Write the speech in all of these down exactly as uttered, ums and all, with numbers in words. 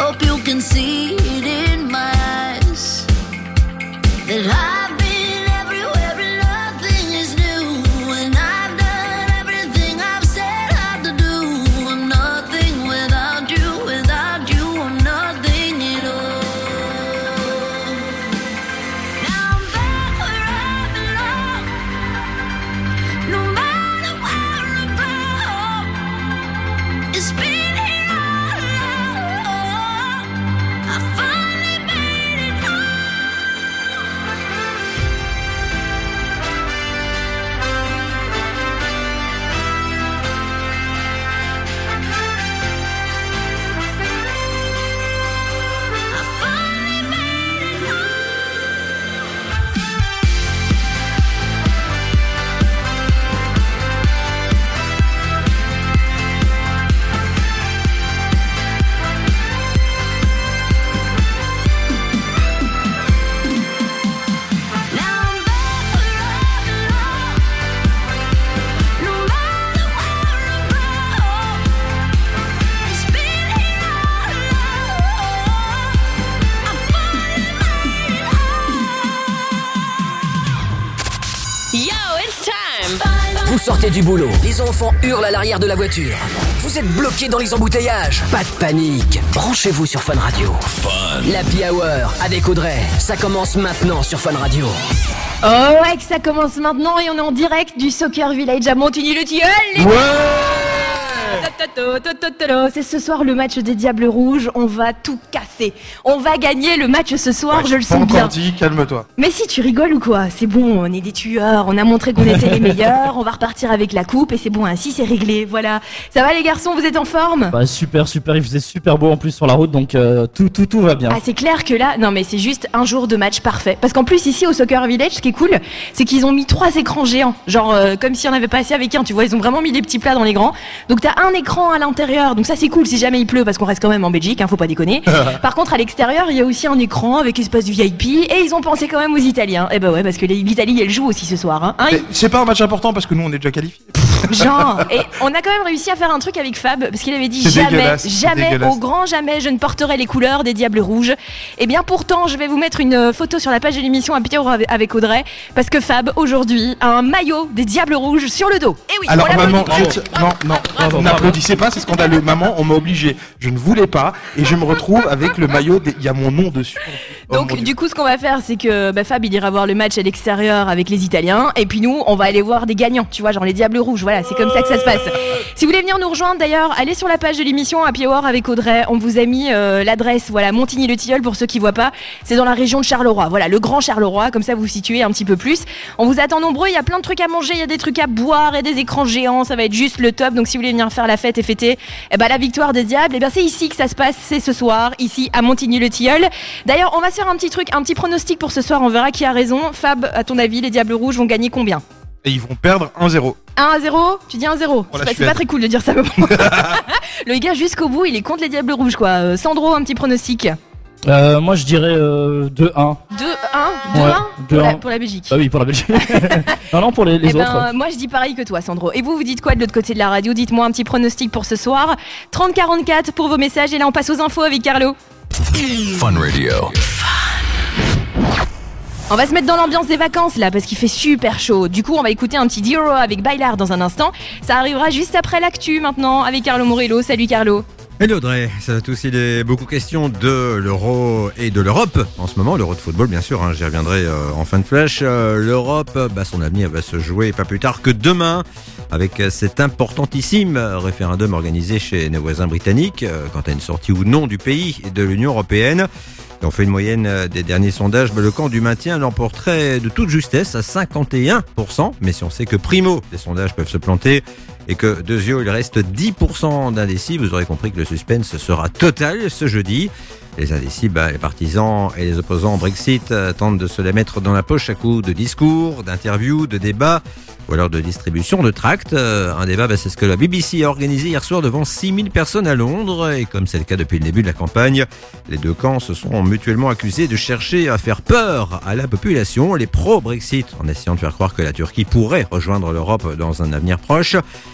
Hope you can see it in my eyes that I've been everywhere and nothing is new, and I've done everything I've set out to do. I'm nothing without you, without you I'm nothing at all. Now I'm back where I belong, no matter where I go. It's been Vous sortez du boulot, les enfants hurlent à l'arrière de la voiture. Vous êtes bloqué dans les embouteillages. Pas de panique, branchez-vous sur Fun Radio. Fun. L'Happy Hour avec Audrey, ça commence maintenant sur Fun Radio. Oh ouais, que ça commence maintenant et on est en direct du Soccer Village à Montigny-le-Tilleul. Les... Ouais. C'est ce soir le match des Diables Rouges, on va tout casser. On va gagner le match ce soir, ouais, je le sens bien. Encore dit, calme-toi. Mais si, tu rigoles ou quoi? C'est bon, on est des tueurs, on a montré qu'on était les meilleurs, on va repartir avec la coupe et c'est bon, ainsi c'est réglé, voilà. Ça va les garçons, vous êtes en forme? Bah super, super, il faisait super beau en plus sur la route, donc euh, tout, tout, tout va bien. Ah c'est clair que là, non mais c'est juste un jour de match parfait. Parce qu'en plus ici au Soccer Village, ce qui est cool, c'est qu'ils ont mis trois écrans géants. Genre euh, comme si on avait passé avec un, tu vois, ils ont vraiment mis des petits plats dans les grands. Donc t'as un écran à l'intérieur, donc ça c'est cool si jamais il pleut parce qu'on reste quand même en Belgique, hein, faut pas déconner. Par contre à l'extérieur il y a aussi un écran avec espace du V I P et ils ont pensé quand même aux Italiens. Et bah ouais parce que l'Italie elle joue aussi ce soir. Hein. Hein, il... C'est pas un match important parce que nous on est déjà qualifiés. Genre, et on a quand même réussi à faire un truc avec Fab parce qu'il avait dit c'est jamais, jamais, au grand jamais je ne porterai les couleurs des Diables Rouges. Et bien pourtant je vais vous mettre une photo sur la page de l'émission Happy Hour avec Audrey parce que Fab aujourd'hui a un maillot des Diables Rouges sur le dos. Et oui, alors maman, je... non, non, non, n'applaudissez pas, c'est scandaleux. Maman, on m'a obligé. Je ne voulais pas et je me retrouve avec le maillot. Des... Il y a mon nom dessus. Oh, donc du coup, ce qu'on va faire, c'est que bah, Fab il ira voir le match à l'extérieur avec les Italiens et puis nous, on va aller voir des gagnants. Tu vois, genre les Diables Rouges. Voilà, c'est comme ça que ça se passe. Si vous voulez venir nous rejoindre, d'ailleurs, allez sur la page de l'émission Happy Hour avec Audrey. On vous a mis euh, l'adresse. Voilà, Montigny-le-Tilleul pour ceux qui voient pas. C'est dans la région de Charleroi. Voilà, le grand Charleroi. Comme ça, vous vous situez un petit peu plus. On vous attend nombreux. Il y a plein de trucs à manger. Il y a des trucs à boire et des écrans géants. Ça va être juste le top. Donc si vous voulez venir faire la fête et fêter, eh ben la victoire des Diables, eh ben c'est ici que ça se passe. C'est ce soir, ici à Montigny-le-Tilleul. D'ailleurs, on va se faire un petit truc, un petit pronostic pour ce soir. On verra qui a raison. Fab, à ton avis, les Diables Rouges vont gagner combien? Et ils vont perdre un zéro. un à zéro? Tu dis un zéro? C'est, pas, c'est pas très cool de dire ça, mais bon. Le gars, jusqu'au bout, il est contre les Diables Rouges, quoi. Euh, Sandro, un petit pronostic? Euh, moi je dirais euh, deux un. deux un? deux un pour, la, pour la Belgique. Ah oui, pour la Belgique. non, non, pour les, les eh autres. Ben, moi je dis pareil que toi, Sandro. Et vous, vous dites quoi de l'autre côté de la radio? Dites-moi un petit pronostic pour ce soir. trente quarante-quatre pour vos messages. Et là, on passe aux infos avec Carlo. Fun Radio. On va se mettre dans l'ambiance des vacances là parce qu'il fait super chaud. Du coup on va écouter un petit Diro avec Bailar dans un instant. Ça arrivera juste après l'actu maintenant avec Carlo Morello. Salut Carlo. Hello Audrey, ça va tous, il est beaucoup question de l'Euro et de l'Europe en ce moment, l'Euro de football bien sûr, hein, j'y reviendrai euh, en fin de flash. Euh, L'Europe, bah, son avenir va se jouer pas plus tard que demain avec cet importantissime référendum organisé chez nos voisins britanniques euh, quant à une sortie ou non du pays et de l'Union européenne. Et on fait une moyenne des derniers sondages, bah, le camp du maintien l'emporterait de toute justesse à cinquante et un pour cent, mais si on sait que primo, les sondages peuvent se planter et que deuxio, il reste dix pour cent d'indécis, vous aurez compris que le suspense sera total ce jeudi. Les indécis, bah, les partisans et les opposants au Brexit euh, tentent de se les mettre dans la poche à coups de discours, d'interviews, de débats ou alors de distribution de tracts. Euh, un débat, bah, c'est ce que la B B C a organisé hier soir devant six mille personnes à Londres. Et comme c'est le cas depuis le début de la campagne, les deux camps se sont mutuellement accusés de chercher à faire peur à la population. Les pro-Brexit en essayant de faire croire que la Turquie pourrait rejoindre l'Europe dans un avenir proche.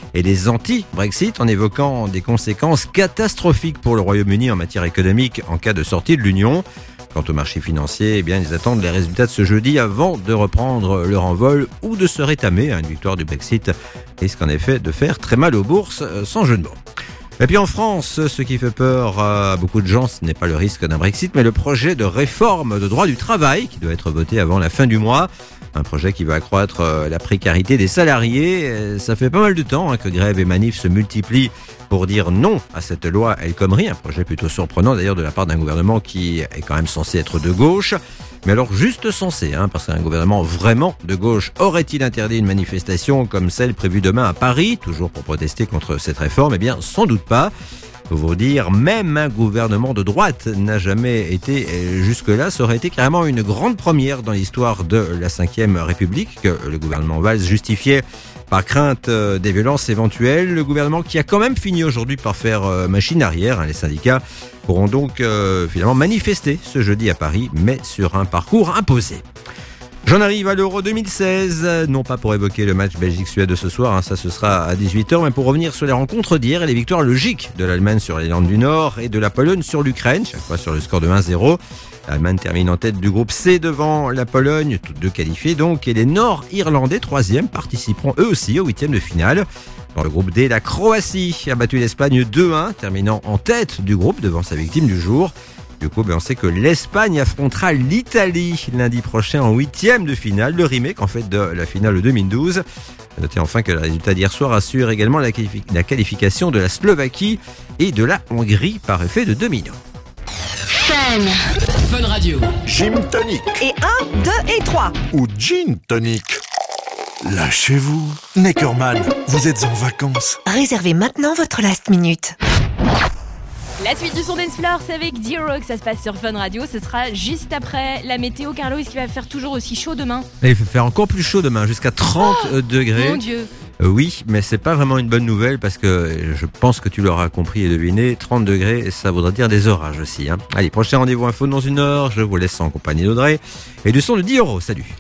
et les anti-Brexit en évoquant des conséquences catastrophiques pour le Royaume-Uni en matière économique en cas de sortie de l'Union. Quant au marché financier, eh bien, ils attendent les résultats de ce jeudi avant de reprendre leur envol ou de se rétamer. Une victoire du Brexit risque en effet de faire très mal aux bourses, sans jeu de mots. Et puis en France, ce qui fait peur à beaucoup de gens, ce n'est pas le risque d'un Brexit, mais le projet de réforme de droit du travail qui doit être voté avant la fin du mois. Un projet qui va accroître la précarité des salariés. Ça fait pas mal de temps hein, que grèves et manifs se multiplient pour dire non à cette loi El Khomri, un projet plutôt surprenant d'ailleurs de la part d'un gouvernement qui est quand même censé être de gauche. Mais alors juste censé, hein, parce qu'un gouvernement vraiment de gauche aurait-il interdit une manifestation comme celle prévue demain à Paris, toujours pour protester contre cette réforme? Eh bien sans doute pas. Pour vous dire, même un gouvernement de droite n'a jamais été jusque-là. Ça aurait été carrément une grande première dans l'histoire de la cinquième République que le gouvernement Valls justifiait par crainte des violences éventuelles. Le gouvernement qui a quand même fini aujourd'hui par faire machine arrière. Les syndicats pourront donc euh, finalement manifester ce jeudi à Paris, mais sur un parcours imposé. J'en arrive à l'Euro deux mille seize, non pas pour évoquer le match Belgique-Suède de ce soir, hein, ça ce sera à dix-huit heures, mais pour revenir sur les rencontres d'hier et les victoires logiques de l'Allemagne sur l'Irlande du Nord et de la Pologne sur l'Ukraine, chaque fois sur le score de un zéro. L'Allemagne termine en tête du groupe C devant la Pologne, toutes deux qualifiées donc, et les Nord-Irlandais, troisième, participeront eux aussi au huitième de finale. Dans le groupe D, la Croatie a battu l'Espagne deux un, terminant en tête du groupe devant sa victime du jour. Du coup, ben on sait que l'Espagne affrontera l'Italie lundi prochain en huitième de finale, le remake en fait de la finale deux mille douze. Notez enfin que le résultat d'hier soir assure également la, qualifi- la qualification de la Slovaquie et de la Hongrie par effet de domino. Fun. Fun Radio. Gym Tonic. Et un, deux et trois. Ou Gin Tonic. Lâchez-vous. Neckerman, vous êtes en vacances. Réservez maintenant votre last minute. La suite du son Dance Floor, c'est avec D-Rock, ça se passe sur Fun Radio. Ce sera juste après la météo. Carlo, est-ce qu'il va faire toujours aussi chaud demain? Et il va faire encore plus chaud demain, jusqu'à trente oh, degrés. Mon Dieu. Euh, oui, mais c'est pas vraiment une bonne nouvelle parce que je pense que tu l'auras compris et deviné, trente degrés, ça voudra dire des orages aussi. Hein. Allez, prochain rendez-vous info dans une heure. Je vous laisse en compagnie d'Audrey et du son de dix euros. Salut.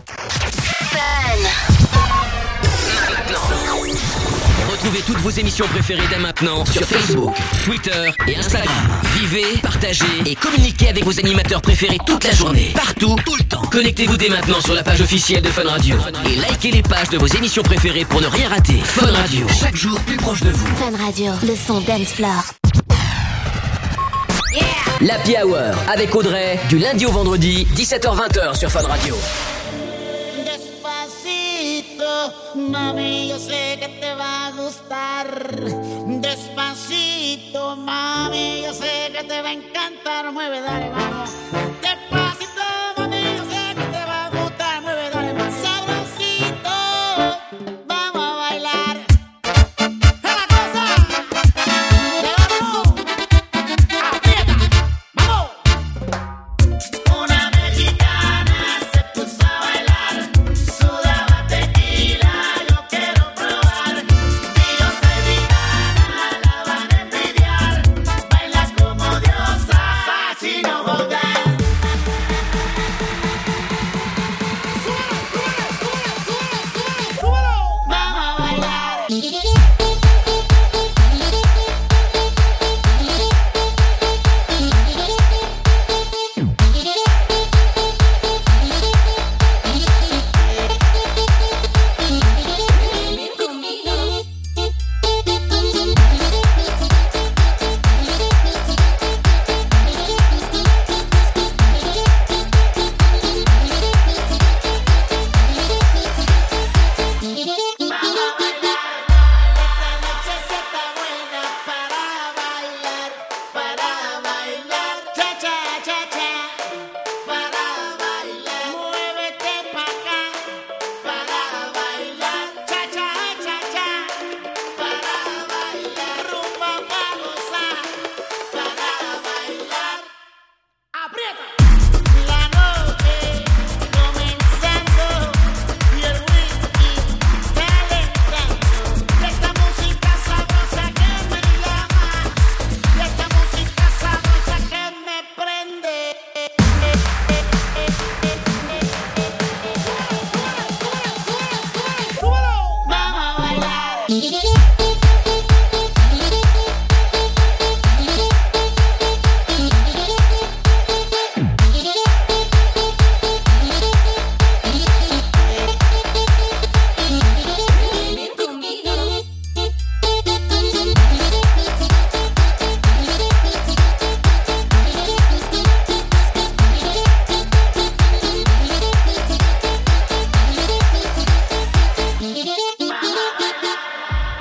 Retrouvez toutes vos émissions préférées dès maintenant sur Facebook, Twitter et Instagram. Vivez, partagez et communiquez avec vos animateurs préférés toute la journée, partout, tout le temps. Connectez-vous dès maintenant sur la page officielle de Fun Radio et likez les pages de vos émissions préférées pour ne rien rater. Fun Radio, chaque jour plus proche de vous. Fun Radio, le son Dance Floor. Yeah. L'Happy Hour avec Audrey, du lundi au vendredi, dix-sept heures vingt sur Fun Radio. Mami, yo sé que te va a gustar. Despacito, mami, yo sé que te va a encantar. Mueve, dale, vamos. Despacito, mami, yo sé que te va a gustar. Mueve, dale, más sabrosito. Vamos a bailar. ¡Es la cosa! ¡Le vamos! ¡Aprieta! ¡Vamos! Una mexicana se puso a bailar. Sudaba tequila. No hold that.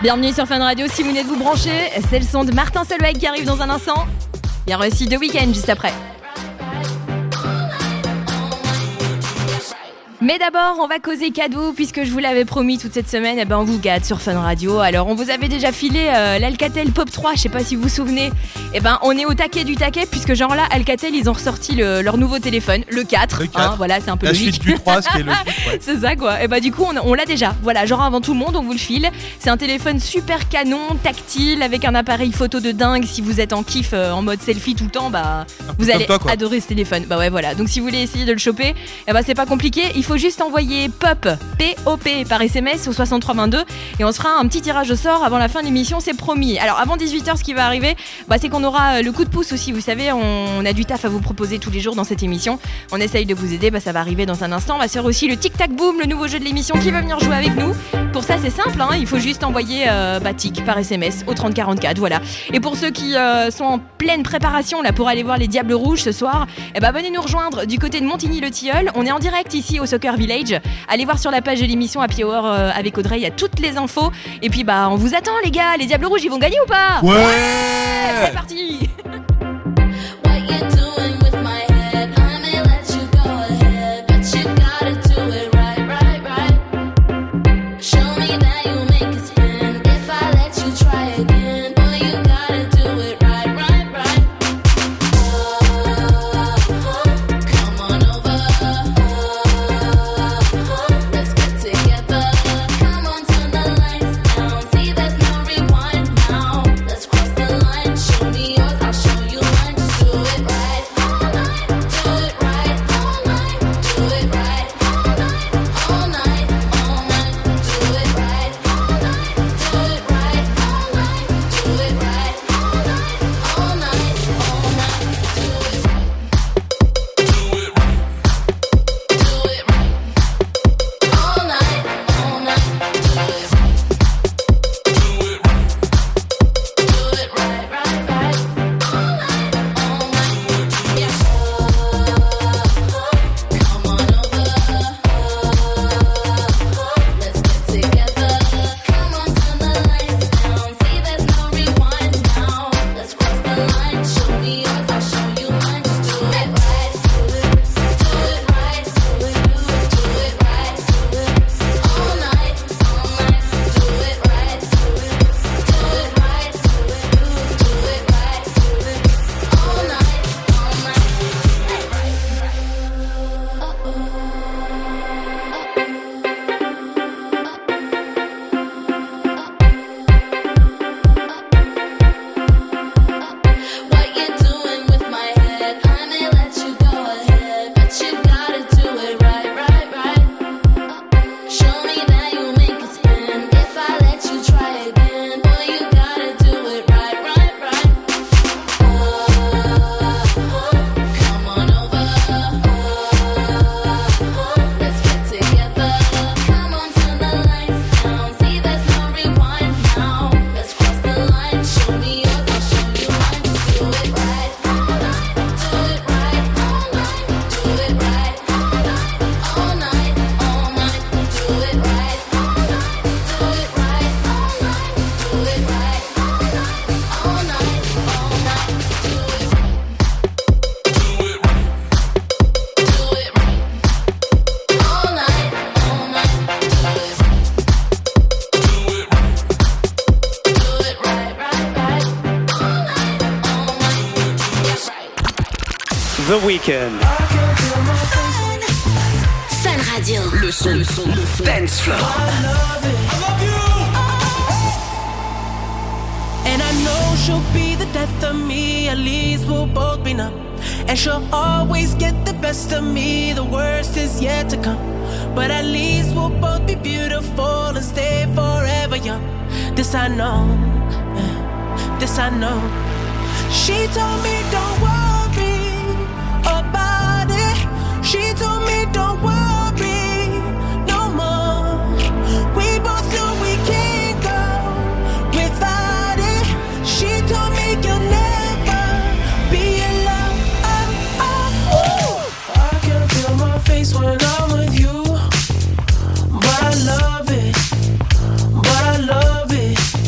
Bienvenue sur Fun Radio, si vous venez de vous brancher, c'est le son de Martin Solveig qui arrive dans un instant. Il y aura aussi The Weeknd juste après. Mais d'abord, on va causer cadeau puisque je vous l'avais promis toute cette semaine. Eh ben, on vous gâte sur Fun Radio. Alors, on vous avait déjà filé euh, l'Alcatel Pop trois. Je sais pas si vous vous souvenez. Eh ben, on est au taquet du taquet puisque genre là, Alcatel, ils ont ressorti le, leur nouveau téléphone, le quatre. Le quatre. Hein, voilà, c'est un peu La logique. suite du trois, ce qui est logique. Ouais. C'est ça quoi. Et bah du coup, on, on l'a déjà. Voilà, genre avant tout le monde, on vous le file. C'est un téléphone super canon, tactile, avec un appareil photo de dingue. Si vous êtes en kiff, euh, en mode selfie tout le temps, bah vous allez toi, quoi. adorer ce téléphone. Bah ouais, voilà. Donc si vous voulez essayer de le choper, eh bah c'est pas compliqué. Il faut juste envoyer POP, P O P par S M S au soixante-trois vingt-deux et on se fera un petit tirage au sort avant la fin de l'émission, c'est promis. Alors avant dix-huit heures, ce qui va arriver, bah, c'est qu'on aura le coup de pouce aussi. Vous savez, on a du taf à vous proposer tous les jours dans cette émission. On essaye de vous aider, bah, ça va arriver dans un instant. On va se faire aussi le Tic Tac Boom, le nouveau jeu de l'émission qui va venir jouer avec nous. Pour ça, c'est simple, hein, il faut juste envoyer euh, bah, tic par S M S au trente quarante-quatre, voilà. Et pour ceux qui euh, sont en pleine préparation là pour aller voir les Diables Rouges ce soir, eh bah, venez nous rejoindre du côté de Montigny-le-Tilleul. On est en direct ici au Soccer Village. Allez voir sur la page de l'émission Happy Hour euh, avec Audrey, il y a toutes les infos. Et puis bah on vous attend les gars, les Diables Rouges ils vont gagner ou pas? Ouais, ouais, c'est parti. The Weeknd. Fun Radio. Le son, le son de Dance Floor. And I know she'll be the death of me, at least we'll both be numb. And she'll always get the best of me, the worst is yet to come. But at least we'll both be beautiful and stay forever young. This I know, this I know. She told me don't worry about it. She told me don't worry no more. We both know we can't go without it. She told me you'll never be alone. Oh, oh. I can feel my face when I'm with you, but I love it, but I love it.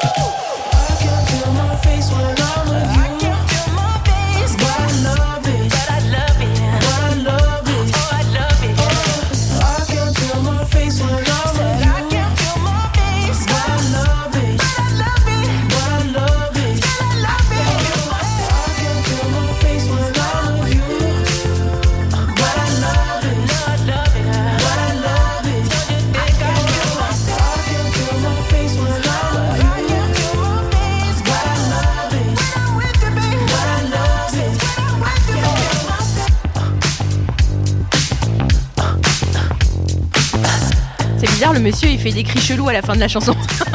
can feel my face when I'm with you. I can feel my face, but I love it. But I love it. But I love it. Oh, I love it. Oh, I can feel my face when I'm with you. I can feel my face, but I love it. But I love it. But I love it. But I love it. I can feel my face when I'm with you. But I love it. But I love it. But I love it. I can feel my I can feel my face when I'm with you. C'est bizarre, le monsieur il fait des cris chelous à la fin de la chanson.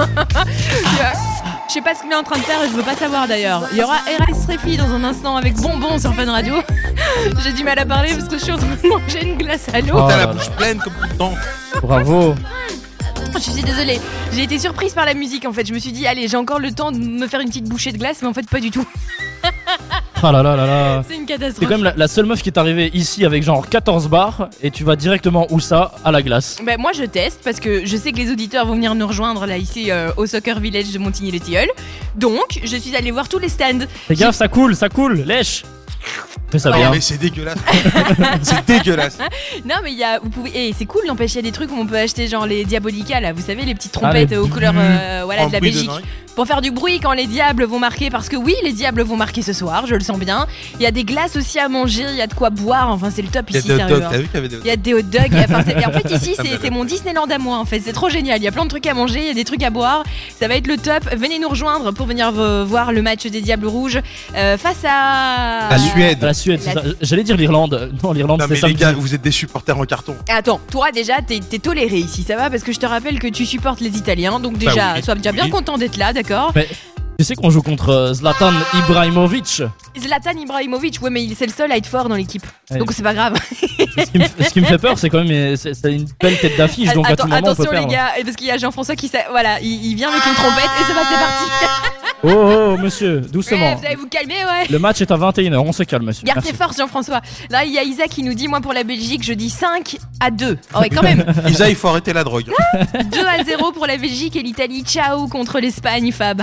Je sais pas ce qu'il est en train de faire et je veux pas savoir d'ailleurs. Il y aura R S Refi dans un instant avec Bonbon sur Fun Radio. J'ai du mal à parler parce que je suis en train de manger une glace à l'eau. Oh, t'as la bouche pleine comme tout le temps. Bravo. Je suis désolée, j'ai été surprise par la musique en fait. Je me suis dit, allez, j'ai encore le temps de me faire une petite bouchée de glace, mais en fait, pas du tout. Oh là là là là. C'est une catastrophe. C'est quand même la, la seule meuf qui est arrivée ici avec genre quatorze bars et tu vas directement où ça? À la glace. Bah, moi je teste parce que je sais que les auditeurs vont venir nous rejoindre là ici euh, au Soccer Village de Montigny-les-Tilleuls. Donc je suis allée voir tous les stands. Fais gaffe, ça coule, ça coule, lèche. Fais ça Ouais, bien. mais c'est dégueulasse. C'est dégueulasse. Non mais il y a, vous pouvez, et c'est cool n'empêche, il y a des trucs où on peut acheter genre les Diabolica là, vous savez les petites trompettes Ah, les aux couleurs euh, voilà, En de la bruit de Belgique. dingue. Pour faire du bruit quand les diables vont marquer, parce que oui, les diables vont marquer ce soir, je le sens bien. Il y a des glaces aussi à manger, il y a de quoi boire, enfin c'est le top Il y a ici, des hot sérieux. dogs, hein. t'as vu qu'il y avait des hot Il y a des hot dogs, il y a- enfin, c'est- et en fait ici Ça me c'est, l'a c'est mon Disneyland à moi en fait, c'est trop génial, il y a plein de trucs à manger, il y a des trucs à boire, ça va être le top. Venez nous rejoindre pour venir euh, voir le match des Diables Rouges euh, face à... La Suède. La Suède, c'est La- ça. J'allais dire l'Irlande. Non, l'Irlande Non c'est mais samedi. les gars, vous êtes des supporters en carton. Attends, toi déjà t'es, t'es toléré ici, ça va, parce que je te rappelle que tu supportes les Italiens, donc déjà Bah oui. sois déjà bien Oui. content d'être là, d'accord. Mais tu sais qu'on joue contre euh, Zlatan Ibrahimovic. Zlatan Ibrahimovic, ouais mais il- c'est le seul à être fort dans l'équipe, Ouais. donc c'est pas grave. Ce qui, me, ce qui me fait peur, c'est quand même euh, c'est, c'est une belle tête d'affiche, donc à Attends, tout moment on peut attention les perdre. gars, parce qu'il y a Jean-François qui s'a- voilà, il, il vient avec une trompette et c'est pas, c'est parti. Oh, oh, monsieur, Ouais, doucement. vous allez vous calmer, ouais. Le match est à vingt et une heures, on se calme, monsieur. Garde Merci. tes forces Jean-François. Là il y a Isa qui nous dit, moi pour la Belgique je dis cinq à deux. Oh ouais quand même. Isa, il faut arrêter la drogue. deux à zéro pour la Belgique et l'Italie. Ciao contre l'Espagne, Fab.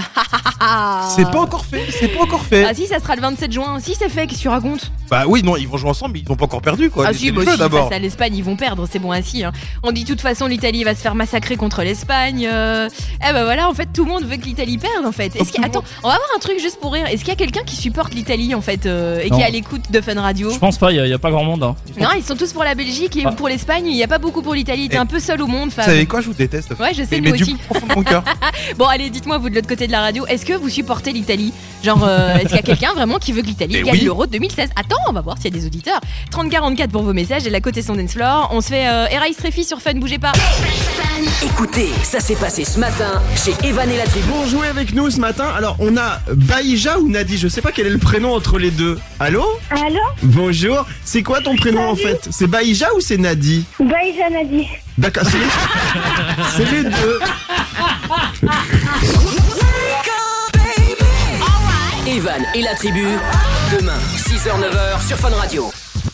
C'est pas encore fait, c'est pas encore fait. Ah si, ça sera le vingt-sept juin. Si c'est fait, qu'est-ce que tu racontes? Bah oui, non, ils vont jouer ensemble, mais ils ont pas encore perdu quoi. Ah Laissez si, le bah jeu, si, d'abord. face à l'Espagne, ils vont perdre, c'est bon ainsi. Hein. On dit de toute façon l'Italie va se faire massacrer contre l'Espagne. Euh... Eh bah voilà, en fait tout le monde veut que l'Italie perde en fait. Est-ce qu'il y a- Attends, on va voir un truc juste pour rire. Est-ce qu'il y a quelqu'un qui supporte l'Italie en fait euh, et Non. qui est à l'écoute de Fun Radio? Je pense pas, il y, a pas grand monde. Hein. Non, ils sont tous pour la Belgique et Ah. pour l'Espagne, il n'y a pas beaucoup pour l'Italie. T'es Et- un peu seul au monde, Vous Fab. savez quoi, je vous déteste. Ouais, je sais, mais, nous mais aussi. du profond de mon cœur. Bon, allez, dites-moi, vous de l'autre côté de la radio, est-ce que vous supportez l'Italie? Genre, euh, est-ce qu'il y a quelqu'un vraiment qui veut que l'Italie Mais gagne oui. l'Euro deux mille seize? Attends, on va voir s'il y a des auditeurs. trente quarante-quatre pour vos messages et la côté son dance floor. On se fait euh, Eraïs Tréfi sur Fun, bougez pas. Écoutez, ça s'est passé ce matin chez Evan et la tribu. Bon, jouez avec nous ce matin. Alors, on a Baïja ou Nadi, je sais pas quel est le prénom entre les deux. Allô? Allô? Bonjour. C'est quoi ton prénom en fait? C'est Baïja ou c'est Nadi? Baïja Nadi. D'accord, c'est les... c'est les deux. Evan et la tribu, demain, six heures neuf heures sur Fun Radio.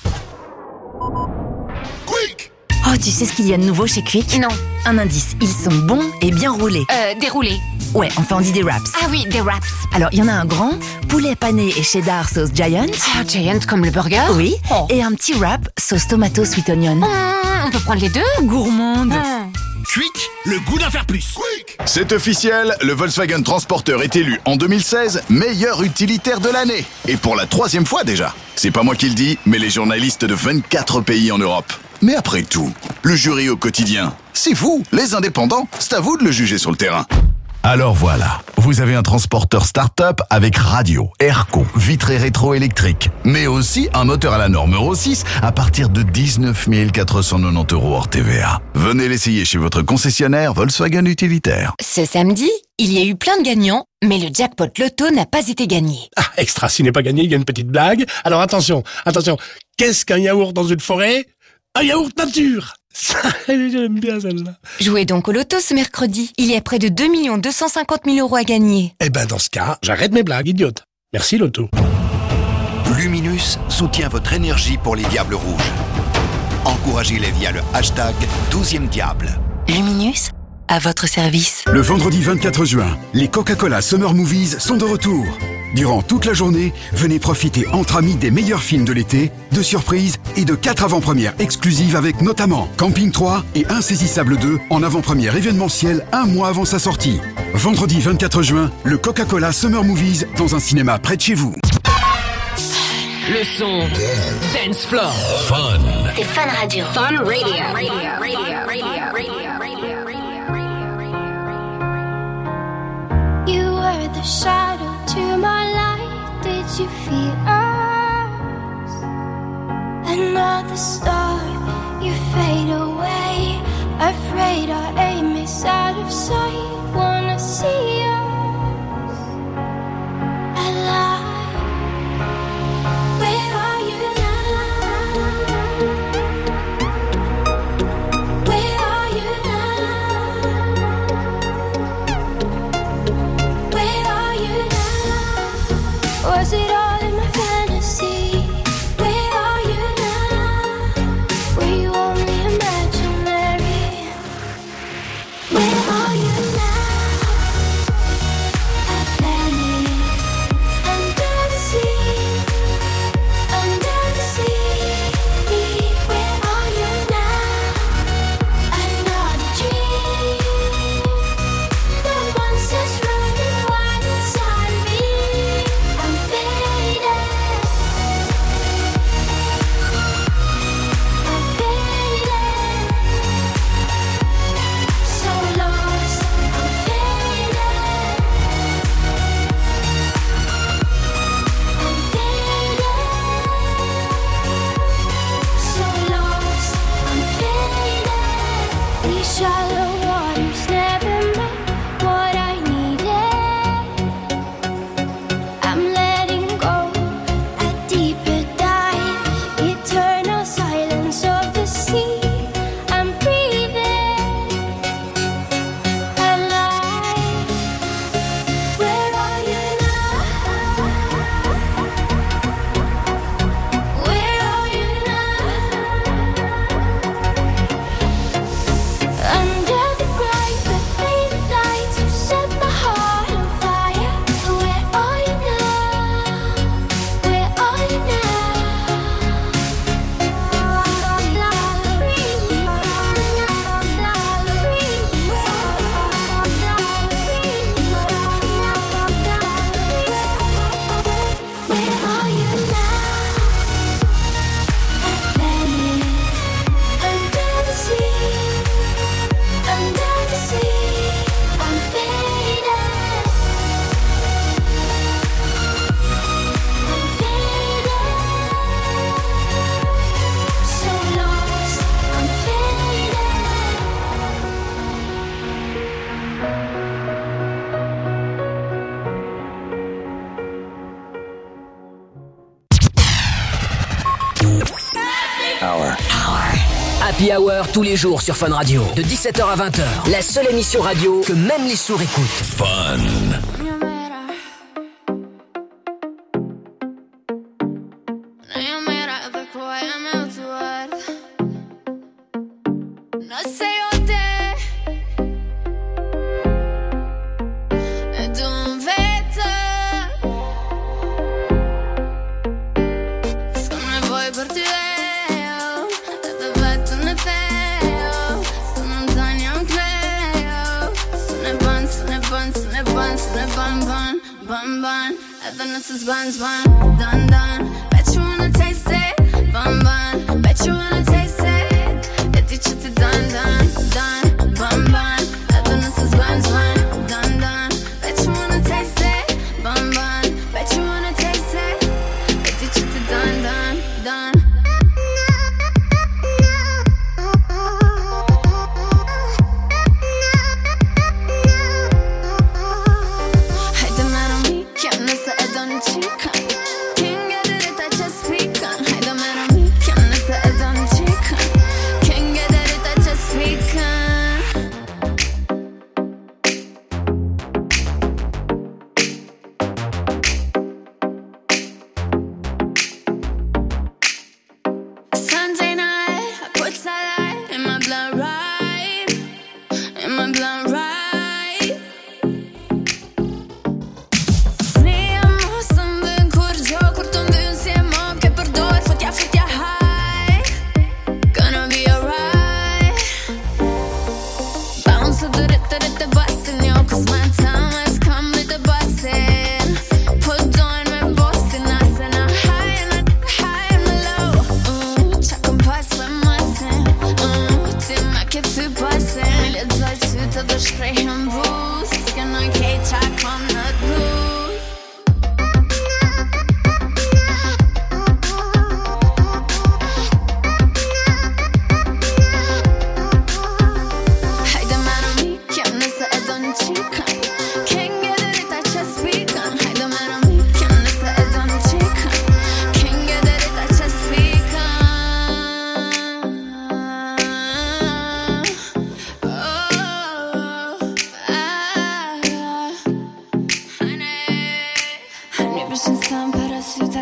Oh, tu sais ce qu'il y a de nouveau chez Quick? Non. Un indice, ils sont bons et bien roulés. Euh, déroulé. Ouais, enfin on dit des wraps. Ah oui, des wraps. Alors, il y en a un grand, poulet pané et cheddar sauce Giant. Ah, Giant comme le burger? Oui. Oh. Et un petit wrap sauce tomato sweet onion. Mmh, on peut prendre les deux? Gourmande. Mmh. Quick, le goût d'en faire plus. C'est officiel, le Volkswagen Transporter est élu en deux mille seize meilleur utilitaire de l'année. Et pour la troisième fois déjà. C'est pas moi qui le dis, mais les journalistes de vingt-quatre pays en Europe. Mais après tout, le jury au quotidien, c'est vous, les indépendants, c'est à vous de le juger sur le terrain. Alors voilà, vous avez un transporteur start-up avec radio, airco, vitrée rétro-électrique, mais aussi un moteur à la norme Euro six à partir de dix-neuf mille quatre cent quatre-vingt-dix euros hors T V A. Venez l'essayer chez votre concessionnaire Volkswagen utilitaire. Ce samedi, il y a eu plein de gagnants, mais le jackpot loto n'a pas été gagné. Ah, extra, s'il n'est pas gagné, il y a une petite blague. Alors attention, attention. Qu'est-ce qu'un yaourt dans une forêt? Un yaourt nature. Ça, j'aime bien celle-là. Jouez donc au loto ce mercredi. Il y a près de deux millions deux cent cinquante mille euros à gagner. Eh ben, dans ce cas, j'arrête mes blagues, idiote. Merci, Loto. Luminus soutient votre énergie pour les Diables Rouges. Encouragez-les via le hashtag douzième Diable. Luminus, à votre service. Le vendredi vingt-quatre juin, les Coca-Cola Summer Movies sont de retour. Durant toute la journée, venez profiter entre amis des meilleurs films de l'été, de surprises et de quatre avant-premières exclusives avec notamment Camping trois et Insaisissable deux en avant-première événementielle un mois avant sa sortie. Vendredi vingt-quatre juin, le Coca-Cola Summer Movies dans un cinéma près de chez vous. Le son Dance Floor. Fun. C'est Fun Radio. Fun Radio. You were the shadow to my light. Did you feel us? Another star, you fade away. Afraid our aim is out of sight. Wanna see us alive. Where are you now? Where are you now? Where are you now? Was it all in my fantasy? Where are you now? Were you only imaginary? Where are you now? Atlantis, under the sea, under the sea. Where are you now? Another dream. The monsters running wild inside me. I'm faded. I'm faded. So lost. I'm faded. I'm faded. So lost. I'm faded. These shallow waters never meant what I needed. I'm letting go a deeper dive. Eternal silence of the sea. I'm breathing alive. Where are you now? Where are you now? Under the bright but faded lights, you set my heart on fire. Where are you now? Where are you now? Where are you now? Atlantis, under the sea, under the sea. I'm faded. I'm faded. So lost. I'm faded. Hour. Happy Hour tous les jours sur Fun Radio. De dix-sept heures à vingt heures. La seule émission radio que même les sourds écoutent. Fun. No sei o te ed un vetto. Come vuoi partire? E bevetto ne teo. Sono lontani anche. Sono ban, sono ban, sono ban, sono ban, ban, ban, ban. E then this is ban, ban, done, done. Bet you wanna taste it, ban, ban. Bet you wanna taste it. E dicete done, done, done, ban, ban. E then this is ban, ban, done, done. Bet you wanna taste it, ban, ban. Bet you wanna taste it. E dicete done, done, done. Hai da mano mi chiama se è donna chica. King of the that just speak on. Hai da mano mi chiama se è donna chica.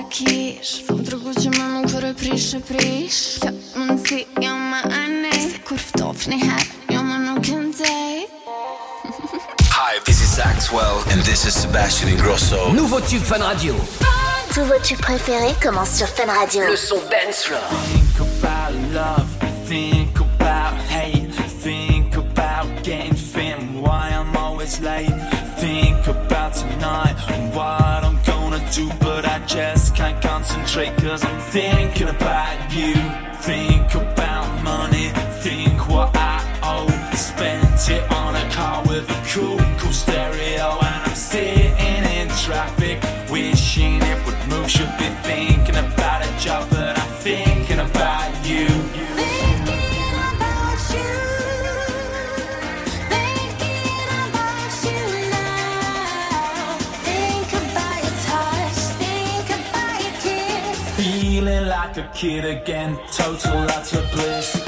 kisz W drugim mam, który priše priš Köpman ser jag med Se hvor fortofni her Jag må nog kan deg Hi, this is Axwell and this is Sebastian Ingrosso. Nouveau tube Fun Radio. Tous vos tubes préférés commencent sur Fun Radio. Le son dance floor. Think about love, think about hate, think about getting thin, why I'm always late. Think about tonight and what I'm gonna do, but I just can't concentrate cause I'm thinking about you. Think about money, think what I owe. Spent it on a car with a cool, cool stereo, and I'm sitting in traffic, wishing it would move. Should be thinking about a job, but I'm thinking about you. Feeling like a kid again, total lots of bliss.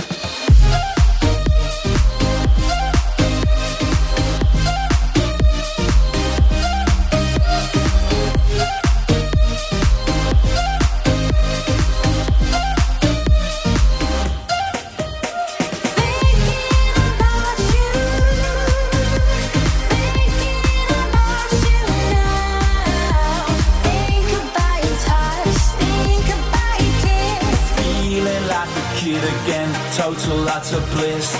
Again, total lots of bliss.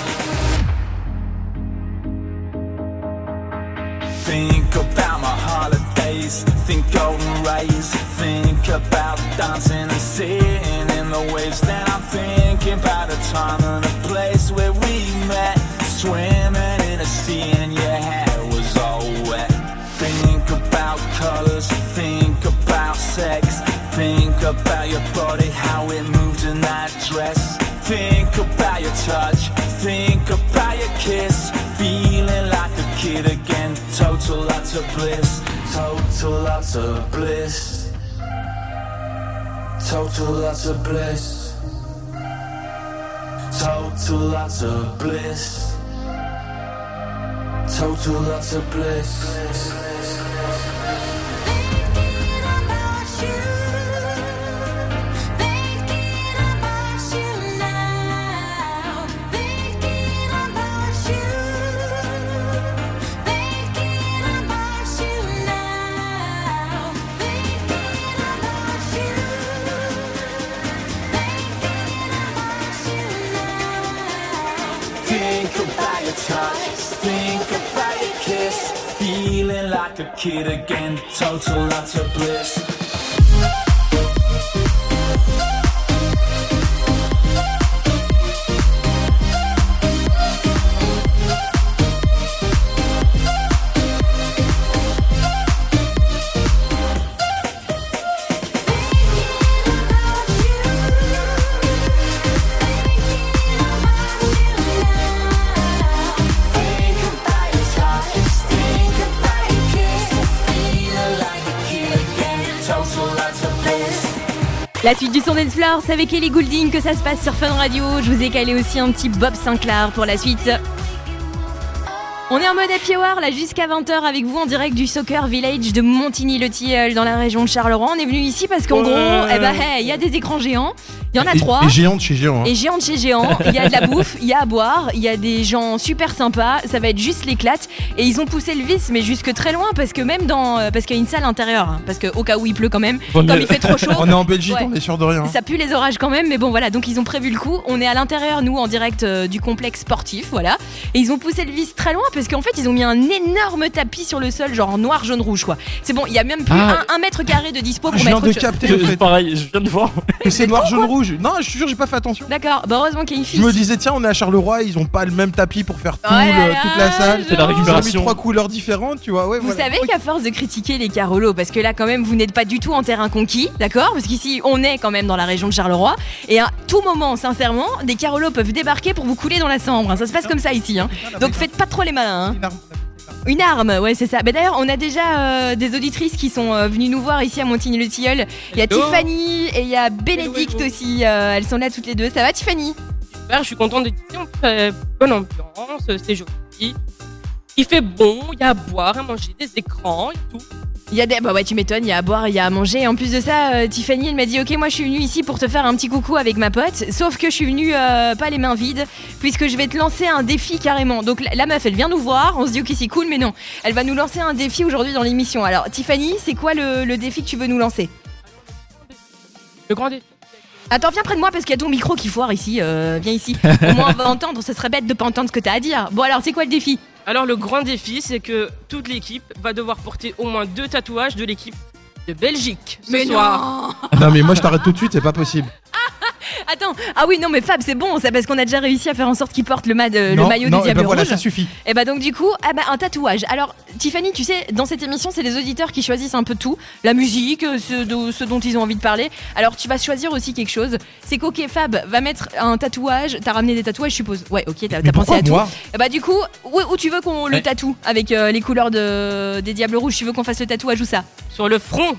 Think about my holidays, think golden rays, think about dancing and sitting in the waves. Then I'm thinking about a time and a place where we met, swimming in a sea and your hair was all wet. Think about colors, think about sex, think about your body, how it moved in that dress. Think about your touch, think about your kiss. Feeling like a kid again, total lots of bliss. Total lots of bliss. Total lots of bliss. Total lots of bliss. Total lots of bliss. Think about your kiss, feeling like a kid again, total lots of bliss. La suite du son dance floor, c'est avec Ellie Goulding que ça se passe sur Fun Radio. Je vous ai calé aussi un petit Bob Sinclair pour la suite. On est en mode happy hour là jusqu'à vingt heures avec vous en direct du Soccer Village de Montigny-le-Tilleul dans la région de Charleroi. On est venu ici parce qu'en gros, eh ben, hey, y a des écrans géants. Il y en a et, trois. Et géant de chez géant. Hein. Et géant de chez géant. Il y a de la bouffe, il y a à boire, il y a des gens super sympas. Ça va être juste l'éclate. Et ils ont poussé le vice, mais jusque très loin parce que même dans. Parce qu'il y a une salle intérieure. Hein, parce qu'au cas où il pleut quand même. Bon, comme il fait trop chaud. On est en Belgique, ouais. On est sûr de rien. Ça pue les orages quand même, mais bon voilà. Donc ils ont prévu le coup. On est à l'intérieur, nous, en direct euh, du complexe sportif. Voilà. Et ils ont poussé le vice très loin parce qu'en fait, ils ont mis un énorme tapis sur le sol, genre en noir, jaune, rouge, quoi. C'est bon, il y a même plus ah. un, un mètre carré de dispo pour je mettre. Je viens de capter. C'est pareil, je viens de voir. Que c'est noir, jaune, rouge. Non, je te jure, j'ai pas fait attention. D'accord, bah heureusement qu'il y a une fille. Je me disais, tiens, on est à Charleroi, ils ont pas le même tapis pour faire tout, ouais, le, là, toute la salle. C'est la récupération. Ils ont mis trois couleurs différentes, tu vois. Ouais, vous voilà. savez qu'à force de critiquer les Carolos, parce que là, quand même, vous n'êtes pas du tout en terrain conquis, d'accord? Parce qu'ici, on est quand même dans la région de Charleroi. Et à tout moment, sincèrement, des Carolos peuvent débarquer pour vous couler dans la Sambre. Hein. Ça se passe comme ça ici. Hein. Donc faites pas trop les malins. Hein. Une arme, ouais, c'est ça. Bah, d'ailleurs, on a déjà euh, des auditrices qui sont euh, venues nous voir ici à Montigny-le-Tilleul. Il y a hello. Tiffany et il y a Bénédicte hello, hello. aussi. Euh, elles sont là toutes les deux. Ça va, Tiffany? Super, je suis contente de dire. Euh, bonne ambiance, c'est joli. Il fait bon, il y a à boire, à manger, des écrans et tout. Il y a des... Bah ouais, tu m'étonnes, il y a à boire, il y a à manger. Et en plus de ça, euh, Tiffany, elle m'a dit, ok, moi je suis venue ici pour te faire un petit coucou avec ma pote. Sauf que je suis venue euh, pas les mains vides, puisque je vais te lancer un défi carrément. Donc la, la meuf, elle vient nous voir, on se dit, ok, c'est cool, mais non. Elle va nous lancer un défi aujourd'hui dans l'émission. Alors Tiffany, c'est quoi le, le défi que tu veux nous lancer? Le grand défi. Attends, viens près de moi parce qu'il y a ton micro qui foire ici. Euh, viens ici. Au moins on va entendre, ce serait bête de pas entendre ce que t'as à dire. Bon alors, c'est quoi le défi? Alors le grand défi, c'est que toute l'équipe va devoir porter au moins deux tatouages de l'équipe de Belgique ce mais soir. Non. Non mais moi je t'arrête tout de suite, c'est pas possible. Attends, ah oui, non mais Fab, c'est bon, c'est parce qu'on a déjà réussi à faire en sorte qu'il porte le, ma- euh, Non, le maillot non, des et Diables ben voilà, Rouges. ça suffit. Et bah donc du coup, ah bah un tatouage. Alors Tiffany, tu sais, dans cette émission, c'est les auditeurs qui choisissent un peu tout, la musique, euh, ce, de- ce dont ils ont envie de parler. Alors tu vas choisir aussi quelque chose. C'est qu'ok, Fab va mettre un tatouage. T'as ramené des tatouages, je suppose. Ouais, ok, t'as, t'as pensé pourquoi à tout. moi Et bah du coup, où, où tu veux qu'on le Ouais. tatoue avec euh, les couleurs de, des Diables Rouges? Tu veux qu'on fasse le tatouage ou ça? Sur le front.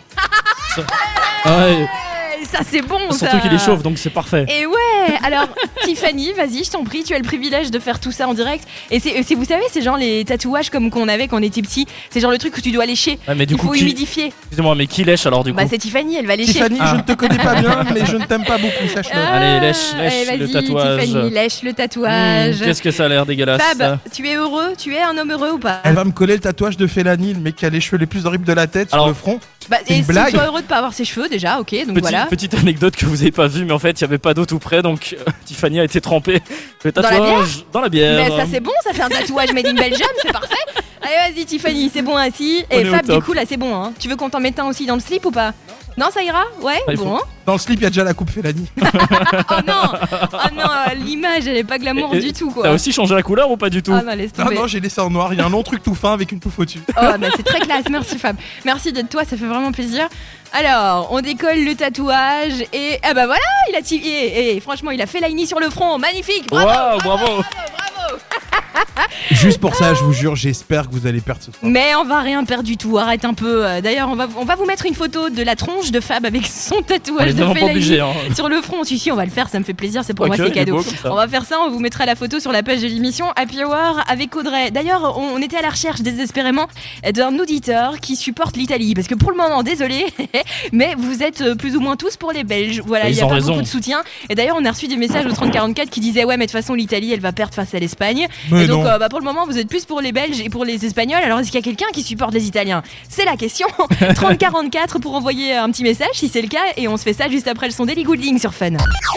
Ah ouais. Eh, Ça c'est bon, ça. Surtout qu'il est chauve, donc c'est parfait. Et ouais, alors Tiffany, vas-y, je t'en prie, tu as le privilège de faire tout ça en direct. Et c'est, c'est vous savez, c'est genre les tatouages comme qu'on avait quand on était petit. C'est genre le truc que tu dois lécher. Ouais, mais du Il coup, faut qui- humidifier. Excusez-moi, mais qui lèche alors du coup? Bah c'est Tiffany, elle va lécher. Tiffany, je ne te connais pas bien, mais je ne t'aime pas beaucoup, sache-le. Ah, Allez, lèche, lèche allez, le vas-y, tatouage. Tiffany, lèche le tatouage. Mmh, Qu'est-ce que ça a l'air dégueulasse. Fab, tu es heureux? Tu es un homme heureux ou pas? Elle va me coller le tatouage de Félanie, le mec qui a les cheveux les plus horribles de la tête Alors, sur le front. Bah, C'est et une si blague. toi heureux de pas avoir ses cheveux déjà, ok, donc Petit- voilà. Petite anecdote que vous avez pas vue, mais en fait il y avait pas d'eau tout près, donc euh, Tiffany a été trempée le Dans la tatouage dans la bière. Mais ça c'est bon, ça fait un tatouage made in Belgium, c'est parfait. Allez vas-y Tiffany, c'est bon ainsi. On Et est au Fab du top. coup là c'est bon hein. Tu veux qu'on t'en mette un aussi dans le slip ou pas? Non, ça ira? Ouais, Ah, il faut- bon. Dans le slip, il y a déjà la coupe Félanie. Oh non, oh non, l'image elle est pas glamour Et- du tout quoi. T'as aussi changé la couleur ou pas du tout? Ah non, laisse Non, tomber. non, j'ai laissé en noir. Il y a un long truc tout fin avec une touffe au-dessus. Oh bah c'est très classe, merci Fab. Merci d'être toi, ça fait vraiment plaisir. Alors, on décolle le tatouage et ah bah voilà, il a ti- et, et franchement, il a fait Laini sur le front, magnifique. Bravo. Waouh, bravo. bravo. Juste pour ça, je vous jure, j'espère que vous allez perdre ce soir. Mais on va rien perdre du tout, arrête un peu. Euh, D'ailleurs, on va, on va vous mettre une photo de la tronche de Fab avec son On tatouage est de vraiment pas Fellaini obligé, hein. sur le front. Si, si, on va le faire, ça me fait plaisir, c'est pour Ok, moi, c'est il est cadeau. beau comme ça. On va faire ça, on vous mettra la photo sur la page de l'émission Happy Hour avec Audrey. D'ailleurs, on, on était à la recherche désespérément d'un auditeur qui supporte l'Italie. Parce que pour le moment, désolé, mais vous êtes euh, plus ou moins tous pour les Belges. Voilà, il Ils y a ont pas raison. beaucoup de soutien. Et d'ailleurs, on a reçu des messages au trente quarante-quatre qui disaient ouais, mais de toute façon, l'Italie, elle va perdre face à l'Espagne. Mais Et donc, non. euh, bah, pour le moment, vous êtes plus pour les Belges et pour les Espagnols. Alors, est-ce qu'il y a quelqu'un qui supporte les Italiens? C'est la question. trente quarante-quatre pour envoyer un petit message si c'est le cas. Et on se fait ça juste après le son d'Ellie Goulding sur Fun.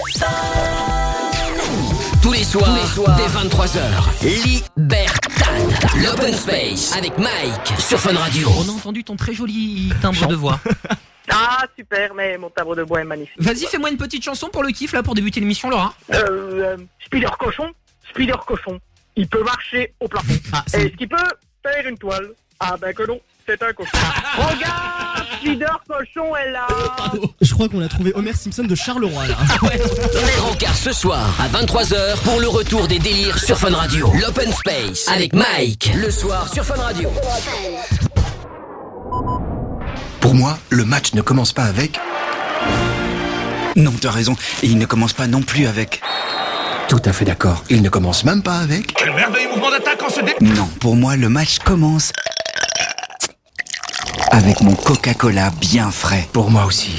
Tous les soirs, Tous les soirs dès vingt-trois heures, Libertad, l'Open Space avec Mike sur Fun Radio. On a entendu ton très joli timbre de voix. Ah, super, mais mon timbre de voix est magnifique. Vas-y, fais-moi une petite chanson pour le kiff là pour débuter l'émission, Laura. Euh, euh, Spider Cochon, Spider Cochon, il peut marcher au plafond. Ah, c'est- Est-ce qu'il peut faire une toile? Ah ben que non, c'est un cochon. Regarde, Spider Cochon est là. Je crois qu'on a trouvé Homer Simpson de Charleroi là. Rencard ce soir à vingt-trois heures pour le retour des délires sur Fun Radio. L'Open Space avec Mike le soir sur Fun Radio. Pour moi, le match ne commence pas avec... Non, t'as raison. Et il ne commence pas non plus avec... Tout à fait d'accord. Il ne commence même pas avec... Quel merveilleux mouvement d'attaque en ce dé... Non, pour moi, le match commence... avec mon Coca-Cola bien frais. Pour moi aussi.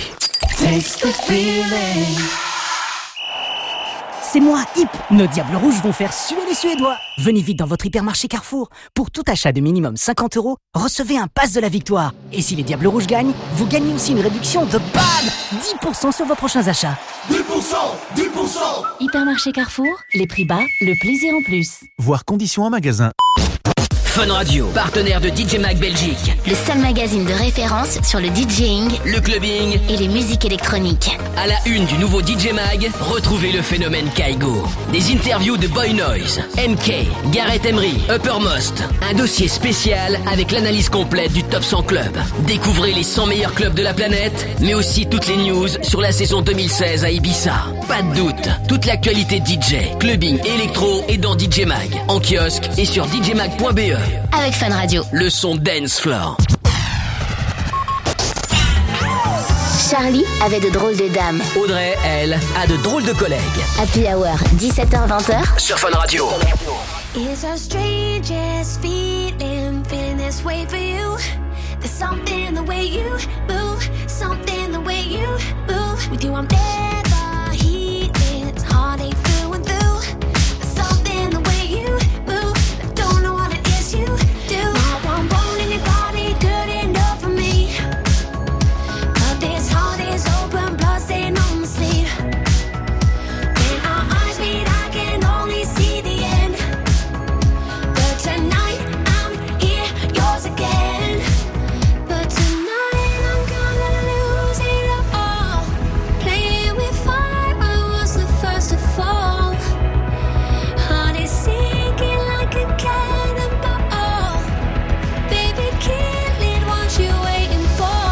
C'est moi, Hip. Nos Diables Rouges vont faire suer les Suédois. Venez vite dans votre hypermarché Carrefour. Pour tout achat de minimum cinquante euros, recevez un pass de la victoire. Et si les Diables Rouges gagnent, vous gagnez aussi une réduction de BAM dix pour cent sur vos prochains achats. dix pour cent dix pour cent Hypermarché Carrefour, les prix bas, le plaisir en plus. Voir conditions en magasin. Fun Radio, partenaire de D J Mag Belgique, Le seul magazine de référence sur le DJing le clubbing. et les musiques électroniques. À la une du nouveau D J Mag, retrouvez le phénomène Kaigo. Des interviews de Boy Noise, M K, Gareth Emery, Uppermost. Un dossier spécial avec l'analyse complète du Top cent Club. Découvrez les cent meilleurs clubs de la planète, mais aussi toutes les news sur la saison deux mille seize à Ibiza. Pas de doute, toute l'actualité D J, clubbing, électro est dans D J Mag, en kiosque et sur d j mag point b e. Avec Fun Radio. Le son Dance Floor. Charlie avait de drôles de dames. Audrey, elle, a de drôles de collègues. Happy Hour, dix-sept heures vingt heures. Sur Fun Radio. It's the strangest feeling, feeling this way for you. There's something the way you move, something the way you move. With you I'm never healing, it's heartache through and through. There's something the way you move, I don't know what it is you do. Not one bone in your body good enough for me. But this heart is open, blood stain on the sleeve. When our eyes meet I can only see the end. But tonight I'm here, yours again. But tonight I'm gonna lose it all. Playing with fire, I was the first to fall. Heart is sinking like a cannonball. Baby, kill it, what you waiting for?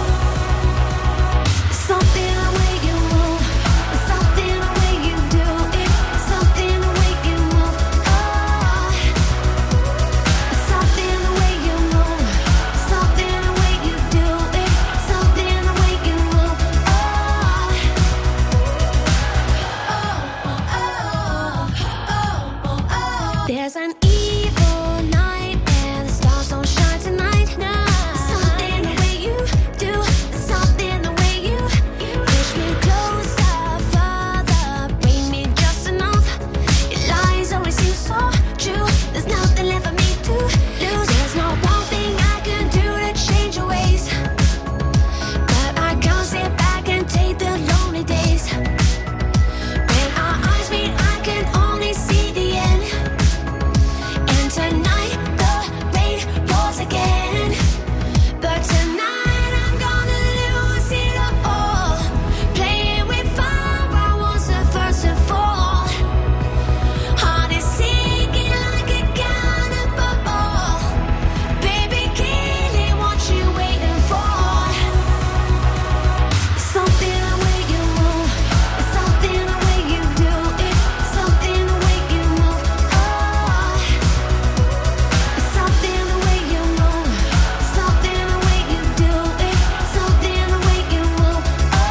Something the way you move, something the way you do it, something the way you move. Oh, something the way you move, something the way you do it, something the way you move. Oh, oh, oh, oh, oh. There's an evil night and the stars don't shine tonight. Something the way you do, something the way you push me closer, further, bring me just enough. Your lies always seem so true. There's nothing left for me to lose. There's no one thing I can do to change your ways. But I can't sit back and take the lonely days. When our eyes meet, I can only see the end. And tonight the rain pours again. But tonight I'm gonna lose it all. Playing with fire, I was the first to fall. Heart is sinking like a cannonball. Baby, kill it, what you waiting for? Something the way you move, something the way you do it, something the way you move. Oh, something the way you move, something the way you do it, something the way you move.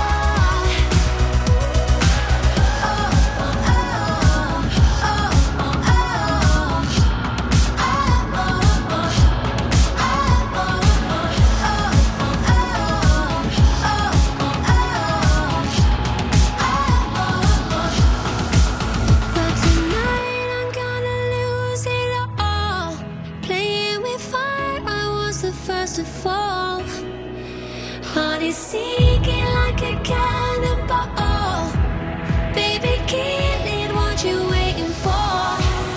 But tonight I'm gonna lose it all. Playing with fire, I was the first to fall. Heart is sinking like a cannonball. Baby, kill it, what you waiting for?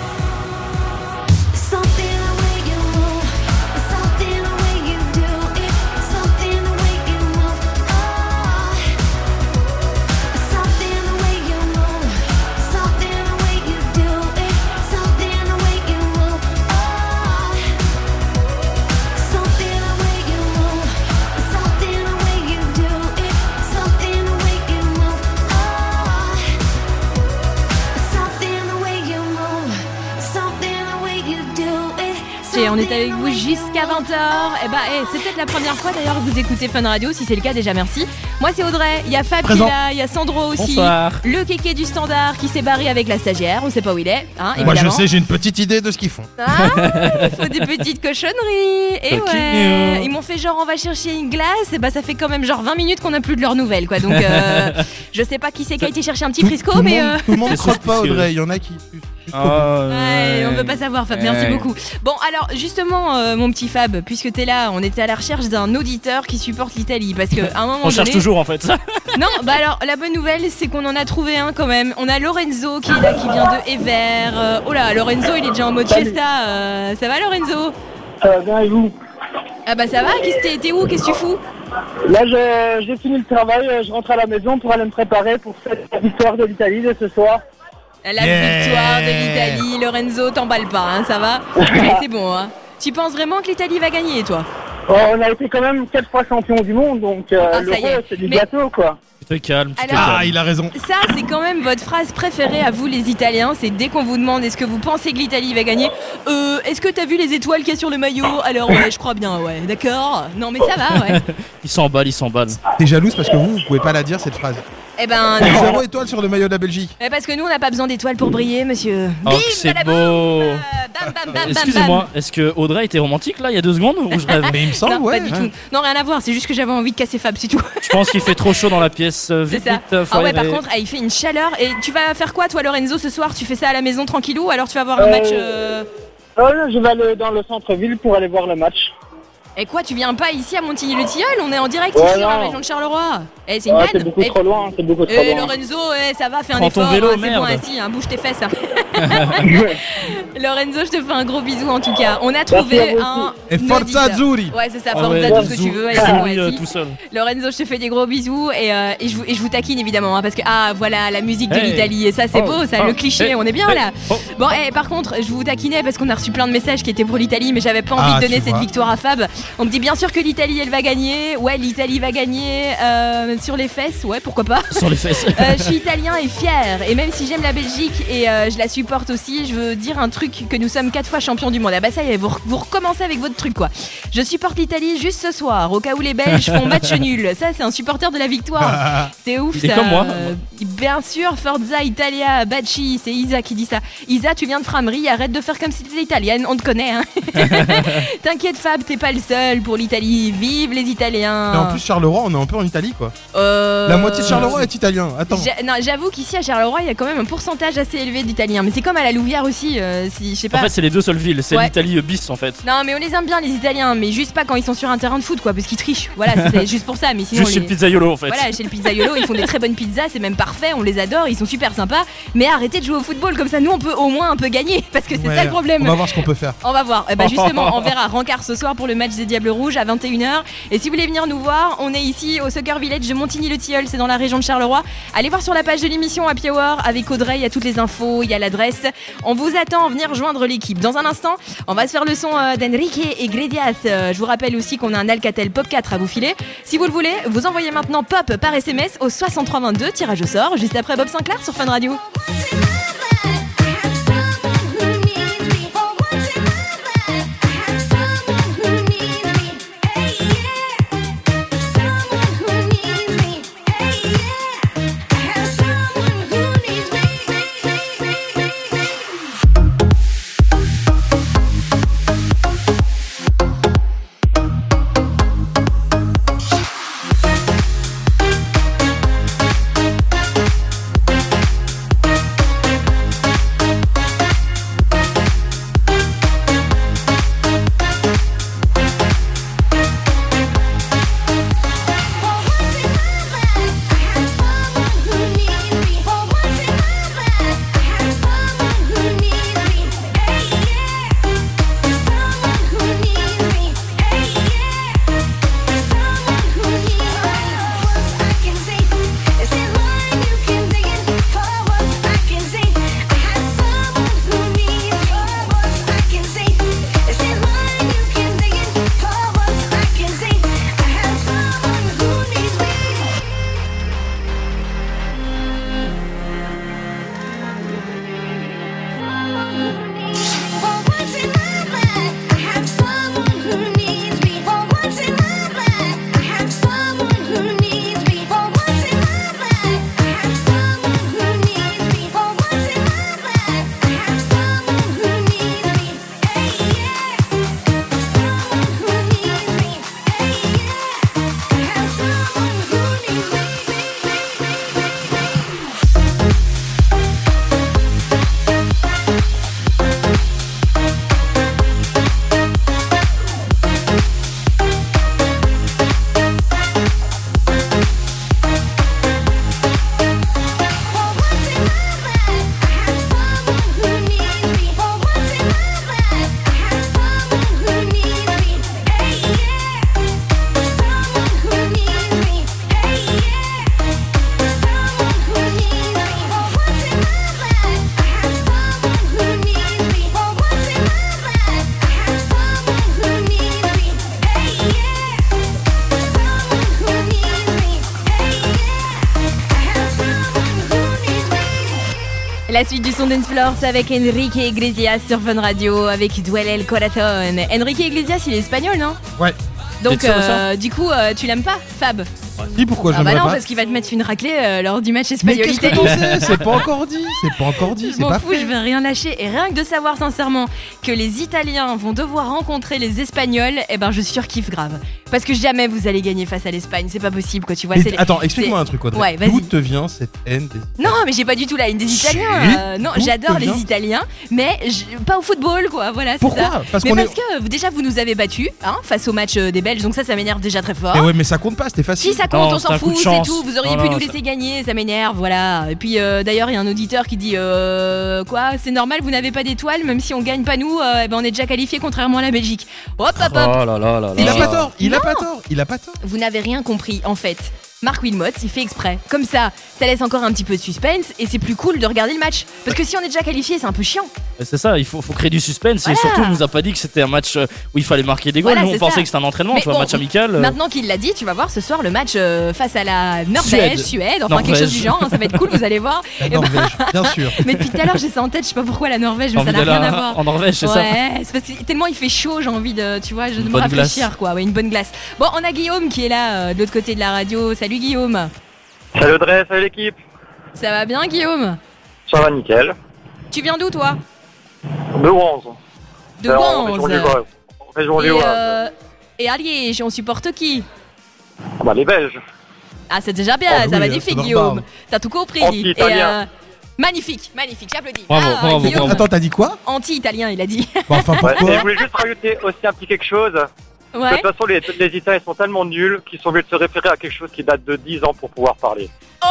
Something the way you move, something the way you do it, something the way you move. Oh, something the way you move, something the way you do it, something the way you move. Oh, something the way you move, something the way you do it, something the way you move. Oh, something the way you move, something the way you do it. Et on est avec vous jusqu'à vingt heures. Et bah, eh, c'est peut-être la première fois d'ailleurs que vous écoutez Fun Radio. Si c'est le cas, déjà merci. Moi, c'est Audrey. Il y a Fab qui est Présent. là. Il y a Sandro aussi. Bonsoir. Le kéké du standard qui s'est barré avec la stagiaire. On sait pas où il est. Hein, Moi je évidemment. sais, j'ai une petite idée de ce qu'ils font. Ah, il faut des petites cochonneries. Et ouais. Ils m'ont fait genre on va chercher une glace. Et bah ça fait quand même genre vingt minutes qu'on a plus de leurs nouvelles quoi. Donc euh, je sais pas qui c'est qui a été chercher un petit frisco, Tout le mais monde, euh, tout le monde ne C'est croque pas, sûr. Audrey. Il y en a qui. ouais, on veut pas savoir Fab. Merci Ouais. beaucoup. Bon alors justement euh, mon petit Fab, puisque t'es là, on était à la recherche d'un auditeur qui supporte l'Italie parce que à un moment On cherche donné- toujours en fait. Non, bah alors la bonne nouvelle c'est qu'on en a trouvé un quand même. On a Lorenzo qui est là, qui vient de Evere. Euh, oh là, Lorenzo il est déjà en mode Salut. fiesta. Euh, ça va Lorenzo? Ça va bien et vous? Ah bah ça va, qu'est-ce que t'es- t'es où? Qu'est-ce que tu fous? Là, j'ai j'ai fini le travail, euh, je rentre à la maison pour aller me préparer pour cette victoire de l'Italie de ce soir. La Yeah. victoire de l'Italie, Lorenzo, t'emballes pas, hein, ça va? Mais c'est bon, hein. Tu penses vraiment que l'Italie va gagner, toi? Oh, on a été quand même quatre fois champion du monde, donc euh, Ah, ça y l'euro, est. c'est du Mais- gâteau, quoi. Tu te calmes, tu te Alors- calmes. Ah, il a raison. Ça, c'est quand même votre phrase préférée à vous, les Italiens. C'est dès qu'on vous demande est-ce que vous pensez que l'Italie va gagner, euh, est-ce que t'as vu les étoiles qu'il y a sur le maillot? Alors, ouais, je crois bien, ouais, d'accord. Non, mais ça va, ouais. Il s'emballe, il s'emballe. T'es jalouse parce que vous, vous pouvez pas la dire cette phrase. Eh ben, Et non. zéro étoile sur le maillot de la Belgique. Eh, parce que nous, on n'a pas besoin d'étoiles pour briller, monsieur. Oh, Bim, que c'est bada, beau. boum. Bam, bam, bam, Excusez-moi, est-ce que Audrey était romantique là il y a deux secondes ou je rêve? Mais il me semble, Non, ouais. pas du tout. Non, rien à voir, c'est juste que j'avais envie de casser Fab, c'est tout. Je pense qu'il fait trop chaud dans la pièce. euh, C'est Vite, ça. vite, euh, faut Ah ouais, par aérer. contre, ah, il fait une chaleur. Et tu vas faire quoi, toi, Lorenzo, ce soir? Tu fais ça à la maison tranquillou ou alors tu vas voir un Euh, match euh, Ouais, je vais aller dans le centre-ville pour aller voir le match. Et quoi, tu viens pas ici à Montigny-le-Tilleul? On est en direct Ouais, ici dans la non. région de Charleroi. Eh, c'est une Ouais, vanne. c'est beaucoup Eh, trop loin, c'est beaucoup trop Eh loin. Lorenzo, eh, ça va, fais un Prends ton effort, vélo, hein, c'est bon, merde. assis, hein, bouge tes fesses. hein. Lorenzo, je te fais un gros bisou en tout cas. On a trouvé à vous un. Et Forza auditeur. Azzurri. Ouais, c'est ça, Ah Forza, ouais, tout ce que Zou- tu veux. Allez, c'est c'est bon, lui, euh, assis. tout seul. Lorenzo, je te fais des gros bisous et, euh, et, je, vous, et je vous taquine évidemment hein, parce que ah voilà la musique de Hey. l'Italie et ça c'est Oh. beau ça Oh. le cliché Hey. on est bien Hey. là. Oh. Bon et par contre je vous taquinais parce qu'on a reçu plein de messages qui étaient pour l'Italie mais j'avais pas envie Ah, de donner tu cette vois. victoire à Fab. On me dit bien sûr que l'Italie elle va gagner. Ouais l'Italie va gagner euh, sur les fesses ouais pourquoi pas. Sur les fesses. Euh, je suis italien et fier et même si j'aime la Belgique et euh, je la supporte aussi, je veux dire un truc que nous sommes quatre fois champions du monde. Ah bah ça y est, vous, re- vous recommencez avec votre truc quoi. Je supporte l'Italie juste ce soir au cas où les Belges font match nul. Ça c'est un supporter de la victoire. C'est ouf Il est ça. comme moi. Euh, bien sûr, Forza Italia, Bacci, c'est Isa qui dit ça. Isa, tu viens de Framery, arrête de faire comme si t'étais italienne, on te connaît hein. T'inquiète Fab, t'es pas le seul pour l'Italie. Vive les Italiens. Et en plus, Charleroi, on est un peu en Italie, quoi. Euh, La moitié de Charleroi est italien. Attends. J'a- non, j'avoue qu'ici à Charleroi, il y a quand même un pourcentage assez élevé d'Italiens. Mais c'est comme à la Louvière aussi, euh, si je sais pas. En fait, c'est les deux seules villes. C'est Ouais. l'Italie euh, bis en fait. Non, mais on les aime bien les Italiens, mais juste pas quand ils sont sur un terrain de foot, quoi, parce qu'ils trichent. Voilà, c'est juste pour ça. Mais sinon, Juste chez les- le pizzaiolo en fait. Voilà, chez le pizzaiolo, ils font des très bonnes pizzas, c'est même parfait, on les adore, ils sont super sympas. Mais arrêtez de jouer au football comme ça, nous on peut au moins un peu gagner, parce que c'est Ouais, ça le problème. On va voir ce qu'on peut faire. On va voir. Eh ben justement, on verra Rancard ce soir pour le match des Diables Rouges à vingt et une heures. Et si vous voulez venir nous voir, on est ici au Soccer Village de Montigny-le-Tilleul, c'est dans la région de Charleroi. Allez voir sur la page de l'émission Happy Hour avec Audrey, il y a toutes les infos, il y a l'adresse. On vous attend, venir rejoindre l'équipe. Dans un instant, on va se faire le son euh, d'Enrique et Gredias. Euh, je vous rappelle aussi qu'on a un Alcatel Pop quatre à vous filer. Si vous le voulez, vous envoyez maintenant Pop par S M S au soixante-trois vingt-deux, tirage au sort, juste après Bob Sinclair sur Fun Radio. La suite du son Dance Floor, c'est avec Enrique Iglesias sur Fun Radio avec Duele el Corazón. Enrique Iglesias, il est espagnol, non? Ouais. Donc, T'es sûr de ça euh, du coup, euh, tu l'aimes pas, Fab? Si, pourquoi Ah je bah n'aimerais non, pas parce qu'il va te mettre une raclée euh, lors du match Mais qu'est-ce que espagnol-Italie. t'en sais? C'est pas encore dit, c'est pas encore dit, Je c'est m'en pas fous, fait. je vais rien lâcher. Et rien que de savoir sincèrement que les Italiens vont devoir rencontrer les Espagnols, eh ben je surkiffe grave. Parce que jamais vous allez gagner face à l'Espagne, c'est pas possible quoi, tu vois. Mais c'est les- attends, explique-moi c'est- un truc, Audrey. Ouais, vas-y. D'où te vient cette haine des... Non, mais j'ai pas du tout la haine des Italiens. Si. euh, non, D'où j'adore te les vient Italiens, mais je- pas au football, quoi. Voilà, c'est Pourquoi ça. Parce mais qu'on parce est- que euh, déjà vous nous avez battus, hein, face au match euh, des Belges, donc ça, ça m'énerve déjà très fort. Mais ouais, mais ça compte pas, c'était facile. Si ça compte, Non, on c'est s'en un coup fout, de c'est chance. tout. Vous auriez Non, pu non, nous ça- laisser gagner, ça m'énerve, voilà. Et puis euh, d'ailleurs, il y a un auditeur qui dit euh, quoi, c'est normal, vous n'avez pas d'étoiles, même si on gagne pas nous, euh, eh ben on est déjà qualifié contrairement à la Belgique. Hop, hop, hop. Oh là là là C'est Il a là. pas tort, il a Non. pas tort, il a pas tort. Vous n'avez rien compris, en fait. Marc Wilmots, il fait exprès. Comme ça, ça laisse encore un petit peu de suspense et c'est plus cool de regarder le match. Parce que si on est déjà qualifié, c'est un peu chiant. Mais c'est ça, il faut, faut créer du suspense Voilà. et surtout on nous a pas dit que c'était un match euh, où il fallait marquer des goals. Voilà, Nous on c'est pensait ça. que c'était un entraînement, Mais tu vois, bon, un match amical. euh. Maintenant qu'il l'a dit, tu vas voir ce soir le match euh, face à la Norvège, Suède. Suède, enfin quelque Norvège. chose du genre, hein, ça va être cool, vous allez voir. La Et ben- Norvège, bien sûr. Mais depuis tout à l'heure, j'ai ça en tête, je sais pas pourquoi la Norvège, mais T'as ça n'a envie rien d'aller à voir. en Norvège, c'est ça Ouais, c'est parce que tellement il fait chaud, j'ai envie de, tu vois, je- de me bonne rafraîchir glace. quoi, ouais, une bonne glace. Bon, on a Guillaume qui est là euh, de l'autre côté de la radio. Salut Guillaume. Salut Audrey, salut l'équipe. Ça va bien Guillaume? Ça va nickel. Tu viens d'où toi? De Wanze. De En Wanze. région lilloise. En région Et, lilloise. euh, et à Liège, on supporte qui? Ah bah les Belges. Ah, c'est déjà bien, Ah c'est oui, magnifique, c'est Guillaume. normal. T'as tout compris. Anti-italien. Et, euh, magnifique, magnifique, j'applaudis. Bravo, Ah, bravo, Guillaume. bravo. Attends, t'as dit quoi? Anti-italien, il a dit. Bon, enfin, Ouais, pourquoi et je voulais juste rajouter aussi un petit quelque chose. Ouais. De toute façon, les, les Italiens sont tellement nuls qu'ils sont obligés de se référer à quelque chose qui date de dix ans pour pouvoir parler.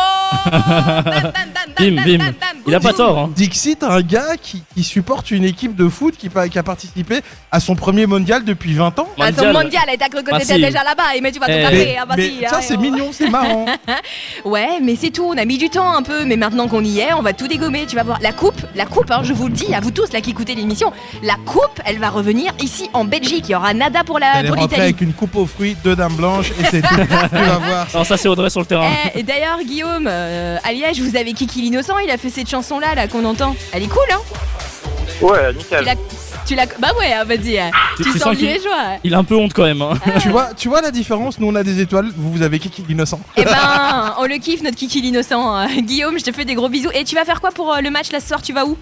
Bim, bim. Il a pas tort, hein. Dixit, un gars qui, qui supporte une équipe de foot qui, pa- qui a participé à son premier mondial depuis vingt ans. Ah, ton mondial, et t'as cru que t'étais Massive. déjà là-bas, mais tu vas te Eh, taper, mais- ah bah mais si, ça, hein, c'est oh. mignon, c'est marrant. Ouais, mais c'est tout, on a mis du temps un peu, mais maintenant qu'on y est, on va tout dégommer, tu vas voir. La coupe, la coupe, hein, je vous le dis, à vous tous là qui écoutez l'émission, la coupe, elle va revenir ici en Belgique, il y aura nada pour la Elle est pour rentrée l'Italie. avec une coupe aux fruits, deux dames blanches et c'est tout. Tu vas voir. Non, ça c'est Audrey sur le terrain. Eh, et d'ailleurs, Guillaume, euh, à Liège, vous avez Kiki l'innocent, il a fait cette chanson-là là, qu'on entend. Elle est cool, hein? Ouais, Tu nickel. l'as- Tu l'as. Bah ouais, ah, vas-y, euh, tu, sens le qu'il- liégeois. Il a un peu honte quand même. Hein. tu, vois, tu vois la différence? Nous, on a des étoiles, vous, vous avez Kiki l'innocent. Eh ben, on le kiffe, notre Kiki l'innocent. Euh, Guillaume, je te fais des gros bisous. Et tu vas faire quoi pour euh, le match là ce soir? Tu vas où?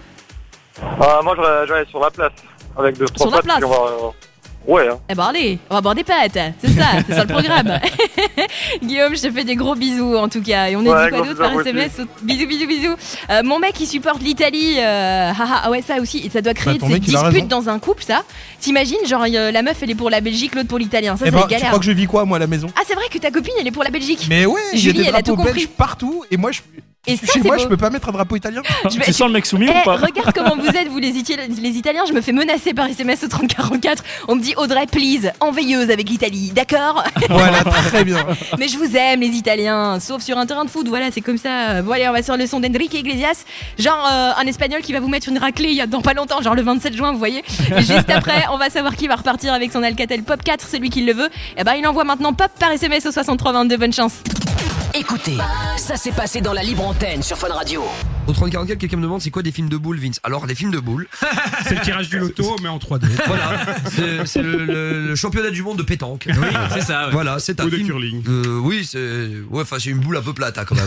Ah, moi, je vais, je vais aller sur la place. Avec deux, trois Sur la potes, place puis on va, euh, Ouais, hein. Eh ben allez, on va boire des pâtes, c'est ça, c'est ça le programme. Guillaume, je te fais des gros bisous en tout cas. Et on est Ouais, dit quoi gros d'autre par bisous à S M S? Bisous, bisous, bisous. Euh, mon mec, il supporte l'Italie. Euh, haha, ah ouais, ça aussi, ça doit créer Bah, ton de ces mec, il a disputes raison. dans un couple, ça. T'imagines, genre euh, la meuf, elle est pour la Belgique, l'autre pour l'italien. Ça, Eh ça ben, va être tu galère. crois que je vis quoi, moi, à la maison? Ah, c'est vrai que ta copine, elle est pour la Belgique. Mais ouais, il y a Julie, des elle a tout drapeaux belges compris. partout et moi, je, Et ça, chez c'est moi, beau. je peux pas mettre un drapeau italien. Je vais- Tu sens le mec soumis Eh, ou pas? regarde comment vous êtes, vous les, Iti- les Italiens. Je me fais menacer par S M S au trente quarante-quatre. On me dit Audrey, please, enveilleuse avec l'Italie, d'accord? Voilà, très bien. Mais je vous aime, les Italiens, sauf sur un terrain de foot. Voilà, c'est comme ça. Bon, allez, on va sur le son d'Enrique Iglesias. Genre euh, un Espagnol qui va vous mettre une raclée il y a dans pas longtemps, genre le vingt-sept juin, vous voyez. Et juste après, on va savoir qui va repartir avec son Alcatel Pop quatre, celui qui le veut. Et ben, il envoie maintenant Pop par S M S au soixante-trois vingt-deux. Bonne chance. Écoutez, ça s'est passé dans la libre antenne sur Fun Radio. Au trente quarante-quatre, quelqu'un me demande c'est quoi des films de boules, Vince? Alors, des films de boules. C'est le tirage du loto, mais en trois D. Voilà, c'est c'est le, le- le championnat du monde de pétanque. Oui, c'est ça, ouais. Voilà, c'est un Ou de film. curling. Euh, oui, c'est ouais, enfin c'est une boule un peu plate hein, quand même.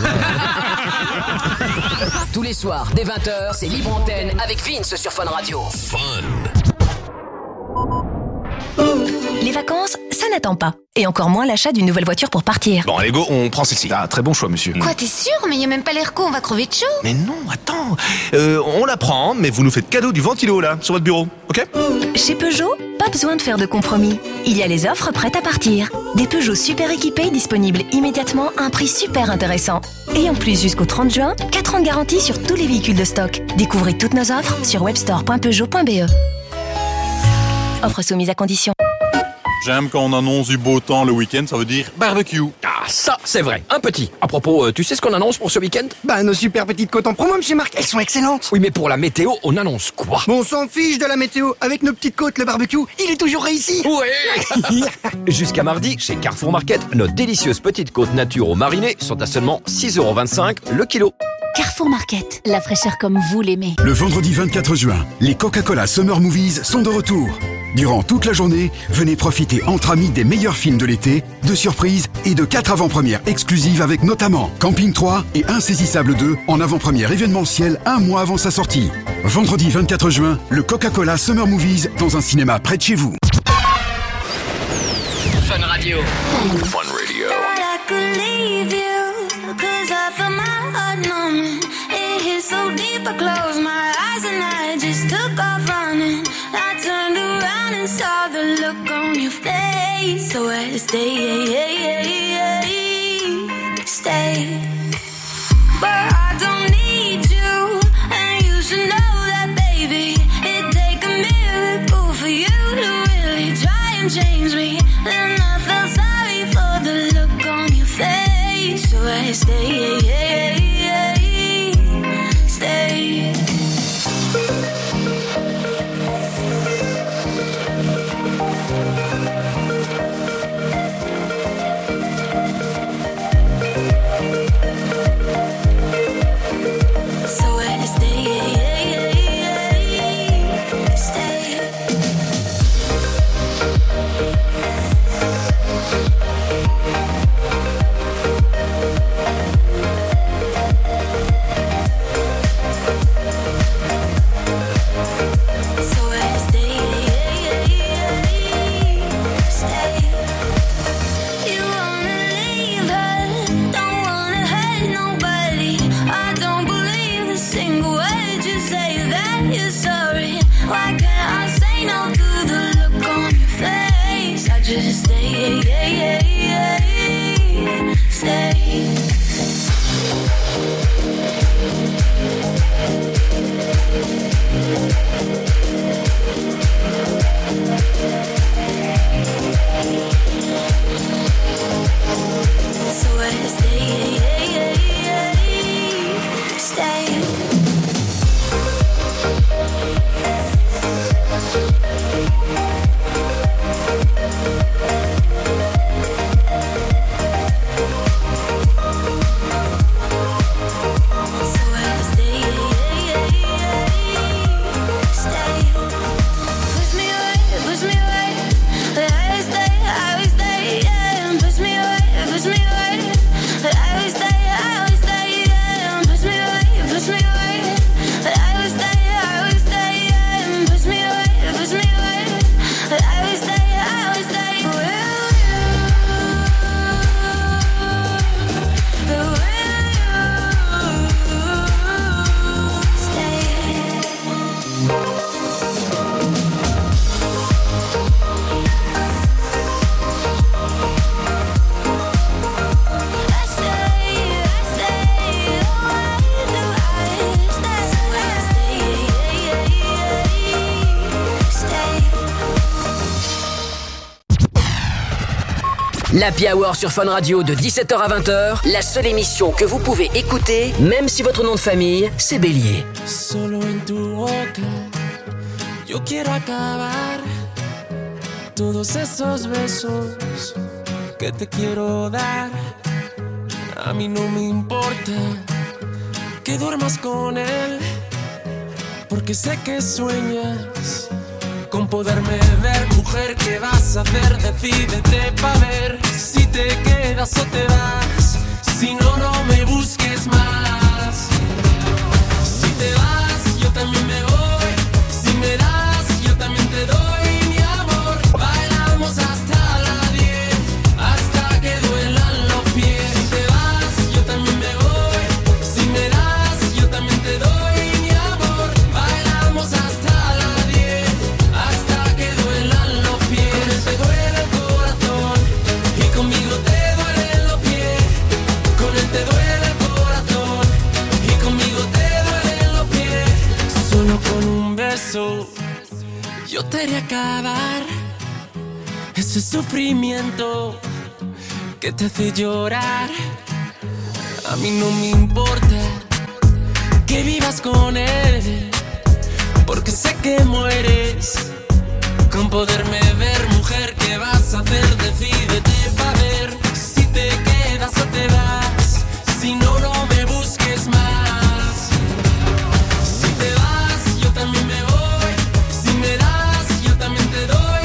hein. Tous les soirs, dès vingt heures, c'est libre antenne avec Vince sur Fun Radio. Les vacances, ça n'attend pas. Et encore moins l'achat d'une nouvelle voiture pour partir. Bon, allez, go, on prend celle-ci. Ah, très bon choix, monsieur. Quoi, t'es sûr? Mais y a même pas l'air con, on va crever de chaud. Mais non, attends. Euh, on la prend, mais vous nous faites cadeau du ventilo, là, sur votre bureau, ok? Chez Peugeot, pas besoin de faire de compromis. Il y a les offres prêtes à partir. Des Peugeot super équipés disponibles immédiatement à un prix super intéressant. Et en plus, jusqu'au trente juin, quatre ans de garantie sur tous les véhicules de stock. Découvrez toutes nos offres sur webstore point peugeot point b e. Offre soumise à condition. J'aime quand on annonce du beau temps le week-end, ça veut dire barbecue. Ah, ça, c'est vrai. Un petit. À propos, euh, tu sais ce qu'on annonce pour ce week-end? Bah, nos super petites côtes en promo, monsieur Marc, elles sont excellentes. Oui, mais pour la météo, on annonce quoi? Bon, on s'en fiche de la météo. Avec nos petites côtes, le barbecue, il est toujours réussi. Ouais. Jusqu'à mardi, chez Carrefour Market, nos délicieuses petites côtes nature au mariné sont à seulement six euros vingt-cinq le kilo. Carrefour Market, la fraîcheur comme vous l'aimez. Le vendredi vingt-quatre juin, les Coca-Cola Summer Movies sont de retour. Durant toute la journée, venez profiter entre amis des meilleurs films de l'été, de surprises et de quatre avant-premières exclusives avec notamment Camping trois et Insaisissable deux en avant-première événementielle un mois avant sa sortie. Vendredi vingt-quatre juin, le Coca-Cola Summer Movies dans un cinéma près de chez vous. Fun Radio. Fun Radio. I could leave you, cause I felt my heart numbing. It hit so deep, I closed my eyes and I just took off running. I turned around and saw the look on your face. So I had to stay, stay. But I don't need you, and you should know that, baby. It'd take a miracle for you to really try and change me. Then I felt sorry for the look on your face. So I stay, stay. So I stay, stay. Just stay, stay. So I stay, stay. L'Happy Hour sur Fun Radio de dix-sept heures à vingt heures, la seule émission que vous pouvez écouter, même si votre nom de famille, c'est Bélier. Solo en tu boca, yo quiero acabar todos esos besos que te quiero dar. A mí no me importa que duermas con él, porque sé que sueñas con poderme ver. Mujer, ¿qué vas a hacer? Decídete pa' ver si te quedas o te vas. Si no, no me busques más. Si te vas, yo también me voy. Si me das, yo también te doy mi amor. Bailamos hasta las diez, hasta que duelan los pies. Si te vas, yo también me voy. Si me das, yo también te doy mi amor. Bailamos hasta las diez, hasta que duelan los pies. Te duele el corazón y conmigo te duelen los pies. Con él te duele el corazón y conmigo te duelen los pies. Solo con un beso yo te haré acabar ese sufrimiento que te hace llorar. A mí no me importa que vivas con él, porque sé que mueres con poderme ver. Mujer, ¿qué vas a hacer? Decídete pa' ver si te quedas o te vas. Si no, no me busques más. Si te vas, yo también me voy. Si me das, yo también te doy.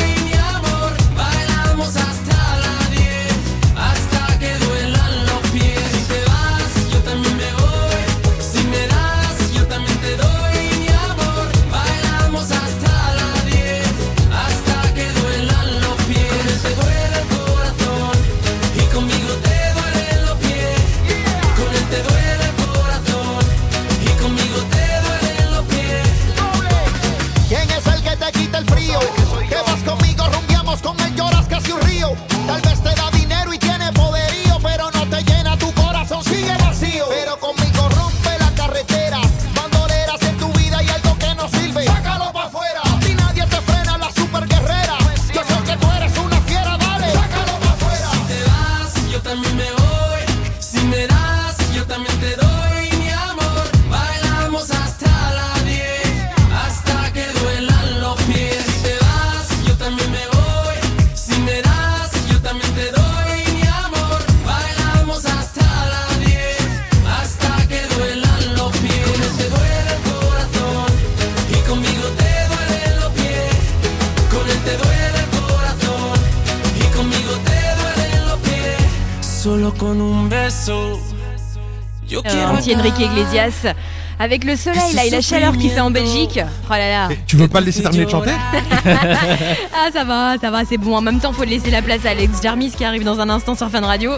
dime hoy, si me das, yo también te doy mi amor. Bailamos hasta las diez, hasta que duelan los pies. Si te vas, yo también me voy. Si me das, yo también te doy mi amor. Bailamos hasta las diez, hasta que duelan los pies. Con él te duele el corazón y conmigo te duelen los pies. Con él te duele el corazón y conmigo te duelen los pies. Solo con un beso. Yo Euh, quiero un petit Enrique Iglesias. Avec le soleil là et la chaleur qu'il fait en Belgique. Oh là là. Tu veux pas le laisser terminer de chanter? Ah ça va, ça va, c'est bon. En même temps, faut laisser la place à Alex Jarmis qui arrive dans un instant sur Fun Radio.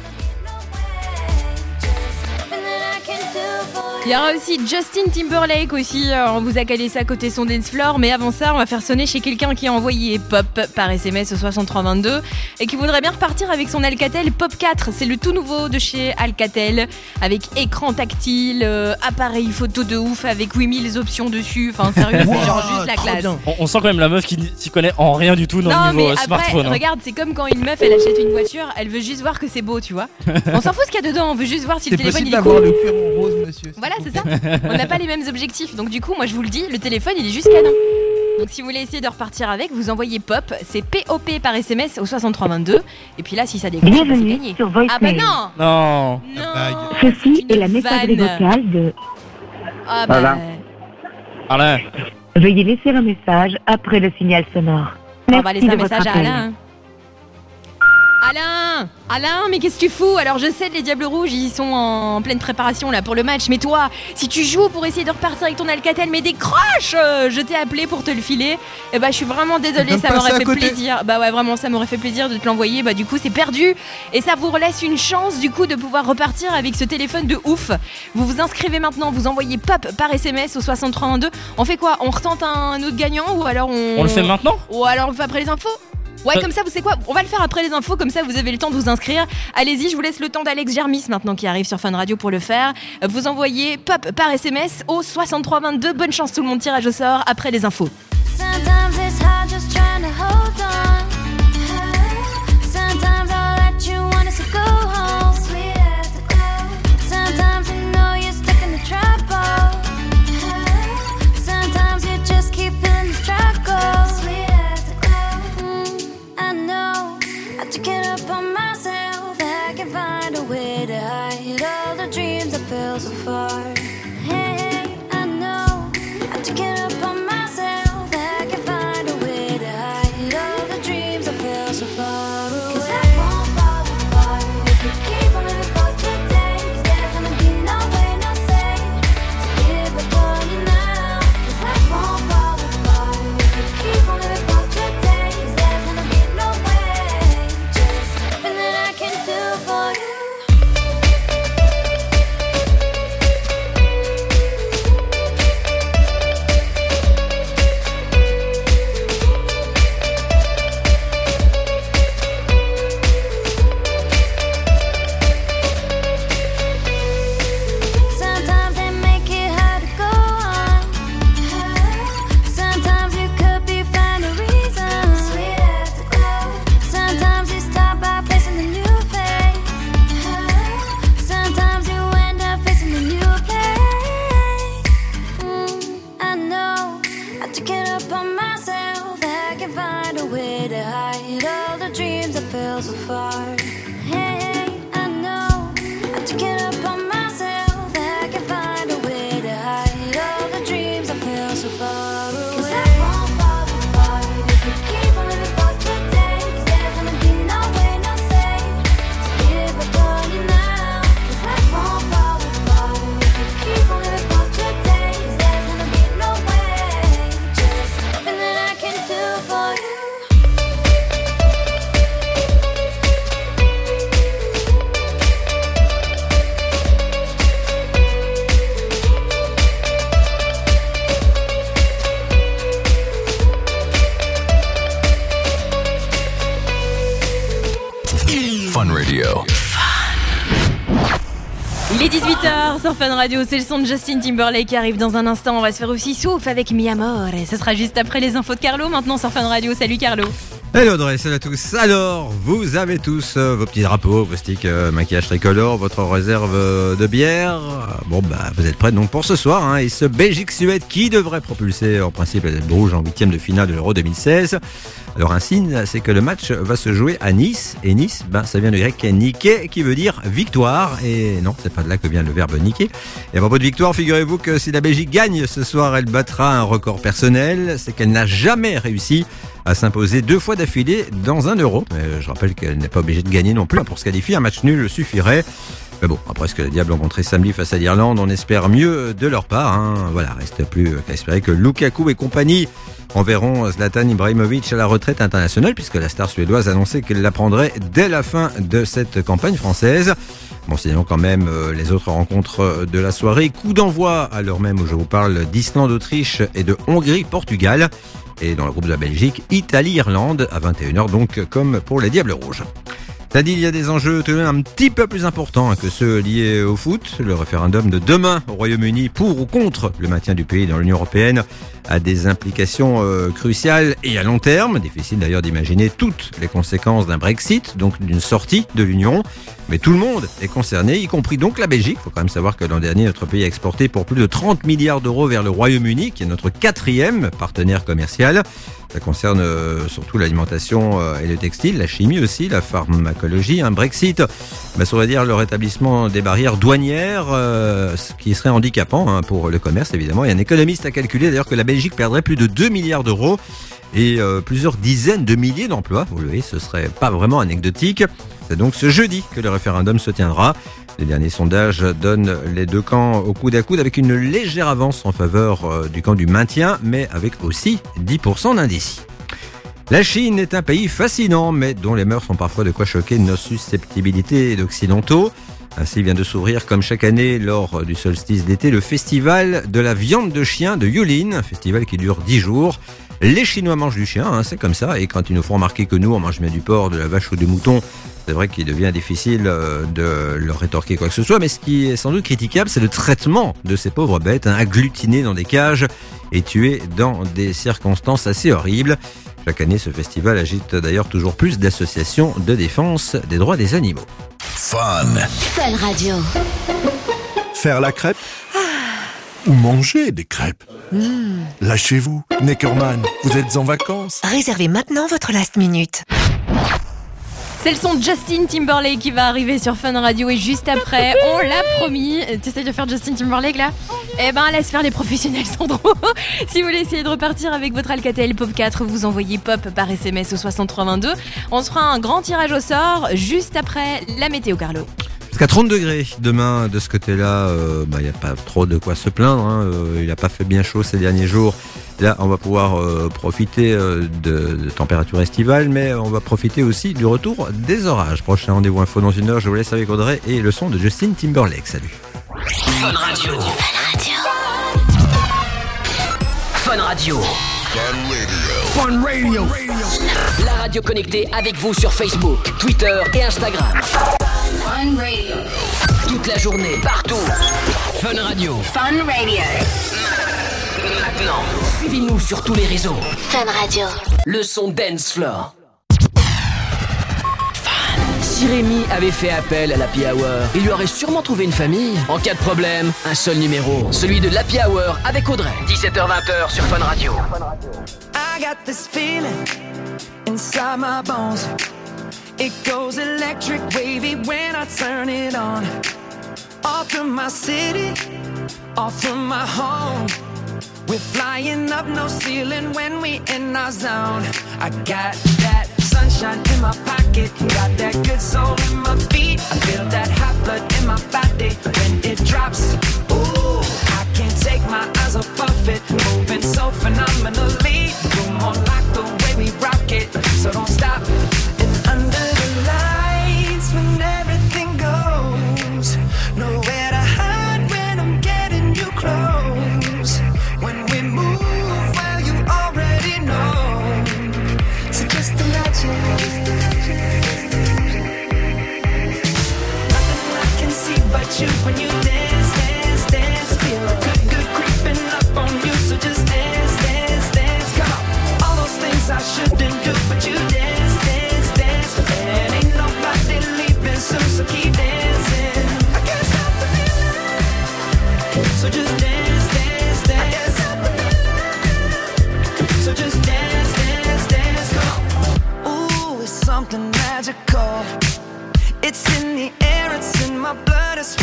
Il y aura aussi Justin Timberlake aussi, on vous a calé ça côté son dance floor, mais avant ça on va faire sonner chez quelqu'un qui a envoyé Pop par S M S au soixante-trois vingt-deux et qui voudrait bien repartir avec son Alcatel Pop quatre. C'est le tout nouveau de chez Alcatel avec écran tactile, euh, appareil photo de ouf avec huit mille options dessus, enfin sérieux c'est genre juste la classe. On, on sent quand même la meuf qui s'y connaît en rien du tout dans Non le niveau mais euh, après, smartphone. hein. regarde, c'est comme quand une meuf elle achète une voiture, elle veut juste voir que c'est beau, tu vois. On s'en fout ce qu'il y a dedans, on veut juste voir si le C'est téléphone possible il est d'avoir cool. le cuir en rose, monsieur. Voilà, c'est ça. On n'a pas les mêmes objectifs. Donc du coup, moi je vous le dis, le téléphone il est juste canon. Donc si vous voulez essayer de repartir avec, vous envoyez Pop, c'est P O P par S M S au soixante-trois vingt-deux. Et puis là, si ça déconne, c'est gagné. sur Ah bah voicemail. non. Non. Ceci est la messagerie vanne. vocale de... Ah bah. Voilà. Alain. Veuillez laisser un message après le signal sonore. On va Merci laisser de un votre message à appel. Alain. Alain, Alain, mais qu'est-ce que tu fous? Alors je sais, les Diables Rouges, ils sont en pleine préparation là pour le match. Mais toi, si tu joues pour essayer de repartir avec ton Alcatel, mais décroche! euh, Je t'ai appelé pour te le filer. Et bah je suis vraiment désolée, Donne ça pas m'aurait ça à fait côté. plaisir. Bah ouais, vraiment, ça m'aurait fait plaisir de te l'envoyer. Bah du coup, c'est perdu. Et ça vous laisse une chance du coup de pouvoir repartir avec ce téléphone de ouf. Vous vous inscrivez maintenant, vous envoyez Pop par S M S au soixante-trois vingt-deux. On fait quoi? On retente un autre gagnant ou alors on. On le fait maintenant? Ou alors on le fait après les infos? Ouais, Euh. comme ça, vous savez quoi? On va le faire après les infos, comme ça vous avez le temps de vous inscrire. Allez-y, je vous laisse le temps d'Alex Jarmis maintenant qui arrive sur Fun Radio pour le faire. Vous envoyez Pop par S M S au soixante-trois vingt-deux. Bonne chance tout le monde, tirage au sort après les infos. Sometimes it's hard just trying to hold on. Sometimes all that you want is to go home. Sweet as the cold. Sometimes you know you're stuck in the trouble. Sometimes you just keep feeling the struggle. Sweet as the cold. Mm, I know I have to get up on myself. I can find a way to hide all the dreams that fell so far. Hey, I know I have to get up on myself. I can find a way to hide all the dreams that fell so far away. 'Cause I won't fall apart if you keep on living for today. 'Cause there's gonna be no way, no say to give up on you now. 'Cause I won't fall apart if you keep on living for today. 'Cause there's gonna be no way, just nothing that I can do for you. Sometimes they make it hard to go on. Sometimes you could be find a reason. Sweet as the cold. Sometimes you start by placing a new face. Sometimes you end up facing a new place. Mm, I know I have to get up on myself. I can find a way to hide all the dreams that fell so far. Hey, I know I have to get up on myself. I can find a way to hide all the dreams that fell so far away. 'Cause I won't fall apart if you keep on living for today. 'Cause there's gonna be no way, no say to give up on you now. 'Cause I won't fall apart if you keep on living for today. 'Cause there's gonna be no way, just nothing that I can do for you. Fun Radio. Il est dix-huit heures sur Fun Radio, c'est le son de Justin Timberlake qui arrive dans un instant. On va se faire aussi souffle avec Mi Amor. Et ce sera juste après les infos de Carlo, maintenant sur Fun Radio. Salut Carlo. Hello Audrey, salut à tous. Alors, vous avez tous euh, vos petits drapeaux, vos sticks euh, maquillage tricolore, votre réserve euh, de bière. Bon, bah, vous êtes prêts donc pour ce soir, hein, et ce Belgique-Suède qui devrait propulser en principe la Diable Rouge en huitième de finale de l'Euro deux mille seize. Alors, un signe, c'est que le match va se jouer à Nice, et Nice, ben, ça vient du grec niquer, qui veut dire victoire, et non, c'est pas de là que vient le verbe niquer. Et à propos de victoire, figurez-vous que si la Belgique gagne ce soir, elle battra un record personnel, c'est qu'elle n'a jamais réussi à s'imposer deux fois d'affilée dans un euro. Mais je rappelle qu'elle n'est pas obligée de gagner non plus. Pour se qualifier, un match nul suffirait. Mais bon, après ce que les Diables ont montré samedi face à l'Irlande, on espère mieux de leur part. Hein. Voilà, reste plus qu'à espérer que Lukaku et compagnie enverront Zlatan Ibrahimovic à la retraite internationale, puisque la star suédoise a annoncé qu'elle la prendrait dès la fin de cette campagne française. Bon, sinon quand même euh, les autres rencontres de la soirée. Coup d'envoi à l'heure même où je vous parle d'Islande, Autriche et de Hongrie, Portugal. Et dans le groupe de la Belgique, Italie-Irlande à vingt et une heures, donc comme pour les Diables Rouges. T'as dit, il y a des enjeux tout de même un petit peu plus importants que ceux liés au foot. Le référendum de demain au Royaume-Uni pour ou contre le maintien du pays dans l'Union européenne a des implications euh, cruciales et à long terme. Difficile d'ailleurs d'imaginer toutes les conséquences d'un Brexit, donc d'une sortie de l'Union. Mais tout le monde est concerné, y compris donc la Belgique. Il faut quand même savoir que l'an dernier, notre pays a exporté pour plus de trente milliards d'euros vers le Royaume-Uni, qui est notre quatrième partenaire commercial. Ça concerne euh, surtout l'alimentation euh, et le textile, la chimie aussi, la pharmacologie. Un Brexit, bah, ça veut dire le rétablissement des barrières douanières, euh, ce qui serait handicapant hein, pour le commerce évidemment. Et un économiste a calculé d'ailleurs que la Belgique perdrait plus de deux milliards d'euros et euh, plusieurs dizaines de milliers d'emplois. Vous le voyez, ce serait pas vraiment anecdotique. C'est donc ce jeudi que le référendum se tiendra. Les derniers sondages donnent les deux camps au coude à coude avec une légère avance en faveur du camp du maintien, mais avec aussi dix pour cent d'indécis. La Chine est un pays fascinant, mais dont les mœurs sont parfois de quoi choquer nos susceptibilités d'occidentaux. Ainsi vient de s'ouvrir, comme chaque année, lors du solstice d'été, le festival de la viande de chien de Yulin, un festival qui dure dix jours. Les Chinois mangent du chien, hein, c'est comme ça, et quand ils nous font remarquer que nous, on mange bien du porc, de la vache ou du mouton, c'est vrai qu'il devient difficile de leur rétorquer quoi que ce soit, mais ce qui est sans doute critiquable, c'est le traitement de ces pauvres bêtes, hein, agglutinées dans des cages et tuées dans des circonstances assez horribles. Chaque année, ce festival agite d'ailleurs toujours plus d'associations de défense des droits des animaux. Fun. Fun Radio. Faire la crêpe ou manger des crêpes. Mmh. Lâchez-vous, Neckerman, vous êtes en vacances. Réservez maintenant votre last minute. C'est le son de Justin Timberlake qui va arriver sur Fun Radio et juste après, on l'a promis. T'essayes de faire Justin Timberlake là ? Eh ben laisse faire les professionnels, Sandro. Si vous voulez essayer de repartir avec votre Alcatel Pop quatre, vous envoyez Pop par S M S au soixante-trois vingt-deux. On se fera un grand tirage au sort juste après la météo, Carlo. Jusqu'à trente degrés demain de ce côté-là, il euh, n'y bah, a pas trop de quoi se plaindre. Hein. Euh, il n'a pas fait bien chaud ces derniers jours. Là, on va pouvoir euh, profiter euh, de, de températures estivales, mais on va profiter aussi du retour des orages. Prochain rendez-vous info dans une heure. Je vous laisse avec Audrey et le son de Justin Timberlake. Salut. Fun Radio. Fun Radio. Fun Radio. La radio connectée avec vous sur Facebook, Twitter et Instagram. Fun Radio. Toute la journée, partout. Fun Radio. Fun Radio. Maintenant, suivez-nous sur tous les réseaux. Fun Radio. Le son Dance Floor. Si Rémi avait fait appel à l'Happy Hour, il lui aurait sûrement trouvé une famille. En cas de problème, un seul numéro, celui de l'Happy Hour avec Audrey. dix-sept heures vingt sur Fun Radio. I got this feeling inside my bones. It goes electric wavy when I turn it on. Off from my city, off from my home. We're flying up no ceiling when we in our zone. I got that sunshine in my pocket, got that good soul in my feet. I feel that hot blood in my body when it drops. Ooh, I can't take my eyes off it, moving so phenomenally. You're more like the way we rock it, so don't stop. And under the lights when everything goes, nowhere to hide when I'm getting you close. When we move, well you already know. So just imagine. Nothing I can see but you when you dance, dance, dance. Feel good, good creeping up on you. So just dance, dance, dance. Come on, all those things I shouldn't do, but you dance.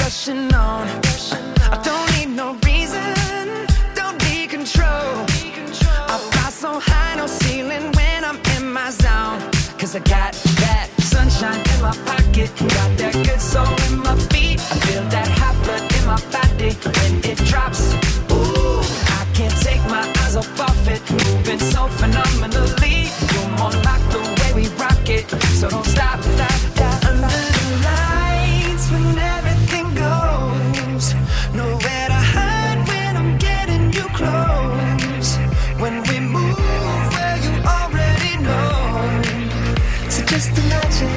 rushing on. I don't need no reason, don't need control. I fly so high, no ceiling when I'm in my zone. Cause I got that sunshine in my pocket, got that good soul in my feet. I feel that hot blood in my body when it drops. Ooh, I can't take my eyes off of it, moving so phenomenally. You're more like the way we rock it, so don't stop, stop, stop. Under the lights when everything goes, nowhere to hide when I'm getting you close. When we move where you already know, so just imagine.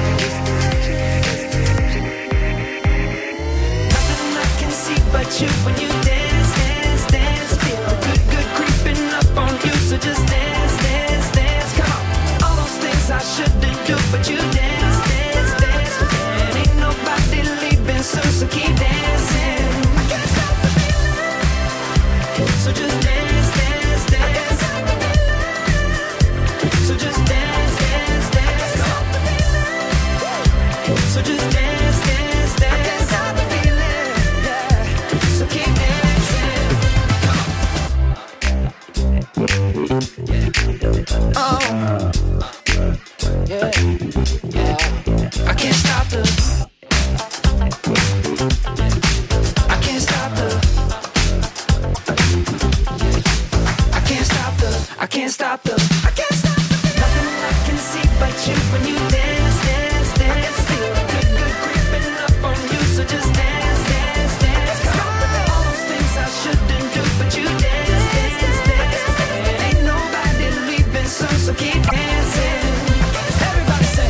Nothing I can see but you when you dance, dance, dance. Feel the good, good creeping up on you, so just dance, dance, dance. Come on, all those things I shouldn't do, but you dance, dance, dance. And ain't nobody leaving soon, so keep dancing. I can't stop the feeling, so just dance, dance, dance. So just dance, dance, dance. So just dance, dance, dance. I can't stop the feeling, yeah. So keep dancing. Oh, yeah, yeah. I can't stop the. I can't stop the. I can't stop the. I can't stop the. I can't stop the. Nothing I can see but you when you dance, dance, dance. Feel the good, good creeping up on you, so just dance, dance, dance. All those things I shouldn't do, but you dance, dance, dance. And ain't nobody leaving soon, so keep dancing. Everybody say.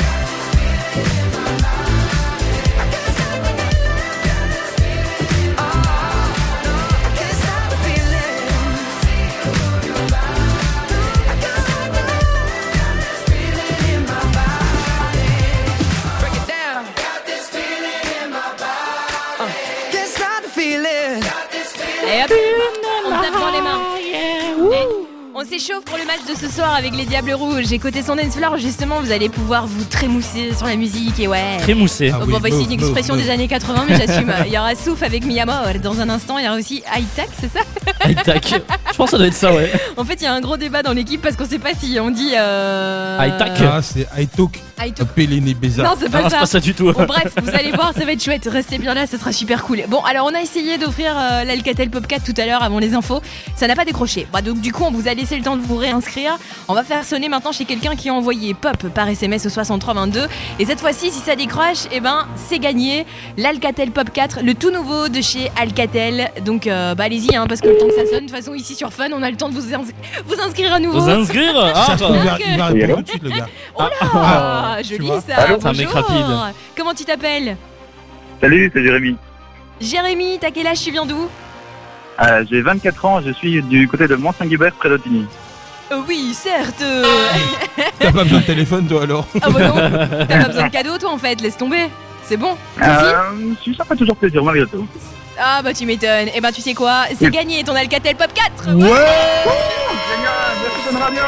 Et hop, on tape dans les mains. Et on s'échauffe pour le match de ce soir avec les Diables Rouges. Et côté son dance floor, justement, vous allez pouvoir vous trémousser sur la musique. Et ouais. Trémousser. Ah, bon, bah, c'est une expression des années quatre-vingts, mais j'assume. Il y aura Souf avec Miyamor dans un instant. Il y aura aussi High-Tac, c'est ça? High-Tac. Je pense que ça doit être ça, ouais. En fait, il y a un gros débat dans l'équipe parce qu'on sait pas si on dit. Euh... High-Tac. Ah, c'est High-Talk. Pelé Bézard. Non, c'est pas Ah, ça. c'est pas ça du tout. Bon, bref, vous allez voir, ça va être chouette. Restez bien là, ça sera super cool. Bon, alors on a essayé d'offrir euh, l'Alcatel Pop quatre tout à l'heure avant les infos. Ça n'a pas décroché. Bah, donc, du coup, on vous a laissé le temps de vous réinscrire. On va faire sonner maintenant chez quelqu'un qui a envoyé Pop par S M S au soixante-trois vingt-deux. Et cette fois-ci, si ça décroche, eh ben, c'est gagné. L'Alcatel Pop quatre, le tout nouveau de chez Alcatel. Donc, euh, bah, allez-y, hein, parce que le temps que ça sonne, de toute façon, ici sur Fun, on a le temps de vous, ins- vous inscrire à nouveau. Vous inscrire Ah, Ça se trouve, il va, il va répondre tout de suite, le gars. Oh là, Ah, joli tu vois. ça. Allô, c'est un mec Bonjour. rapide. Comment tu t'appelles? Salut, c'est Jérémy. Jérémy, t'as quel âge? Tu viens d'où? Euh, j'ai vingt-quatre ans, je suis du côté de Mont-Saint-Guibert, près d'Ottigny. Euh, Oui, certes. T'as pas besoin de téléphone, toi, alors? Ah bah non, t'as pas besoin de cadeau toi en fait, laisse tomber. C'est bon. Euh, si, ça fait toujours plaisir, malgré tout. Ah bah tu m'étonnes. Et ben tu sais quoi, c'est gagné ton Alcatel Pop quatre. Ouais. Génial, merci Fun Radio.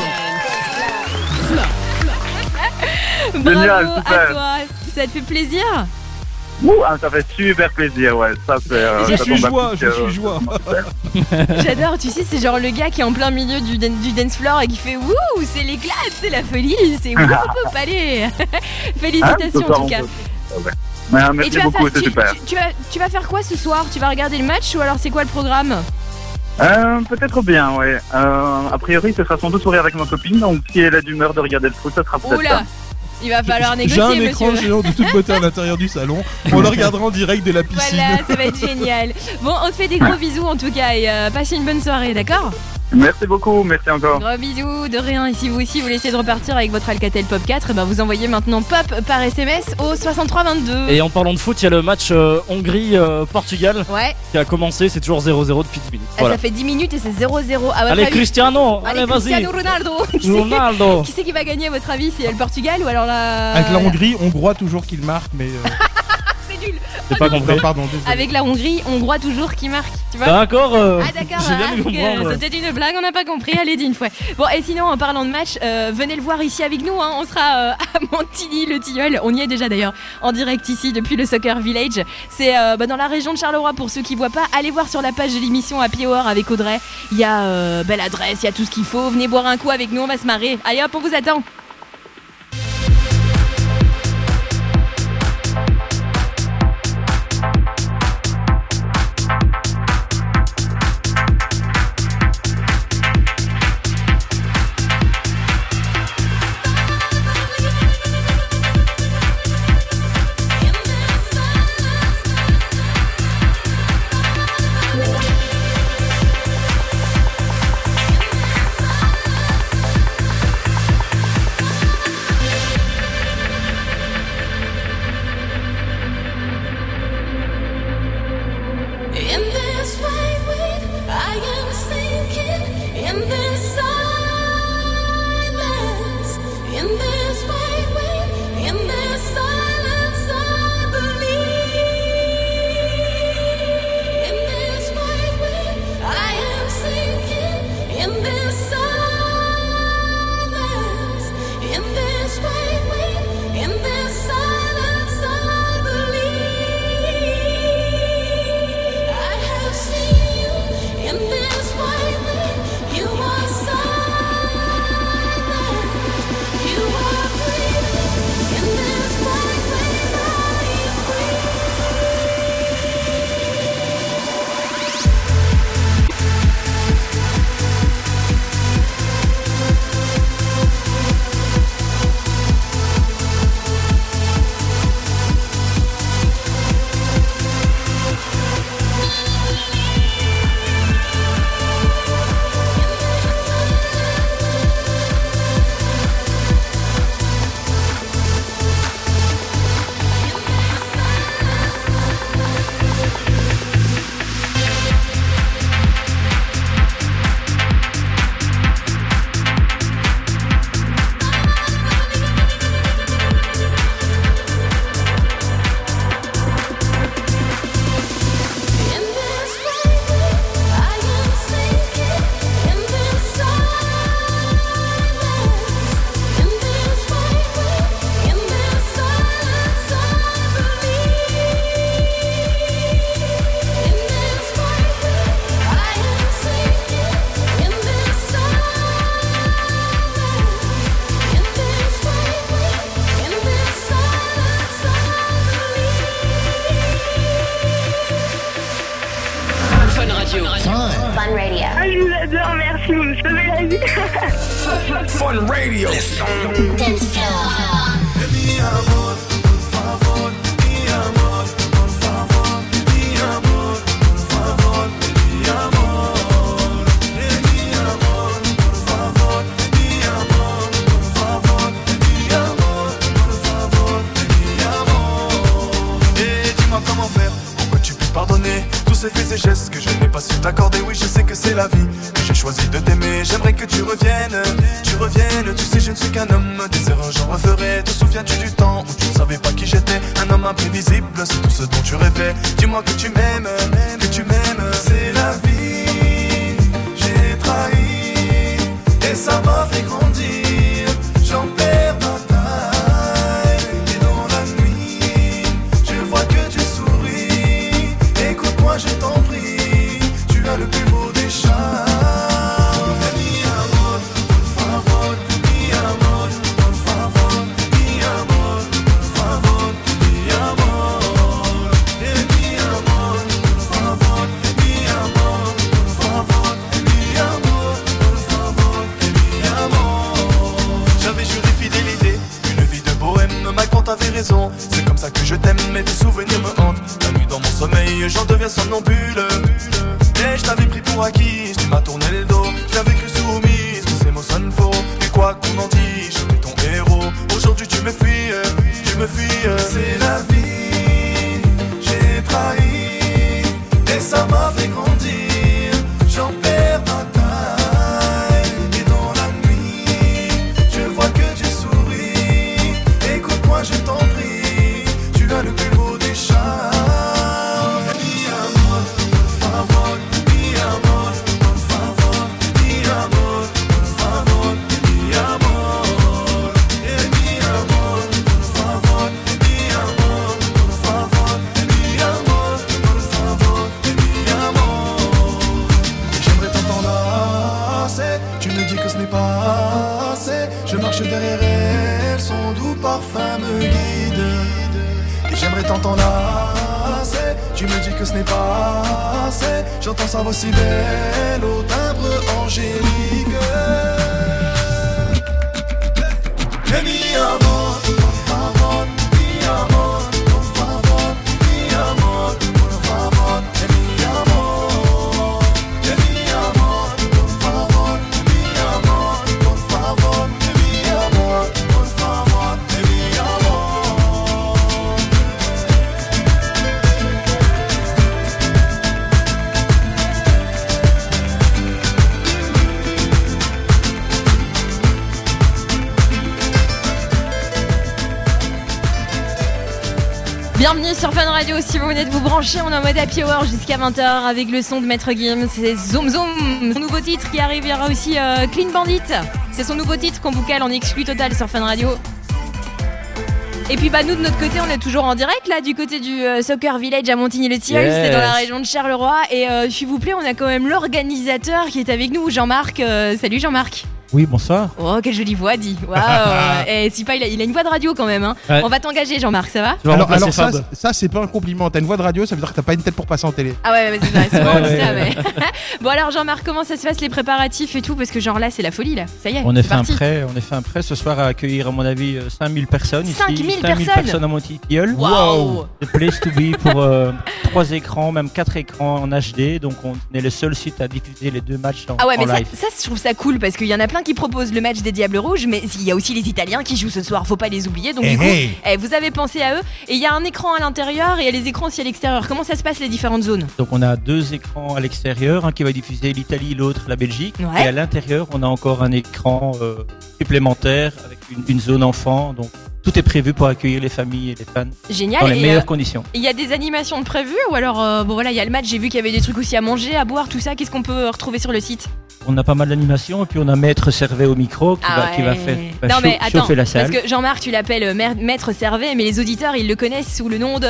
Bravo Génial, à super. toi. Ça te fait plaisir? Ouh, ah, ça fait super plaisir, ouais. Ça fait. euh, Je ça suis tombe à joie, pic, je euh, suis joie. J'adore, tu sais, c'est genre le gars qui est en plein milieu du, dan- du dance floor et qui fait wouh, c'est l'éclat, c'est la folie, c'est wouh, pop, allez. Félicitations Ah, ce soir, en tout on cas. peut. Ah ouais. Ouais, Et merci tu vas, beaucoup, faire, c'est tu, super. tu- tu vas, tu vas faire quoi ce soir? Tu vas regarder le match ou alors c'est quoi le programme? Euh, peut-être bien, ouais. Euh, a priori, ce sera sans doute soirée avec ma copine, donc si elle a d'humeur de regarder le foot, ça sera peut-être Oula, ça. il va falloir J'ai négocier, un monsieur. écran géant de toute beauté à l'intérieur du salon. On le regardera en direct de la piscine. Voilà, ça va être génial. Bon, on te fait des gros bisous en tout cas et euh, passez une bonne soirée, d'accord? Merci beaucoup, merci encore. Gros bisous, de rien. Et si vous aussi vous voulez essayer de repartir avec votre Alcatel Pop quatre, ben vous envoyez maintenant Pop par S M S au soixante-trois vingt-deux. Et en parlant de foot, il y a le match euh, Hongrie-Portugal Ouais. qui a commencé, c'est toujours zéro zéro depuis dix minutes. Ah, Voilà. ça fait dix minutes et c'est zéro zéro. À votre Allez avis- Cristiano, Allez, allez, vas-y. Cristiano Ronaldo. Qui c'est- Ronaldo. Qui c'est qui va gagner à votre avis? C'est le Portugal ou alors la. Avec la Hongrie, Hongrois toujours qu'il marque, mais. euh, C'est nul. J'ai pas compris. Non, pardon, désolé. Avec la Hongrie, hongrois toujours qui marque, tu vois. D'accord. Euh, Ah d'accord, j'ai bien ah, dû comprendre. c'était une blague, on n'a pas compris, allez dis une fois. Bon et sinon en parlant de match, euh, venez le voir ici avec nous, hein. On sera euh, à Montigny le Tilleul, on y est déjà d'ailleurs en direct ici depuis le Soccer Village. C'est euh, bah, dans la région de Charleroi pour ceux qui voient pas, allez voir sur la page de l'émission Happy Hour avec Audrey, il y a euh, bah, l'adresse, il y a tout ce qu'il faut, venez boire un coup avec nous, on va se marrer. Allez hop, on vous attend. In this way, I am sinking. In this silence, in this way, in this silence, I believe. In this way, I am sinking. In this silence, in this way, in this silence, I believe. I have seen you in this way. You are silent. You are breathing in this way. I am free. In this way, I am sinking. In this silence, in this way, in this silence, I believe. In this way, I am sinking. In this silence, in this way, in this silence, I Fun Radio. Fun Radio. Ah, je vous adore, merci, vous me sauvez la vie. Fun Radio. Dance floor. Et dis-moi comment faire pour que tu puisses pardonner tous ces faits et gestes que je n'ai pas su t'accorder. Oui, je sais que c'est la vie, que j'ai choisi de t'aimer. J'aimerais que tu reviennes, tu reviennes. Tu sais, je ne suis qu'un homme, des erreurs j'en referai. Te souviens-tu du temps où tu ne savais pas qui j'étais? Un homme imprévisible, c'est tout ce dont tu rêvais. Dis-moi que tu m'aimes, que tu m'aimes. C'est la vie, j'ai trahi et ça m'a fait grandir. J'en perds ma taille et dans la nuit, je vois que tu souris. Écoute-moi, je t'en prie, tu as le plus beau des charmes. Mi amor, por favor, mi amor, por favor, mi amor, por favor, mi amor. Eh, mi amor, por favor, mi amor, por favor, mi amor, por favor, mi amor. J'avais juré fidélité, une vie de bohème. Macron, t'avais raison, c'est comme ça que je t'aime, mais tes souvenirs me hantent. La nuit dans mon sommeil, j'en deviens somnambule. Et je t'avais pris pour acquise, tu m'as tourné le dos. Je t'avais cru soumise, tous ces mots sonnent faux. Mais quoi qu'on en dise, j'étais ton héros. Aujourd'hui tu me fuis, tu me fuis. C'est la vie, j'ai trahi et ça m'a fait grandir. J'en perds ma taille et dans la nuit, je vois que tu souris. Écoute-moi, je t'en prie, tu as le plus beau des chats. Tu me dis que ce n'est pas assez. J'entends sa voix si belle au timbre angélique. Et mi amor, por favor, mi amor, por favor, mi amor, por favor, et mi amor, et mi amor, por favor, mi amor, por favor, et mi amor, por favor, et mi amor. Bienvenue sur Fun Radio, si vous venez de vous brancher, on est en mode happy hour jusqu'à vingt heures avec le son de Maître Gims, c'est Zoom Zoom. Son nouveau titre qui arrive, il y aura aussi euh, Clean Bandit, c'est son nouveau titre qu'on vous cale en exclu total sur Fun Radio. Et puis bah nous de notre côté on est toujours en direct là du côté du euh, Soccer Village à Montigny-le-Tilleul, yes. C'est dans la région de Charleroi et euh, s'il vous plaît on a quand même l'organisateur qui est avec nous, Jean-Marc. Euh, salut Jean-Marc. Oui, bonsoir. Oh, quelle jolie voix, dit. Waouh. Et si pas, il a, il a une voix de radio quand même. Hein. Ouais. On va t'engager, Jean-Marc, ça va? Alors, alors ça, ça, c'est pas un compliment. T'as une voix de radio, ça veut dire que t'as pas une tête pour passer en télé. Ah ouais, mais c'est vrai, c'est souvent ouais, ça, ouais. Bon, alors, Jean-Marc, comment ça se passe les préparatifs et tout? Parce que, genre là, c'est la folie, là. Ça y est. On a fait un prêt, on a fait un prêt ce soir à accueillir, à mon avis, cinq mille personnes. cinq mille ici, personnes. cinq mille personnes à Montigny-le-Tilleul. Wow. The place to be pour euh, trois écrans, même quatre écrans en H D. Donc, on est le seul site à diffuser les deux matchs en, ah ouais, en mais live. Ça, ça, je trouve ça cool parce qu'il y en a plein qui proposent le match des Diables Rouges, mais il y a aussi les Italiens qui jouent ce soir, faut pas les oublier. Donc, hey du coup, hey. Eh, vous avez pensé à eux. Et il y a un écran à l'intérieur et il y a les écrans aussi à l'extérieur. Comment ça se passe les différentes zones? Donc, on a deux écrans à l'extérieur, un qui va diffuser l'Italie, l'autre la Belgique. Ouais. Et à l'intérieur, on a encore un écran euh, supplémentaire avec une, une zone enfant. Donc, tout est prévu pour accueillir les familles et les fans. Génial. Dans les et meilleures euh, conditions. Il y a des animations de prévues ou alors, euh, bon voilà, il y a le match, j'ai vu qu'il y avait des trucs aussi à manger, à boire, tout ça. Qu'est-ce qu'on peut retrouver sur le site? On a pas mal d'animations et puis on a Maître Servet au micro qui, ah va, ouais. qui va faire va non, chau- mais attends, chauffer la salle. Parce que Jean-Marc, tu l'appelles Maître Servet, mais les auditeurs, ils le connaissent sous le nom de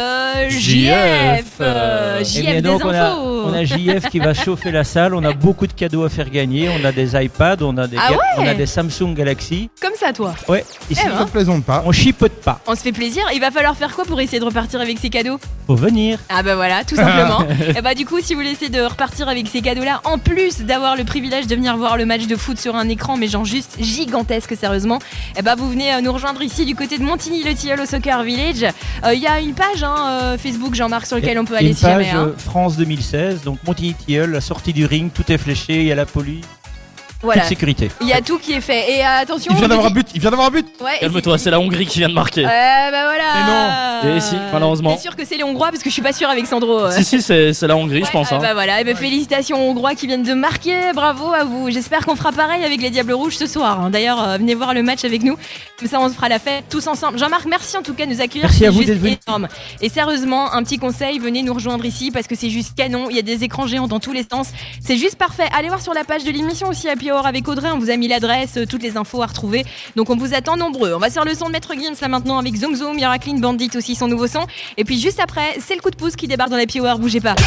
J F. Euh, J F eh bien, des donc, infos. On a, on a J F qui va chauffer la salle. On a beaucoup de cadeaux à faire gagner. On a des iPads, on a des, ah ouais. on a des Samsung Galaxy. Comme ça, toi. Ouais. Ici, eh ben. on ne plaisante pas. On chipote pas. On se fait plaisir. Il va falloir faire quoi pour essayer de repartir avec ces cadeaux? Faut venir. Ah bah voilà, tout simplement. Et bah du coup, si vous voulez essayer de repartir avec ces cadeaux-là, en plus d'avoir le privilège de venir voir le match de foot sur un écran, mais genre juste gigantesque, sérieusement, et bah vous venez nous rejoindre ici du côté de Montigny-le-Tilleul au Soccer Village. Il euh, y a une page hein, Facebook, Jean-Marc, sur laquelle on peut aller si jamais. Une page hein. France deux mille seize, donc Montigny-le-Tilleul, la sortie du ring, tout est fléché, il y a la police. Voilà. Toute sécurité. Il y a tout qui est fait. Et euh, attention. Il vient d'avoir un but. Il vient d'avoir un but. Ouais, calme-toi, c'est la Hongrie qui vient de marquer. Ouais, bah voilà. Mais non. Et si, malheureusement. T'es sûr que c'est les Hongrois parce que je suis pas sûr avec Sandro. Euh. Si, si, c'est, c'est la Hongrie, ouais, je pense. Euh, hein. Bah voilà. Et bah, félicitations aux Hongrois qui viennent de marquer. Bravo à vous. J'espère qu'on fera pareil avec les Diables Rouges ce soir. Hein. D'ailleurs, euh, venez voir le match avec nous. Comme ça, on se fera la fête tous ensemble. Jean-Marc, merci en tout cas de nous accueillir. Merci c'est à vous juste d'être venu. énorme. Et sérieusement, un petit conseil, venez nous rejoindre ici parce que c'est juste canon. Il y a des écrans géants dans tous les sens. C'est juste parfait. Allez voir sur la page de l'émission aussi Happy Hour avec Audrey. On vous a mis l'adresse, toutes les infos à retrouver. Donc on vous attend nombreux. On va sur le son de Maître Gims là maintenant avec Zoom Zoom. Il y aura Clean Bandit aussi, son nouveau son. Et puis juste après, c'est le coup de pouce qui débarque dans l'Happy Hour. Bougez pas.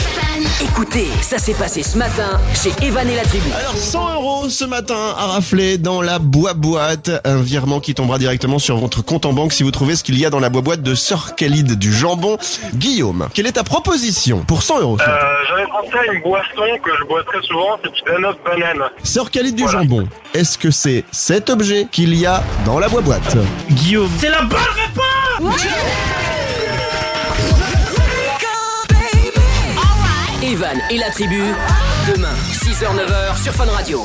Écoutez, ça s'est passé ce matin chez Evan et la tribu. Alors cent euros ce matin à rafler dans la boîte. Un virement qui tombera directement sur votre compte en banque si vous trouvez ce qu'il y a dans la boîte de Sœur Khalid du jambon. Guillaume, quelle est ta proposition pour cent euros? euh, J'avais pensé à une boisson que je bois très souvent, c'est du Danone banane. Sœur Khalid du voilà. jambon, est-ce que c'est cet objet qu'il y a dans la boîte? Guillaume, c'est la bonne réponse. Ouais. Evan et la tribu, demain, six heures neuf heures sur Fun Radio.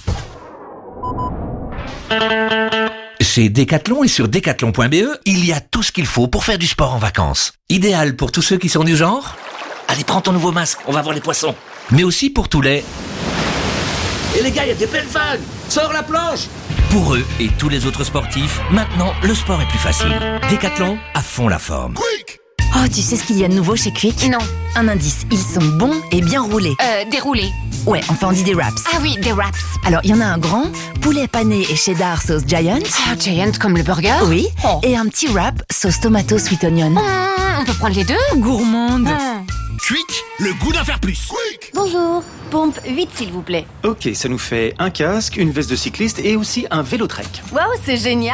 Chez Decathlon et sur decathlon point b e, il y a tout ce qu'il faut pour faire du sport en vacances. Idéal pour tous ceux qui sont du genre « Allez, prends ton nouveau masque, on va voir les poissons ». Mais aussi pour tous les « Et les gars, il y a des belles vagues, sors la planche !» Pour eux et tous les autres sportifs, maintenant, le sport est plus facile. Decathlon, à fond la forme. Oh, tu sais ce qu'il y a de nouveau chez Quick? Non. Un indice, ils sont bons et bien roulés. Euh, déroulés. Ouais, enfin on dit des wraps. Ah oui, des wraps. Alors, il y en a un grand, poulet pané et cheddar sauce Giant. Ah, Giant comme le burger? Oui. Oh. Et un petit wrap sauce tomato sweet onion. Mmh, on peut prendre les deux? Gourmande. Mmh. Quick, le goût d'en faire plus. Quick. Bonjour. Pompe huit s'il vous plaît. Ok, ça nous fait un casque, une veste de cycliste et aussi un vélo trek. Waouh, c'est génial.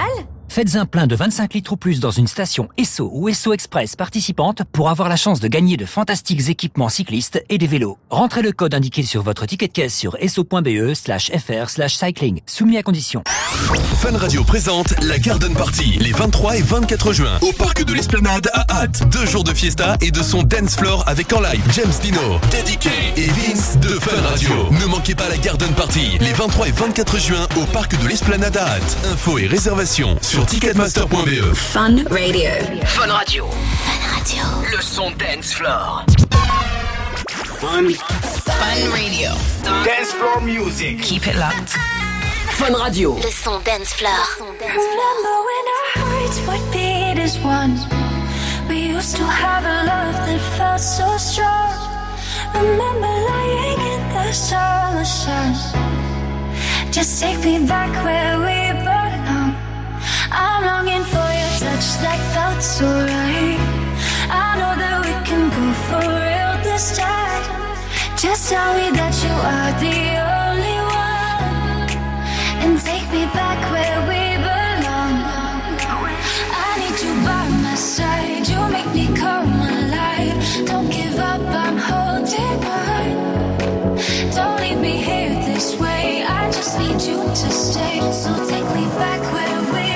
Faites un plein de vingt-cinq litres ou plus dans une station Esso ou Esso Express participante pour avoir la chance de gagner de fantastiques équipements cyclistes et des vélos. Rentrez le code indiqué sur votre ticket de caisse sur esso.be slash fr slash cycling. Soumis à condition. Fun Radio présente la Garden Party les vingt-trois et vingt-quatre juin au parc de l'Esplanade à Hâte. Deux jours de fiesta et de son dance floor avec en live James Dino, Teddy K et Vince de Fun Radio. Ne manquez pas la Garden Party les vingt-trois et vingt-quatre juin au parc de l'Esplanade à Hâte. Infos et réservations sur ticketmaster point b e. Fun Radio. Fun Radio. Fun Radio. Le son dance floor. Fun. Fun Radio. Dance floor music. Keep it locked. Fun Radio. Le son dance floor. Remember when our hearts would beat as one? We used to have a love that felt so strong. Remember lying in the summer sun. Just take me back where we belong. I'm longing for your touch that felt so right. I know that we can go for real this time. Just tell me that you are the only one, and take me back where we belong. I need you by my side. You make me come alive. Don't give up, I'm holding on. Don't leave me here this way. I just need you to stay. So take me back where we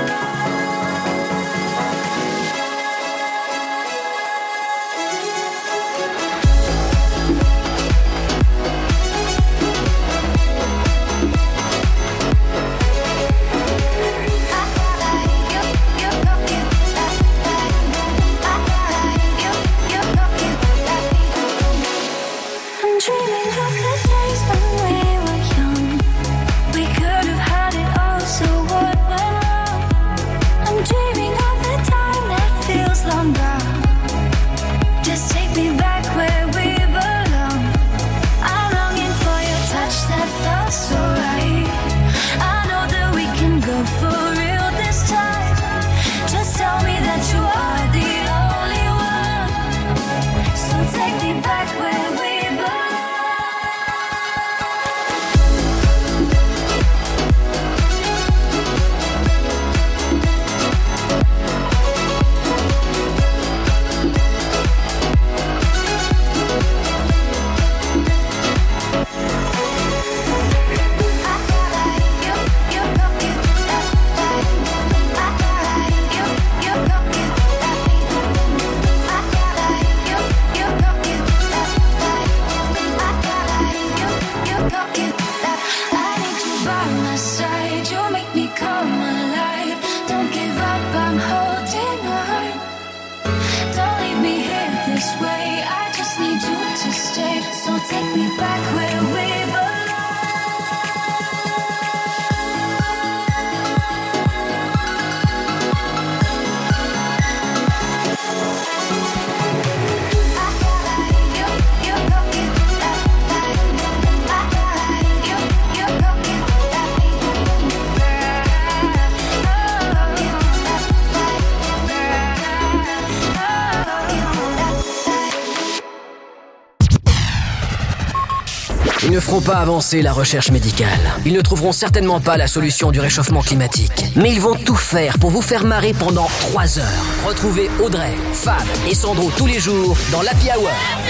Ils ne feront pas avancer la recherche médicale. Ils ne trouveront certainement pas la solution du réchauffement climatique. Mais ils vont tout faire pour vous faire marrer pendant trois heures. Retrouvez Audrey, Fab et Sandro tous les jours dans l'Happy Hour.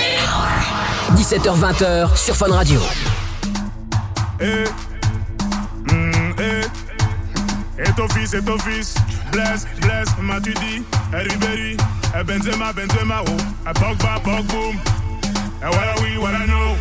dix-sept heures vingt sur Fun Radio. Eh, mm, eh. Et ton fils, et ton fils. Bless, bless, m'as-tu dit? Ribéry, Benzema, Benzema, oh. Pogba, Pogboum. Voilà, oui, voilà, no.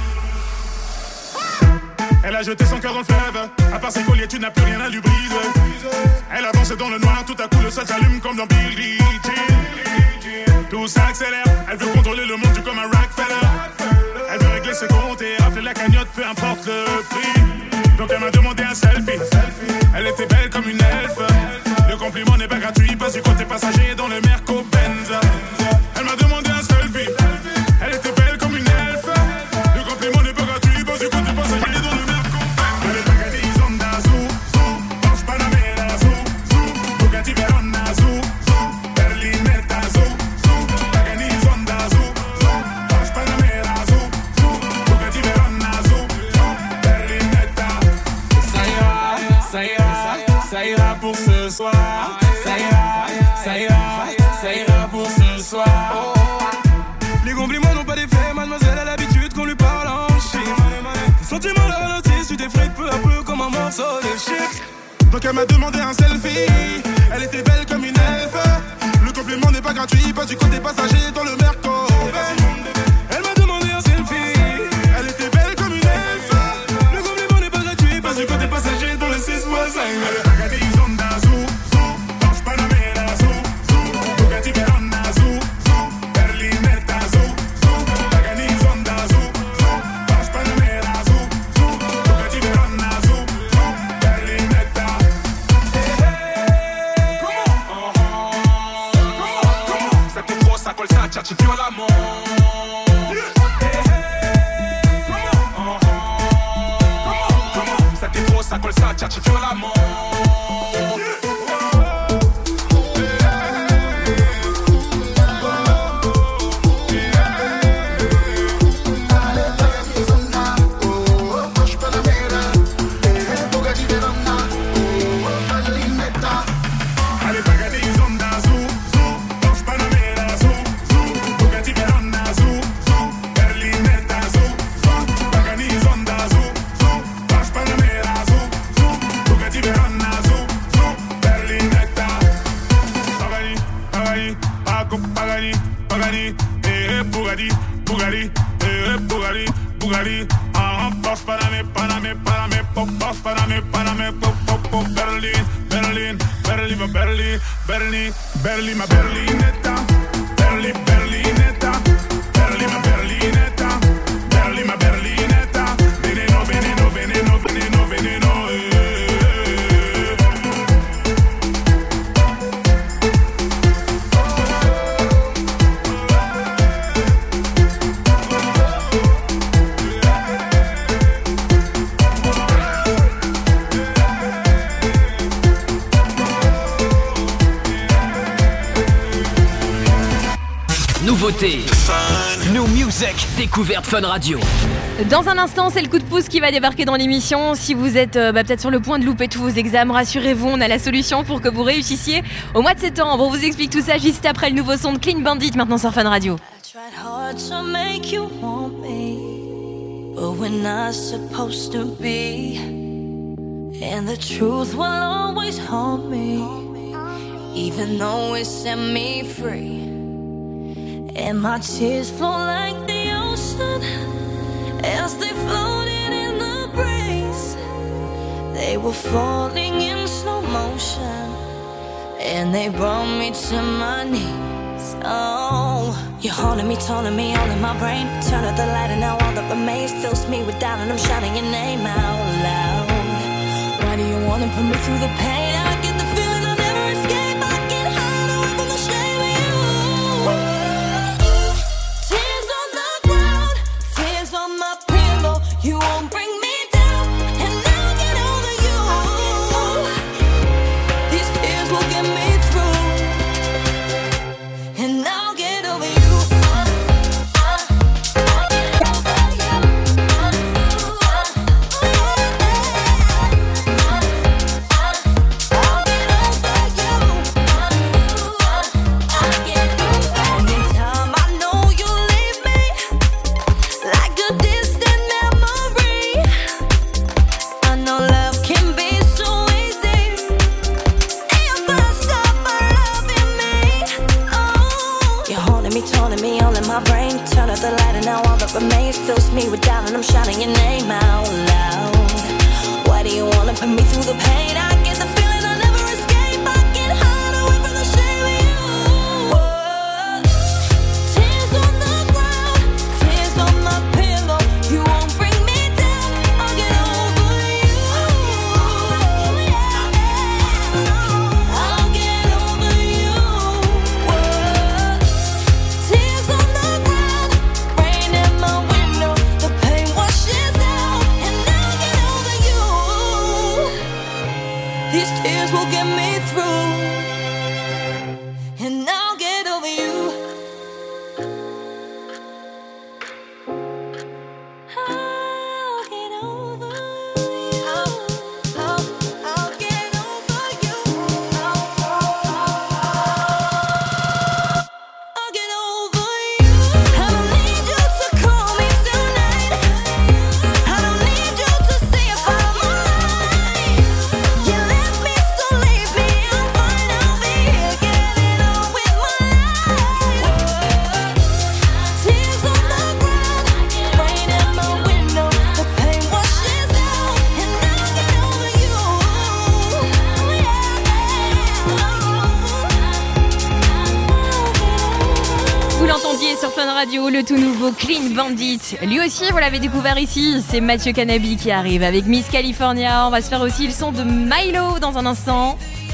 Elle a jeté son cœur dans le fleuve. À part ses colliers, tu n'as plus rien à lui briser. Elle avance dans le noir, tout à coup le sol s'allume comme dans Billie Jean. Tout s'accélère, elle veut contrôler le monde comme un Rockefeller. Elle veut régler ses comptes et rafler la cagnotte, peu importe le prix. Donc elle m'a demandé un selfie. Elle était belle comme une elfe. Le compliment n'est pas gratuit, passe du côté passager dans le Merco Benz. Elle m'a demandé un selfie. Elle était belle comme une elfe. Le compliment n'est pas gratuit, passe du côté passager dans le Merco Benz. Elle est Bugatti Zonda, zou, zou. Porsche Panamera, zou, zou. Bugatti Verona, zou, zou. Berlinetta, zou, zou. Bugatti Zonda, zou, zou. Donc elle m'a demandé un selfie. Elle était belle comme une elfe. Le compliment n'est pas gratuit, passe du côté passager dans le Merco. Elle m'a demandé un selfie. Elle était belle comme une elfe. Le compliment n'est pas gratuit, passe du côté passager dans le six cinq. Ci più all'amore. Senti rossa col saccia, ci più all'amore. Berli, ma berlinetta, Berli, berlinetta, Berli, ma berlinetta, Berli, ma berlinetta, veneno, veneno, veneno, veneno, veneno, Nouveauté, New Music, découverte Fun Radio. Dans un instant, c'est le coup de pouce qui va débarquer dans l'émission. Si vous êtes euh, bah, peut-être sur le point de louper tous vos examens, rassurez-vous, on a la solution pour que vous réussissiez au mois de septembre. On vous explique tout ça juste après le nouveau son de Clean Bandit, maintenant sur Fun Radio. Tried hard to make you want me, but we're not supposed to be. And the truth will always haunt me, even though it set me free. And my tears flow like the ocean as they floated in the breeze. They were falling in slow motion, and they brought me to my knees. Oh, you're haunting me, taunting me, all in my brain. Turn out the light and now all that remains fills me with doubt, and I'm shouting your name out loud. Why do you wanna put me through the pain? I get the feeling I'll never escape. I can hide away from the shame of you. Tears on the ground, tears on my pillow. You won't bring me down, and I'll get over you. These tears will get me through, and I'll get over you. Anytime I know you leave me, like a distant memory. I know love can be so easy if I stop loving me. Oh, you're haunting me, taunting me, all in my brain. Turn out the light and now all that remains fills me with doubt, and I'm shouting your name out loud. Why do you wanna put me through the pain? I get the feeling I'll never escape. I can hide away from the shame of you. Tears on the ground, tears on my pillow. You won't bring me down, I'll get over you. I'll get over you. Tears on the ground, rain in my window. The pain washes out, and I'll get over you. Radio, le tout nouveau Clean Bandit. Lui aussi, vous l'avez découvert ici. C'est Mathieu Canabi qui arrive avec Miss California. On va se faire aussi le son de Milo dans un instant.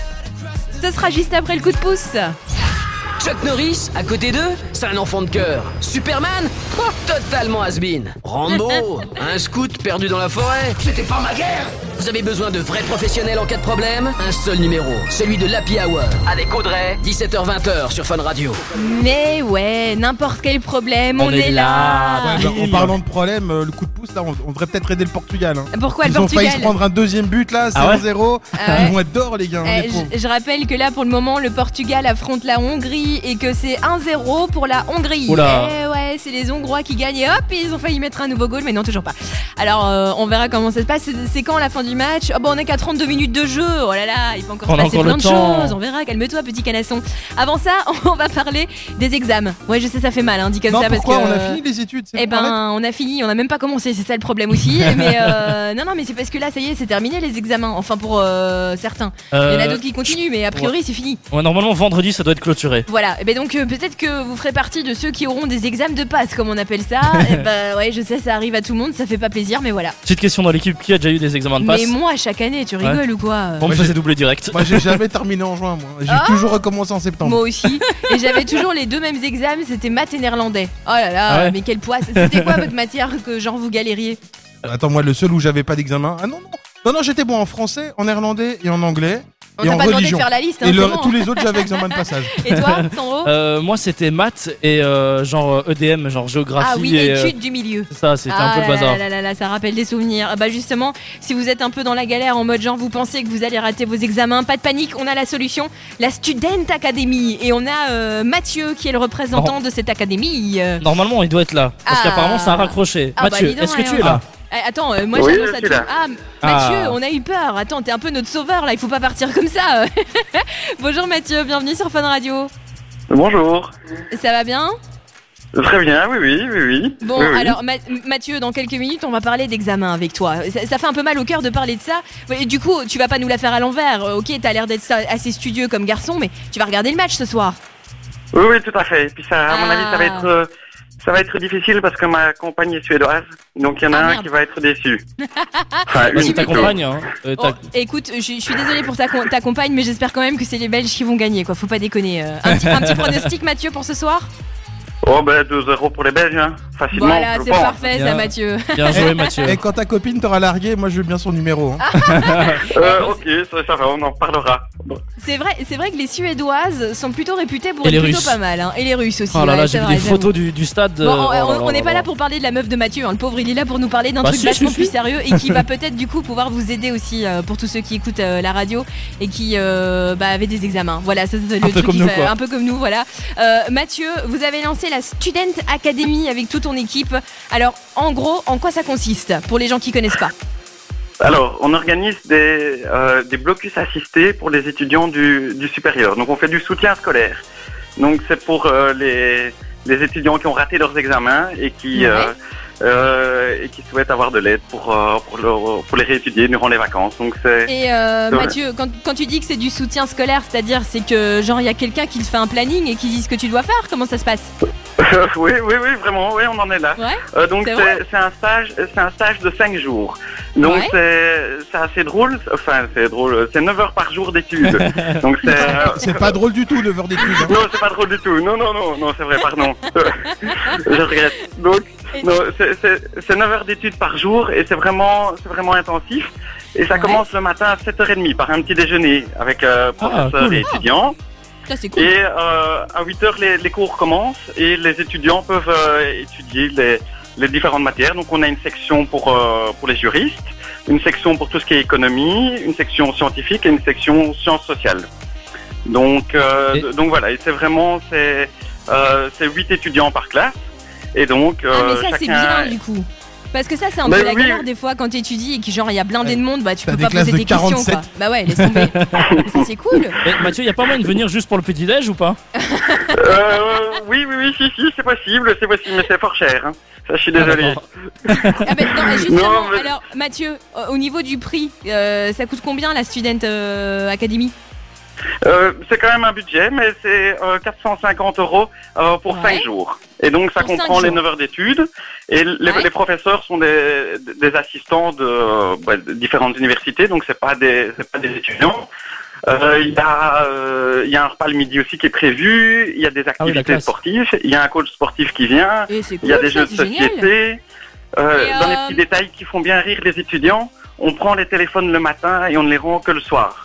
Ce sera juste après le coup de pouce. Chuck Norris, à côté d'eux, c'est un enfant de cœur. Superman, oh, totalement has-been. Rambo, un scout perdu dans la forêt. C'était pas ma guerre. Vous avez besoin de vrais professionnels en cas de problème? Un seul numéro, celui de l'Happy Hour. Avec Audrey, dix-sept heures vingt sur Fun Radio. Mais ouais, n'importe quel problème, on, On est, est là. là. Ouais, bah, en parlant de problème, euh, le coup de pouce, là, on, on devrait peut-être aider le Portugal. Hein. Pourquoi Ils le Portugal? Ils ont failli se prendre un deuxième but là, c'est Ah ouais un zéro. Ah ouais. Ils vont être d'or, les gars. hein, Eh, les pauvres. je, je rappelle que là, pour le moment, le Portugal affronte la Hongrie et que c'est un zéro pour la Hongrie. Oula. Eh ouais, c'est les Hongrois qui gagnent et hop, ils ont failli mettre un nouveau goal, mais non, toujours pas. Alors, euh, on verra comment ça se passe. C'est, c'est quand la fin du match? Oh, bon, on est qu'à trente-deux minutes de jeu. Oh là là, il faut encore On se a passer encore plein le de temps. choses. On verra, calme-toi, petit canasson. Avant ça, on va parler des examens. Ouais, je sais, ça fait mal, hein, dit comme Non, ça. pourquoi parce que, on a fini les études? c'est Eh bon, arrête. ben, on a fini, on a même pas commencé, c'est ça le problème aussi. mais euh, non, non, mais c'est parce que là, ça y est, c'est terminé les examens. Enfin, pour euh, certains. Il y en a Euh, d'autres qui continuent, mais a priori, ouais. c'est fini. Ouais, normalement, vendredi, ça doit être clôturé. Voilà, et ben donc euh, peut-être que vous ferez partie de ceux qui auront des examens de passe, comme on appelle ça. Et ben ouais, je sais, ça arrive à tout le monde, ça fait pas plaisir, mais voilà. Petite question dans l'équipe, qui a déjà eu des examens de passe? Mais moi, chaque année, tu rigoles Ouais. ou quoi? On me faisait doubler direct. Moi, j'ai jamais terminé en juin, moi. J'ai Ah toujours recommencé en septembre. Moi aussi. Et j'avais toujours les deux mêmes examens, c'était maths et néerlandais. Oh là là, Ah ouais mais quelle poisse. C'était quoi votre matière que genre vous galériez? Attends, moi, le seul où j'avais pas d'examen. Ah non, non. Non, non, j'étais bon en français, en néerlandais et en anglais. On et t'a en pas demandé de religion. faire la liste, hein, et c'est le- bon. tous les autres, j'avais examen de passage. Et toi, Sandro? Euh, moi, c'était maths et euh, genre euh, E D M, genre géographie. Ah oui, et, euh, études du milieu. C'est ça, c'était Ah un peu le là bazar. là là là, ça rappelle des souvenirs. Ah bah justement, si vous êtes un peu dans la galère en mode genre vous pensez que vous allez rater vos examens, pas de panique, on a la solution, la Student Academy. Et on a euh, Mathieu qui est le représentant de cette académie. Euh, Normalement, il doit être là. Parce Ah. qu'apparemment, ça a raccroché. Ah bah, Mathieu, dis donc, est-ce que tu es alors. là? Eh, attends, euh, moi Oui, j'annonce je à suis tout. là. Ah, Mathieu, Ah. on a eu peur. Attends, t'es un peu notre sauveur là, il faut pas partir comme ça. Bonjour Mathieu, bienvenue sur Fun Radio. Bonjour. Ça va bien? Très bien, oui, oui, oui, oui. Bon, Oui, oui. alors Ma- Mathieu, dans quelques minutes, on va parler d'examen avec toi. Ça, ça fait un peu mal au cœur de parler de ça. Et du coup, tu vas pas nous la faire à l'envers. Euh, Ok, t'as l'air d'être ça- assez studieux comme garçon, mais tu vas regarder le match ce soir. Oui, oui, tout à fait. Et puis ça, à mon avis, ça va être, euh, ça va être difficile parce que ma compagne est suédoise, donc il y en a Ah, un merde. qui va être déçu. Enfin, Bah, une c'est ta plutôt. compagne, hein. Euh, ta- Oh, écoute, je, je suis désolée pour ta, com- ta compagne, mais j'espère quand même que c'est les Belges qui vont gagner, quoi. Faut pas déconner. Euh, Un petit, un petit pronostic, Mathieu, pour ce soir? Oh, ben deux zéro pour les Belges, hein. Facilement. Voilà, je c'est pense. parfait, ça, Mathieu. Et- Et quand ta copine t'aura largué, moi je veux bien son numéro. hein. Euh, ok, ça, ça va, on en parlera. Bon. C'est vrai, c'est vrai que les Suédoises sont plutôt réputées pour Et être les plutôt Russes. pas mal, hein. Et les Russes aussi. Oh là ouais, là, c'est j'ai vu vrai, des j'avoue. photos du, du stade. Bon, euh, on- oh là on là n'est là pas là. là pour parler de la meuf de Mathieu, hein. Le pauvre il est là pour nous parler d'un Bah truc si, vachement si, plus si. sérieux et qui va peut-être du coup pouvoir vous aider aussi euh, pour tous ceux qui écoutent euh, la radio et qui euh, bah, avaient des examens. Voilà, ça c'est le Un peu truc comme qui nous, fait- quoi. un peu comme nous, voilà. Euh, Mathieu, vous avez lancé la Student Academy avec toute ton équipe. Alors, en gros, en quoi ça consiste pour les gens qui connaissent pas? Alors, on organise des, euh, des blocus assistés pour les étudiants du, du supérieur. Donc, on fait du soutien scolaire. Donc, c'est pour euh, les, les étudiants qui ont raté leurs examens et qui, Ouais. euh, euh, et qui souhaitent avoir de l'aide pour, euh, pour, leur- pour les réétudier durant les vacances. Donc, c'est... Et euh, Ouais. Mathieu, quand, quand tu dis que c'est du soutien scolaire, c'est-à-dire c'est que genre il y a quelqu'un qui te fait un planning et qui dit ce que tu dois faire, comment ça se passe? oui, oui, oui, vraiment, oui, on en est là. Ouais, Euh, donc c'est c'est vrai c'est un stage, c'est un stage de cinq jours. Donc Ouais. c'est c'est assez drôle. Enfin, c'est drôle. C'est neuf heures par jour d'études. Donc c'est. euh, C'est pas drôle du tout, neuf heures d'études. hein. Non, c'est pas drôle du tout. Non, non, non, non, c'est vrai, pardon. Je regrette. Donc, non, c'est- c'est c'est neuf heures d'études par jour et c'est vraiment, c'est vraiment intensif. Et ça commence le matin à sept heures trente par un petit déjeuner avec euh, professeurs cool. et étudiants. Ça c'est cool. Et euh, à huit heures, les, les cours commencent et les étudiants peuvent euh, étudier les, les différentes matières. Donc, on a une section pour, euh, pour les juristes, une section pour tout ce qui est économie, une section scientifique et une section sciences sociales. Donc, euh, Et- d- donc voilà, et c'est vraiment c'est euh, c'est huit étudiants par classe. Et donc, Ah, euh, mais ça c'est chacun... bien du coup. Parce que ça c'est un Bah peu la oui. galère des fois quand t'étudies et que genre il y a blindé de monde, bah tu T'as peux des pas classes poser de tes questions quoi. quarante-sept. Bah ouais, laisse tomber. Ça c'est cool. Eh, Mathieu, y a pas moyen de venir juste pour le petit-déj ou pas? Euh, oui, oui, oui, si, si, c'est possible, c'est possible, mais c'est fort cher. Hein. Ça, je suis désolé. Ah ben non, justement, Non, mais- alors Mathieu, au- au niveau du prix, euh, ça coûte combien la Student euh, Academy? Euh, c'est quand même un budget, mais c'est euh, quatre cent cinquante euros euh, pour cinq jours. Et donc ça Pour cinq comprend les jours. neuf heures d'études. Et les, Ouais. les professeurs sont des, des assistants de, euh, bah, de différentes universités, donc c'est pas des, c'est pas des étudiants. Euh, Il y a, euh, il y a un repas le midi aussi qui est prévu. Il y a des Ah oui, la activités classe. sportives. Il y a un coach sportif qui vient. Et c'est Il y a cool, des ça, jeux de c'est génial. société. Euh, Et, Dans les euh, petits détails qui font bien rire les étudiants, on prend les téléphones le matin et on ne les rend que le soir.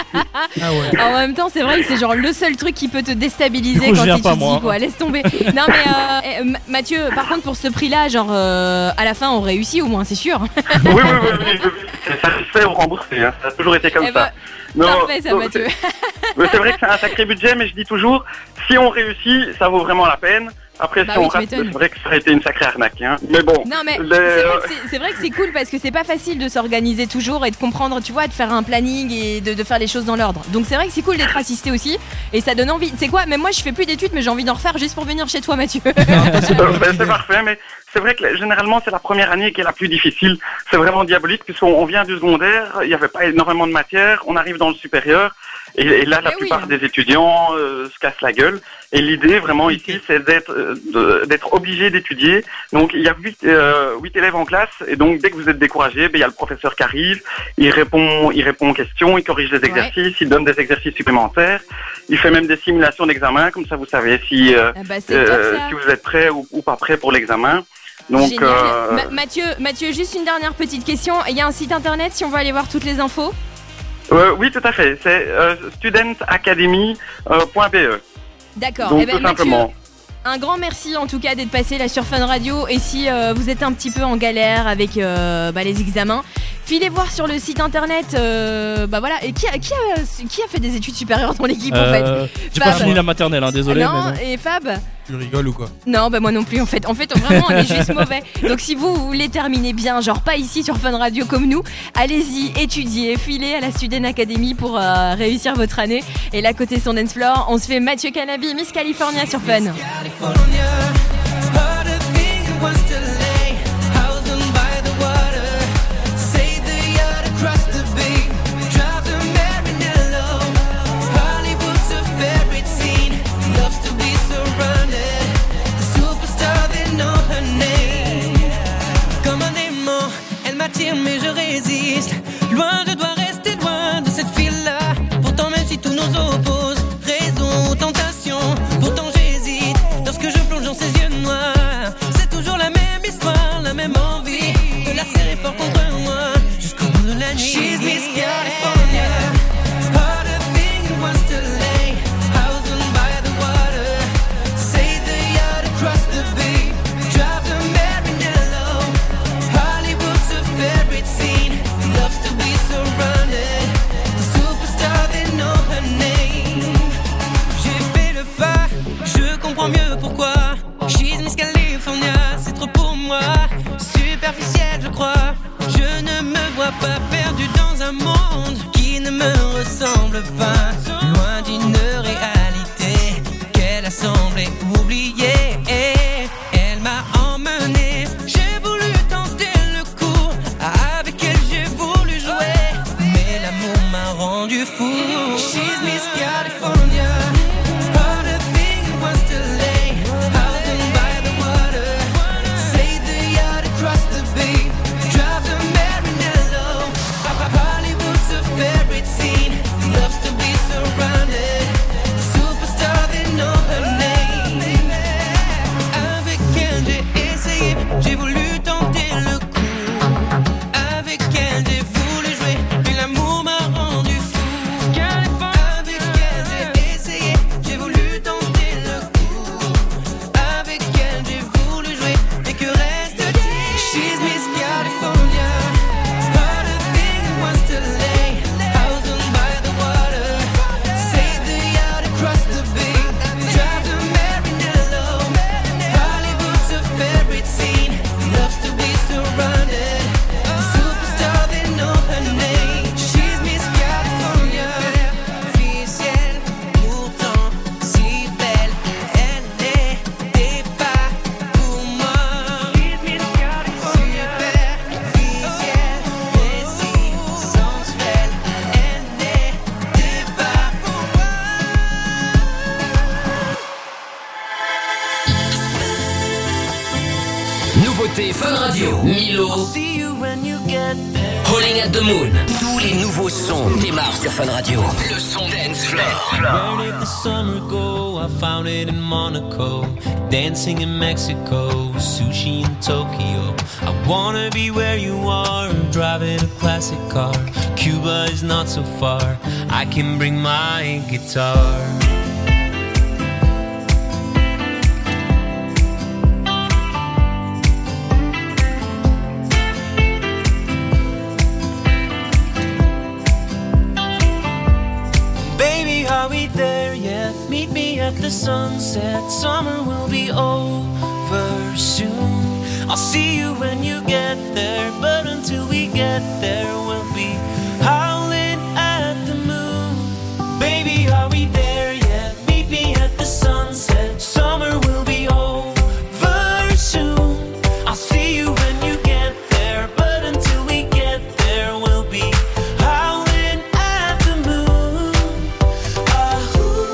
En même temps, c'est vrai que c'est genre le seul truc qui peut te déstabiliser Du coup, je quand viens tu pas, dis moi. quoi. Laisse tomber. Non mais euh, eh, Ma- Mathieu, par contre pour ce prix-là, genre euh, à la fin on réussit au moins, c'est sûr. oui, oui, oui, oui, oui, oui. C'est satisfait ou remboursé. Hein. Ça a toujours été comme Eh ça. ben, parfait, ça, non, Mathieu. c'est- mais c'est vrai que c'est un sacré budget, mais je dis toujours, si on réussit, ça vaut vraiment la peine. Après, Bah si oui, on tu rate, m'étonnes. c'est vrai que ça aurait été une sacrée arnaque. Hein. Mais bon. Non mais les- c'est vrai que c'est- c'est vrai que c'est cool parce que c'est pas facile de s'organiser toujours et de comprendre, tu vois, de faire un planning et de, de faire les choses dans l'ordre. Donc c'est vrai que c'est cool d'être assisté aussi et ça donne envie. C'est quoi? Même moi je fais plus d'études mais j'ai envie d'en refaire juste pour venir chez toi, Mathieu. Euh, ben, c'est parfait, mais c'est vrai que généralement c'est la première année qui est la plus difficile. C'est vraiment diabolique puisqu'on on vient du secondaire, il n'y avait pas énormément de matière, on arrive dans le supérieur et, et là la Eh oui, plupart hein. des étudiants euh, se cassent la gueule. Et l'idée vraiment ici c'est d'être euh, de- d'être obligé d'étudier. Donc il y a huit euh, huit élèves en classe et donc dès que vous êtes découragé, ben, il y a le professeur qui arrive, il répond il répond aux questions, il corrige les exercices, il donne des exercices supplémentaires, il fait même des simulations d'examen comme ça vous savez si euh, Ah bah, c'est top, ça. si vous êtes prêt ou, ou pas prêt pour l'examen. Donc Génial. euh, Ma- Mathieu, Mathieu, juste une dernière petite question. Il y a un site internet si on veut aller voir toutes les infos. euh, oui tout à fait, c'est euh, student academy point b e. D'accord. Donc Eh ben, tout Mathieu, simplement. un grand merci en tout cas d'être passé là sur Fun Radio. Et si euh, vous êtes un petit peu en galère avec euh, bah, les examens, filez voir sur le site internet. euh, bah voilà. Et qui a, qui, a, qui a fait des études supérieures dans l'équipe en Euh, fait? J'ai pas Fab. fini la maternelle, hein, désolé. Non, mais non. et Fab? Tu rigoles ou quoi? Non, bah moi non plus en fait. En fait, vraiment, on est juste mauvais. Donc si vous voulez terminer bien, genre pas ici sur Fun Radio comme nous, allez-y, étudiez, filez à la Student Academy pour euh, réussir votre année. Et là, côté son dance floor, on se fait Mathieu Canabi, Miss California sur Fun. Comme un aimant, elle m'attire mais je résiste. Loin, je dois rester loin de cette file-là. Pourtant même si tout nous oppose, raison ou tentation, pourtant j'hésite. Lorsque je plonge dans ses yeux noirs, c'est toujours la même histoire, la même envie de la serrer fort contre moi jusqu'au bout de la nuit. She's Miss California, harder thing who wants to lay, housing by the water, say the yacht across the bay, drive the Marinello, Hollywood's her favorite scene, loves to be surrounded, the superstar they know her name. J'ai fait le pas, je comprends mieux pourquoi. She's Miss California, c'est trop pour moi. Superficiel, je crois. Je ne me vois pas perdu dans un monde qui ne me ressemble pas. Loin d'une réalité qu'elle a semblé oublier. Elle m'a emmené, j'ai voulu tenter le coup. Avec elle, j'ai voulu jouer. Mais l'amour m'a rendu fou. She's Miss California. Harder thing who wants to lay, housing by the water, say the yacht across the bay, drive the Marinello, Hollywood's her favorite scene, loves to be écoutez Fun Radio. Milo, Rolling at the Moon. Tous les nouveaux sons démarrent sur Fun Radio. Le son Dance Floor. Where did the summer go? I found it in Monaco. Dancing in Mexico, sushi in Tokyo. I wanna be where you are, driving a classic car. Cuba is not so far, I can bring my guitar. Baby, are we there yet? Meet me at the sunset. Summer will be over soon. I'll see you when you get there, but until we get there, we'll be howling at the moon. Baby, are we there yet? Meet me at the sunset. Summer will be over soon. I'll see you when you get there, but until we get there, we'll be howling at the moon. Ah, ooh.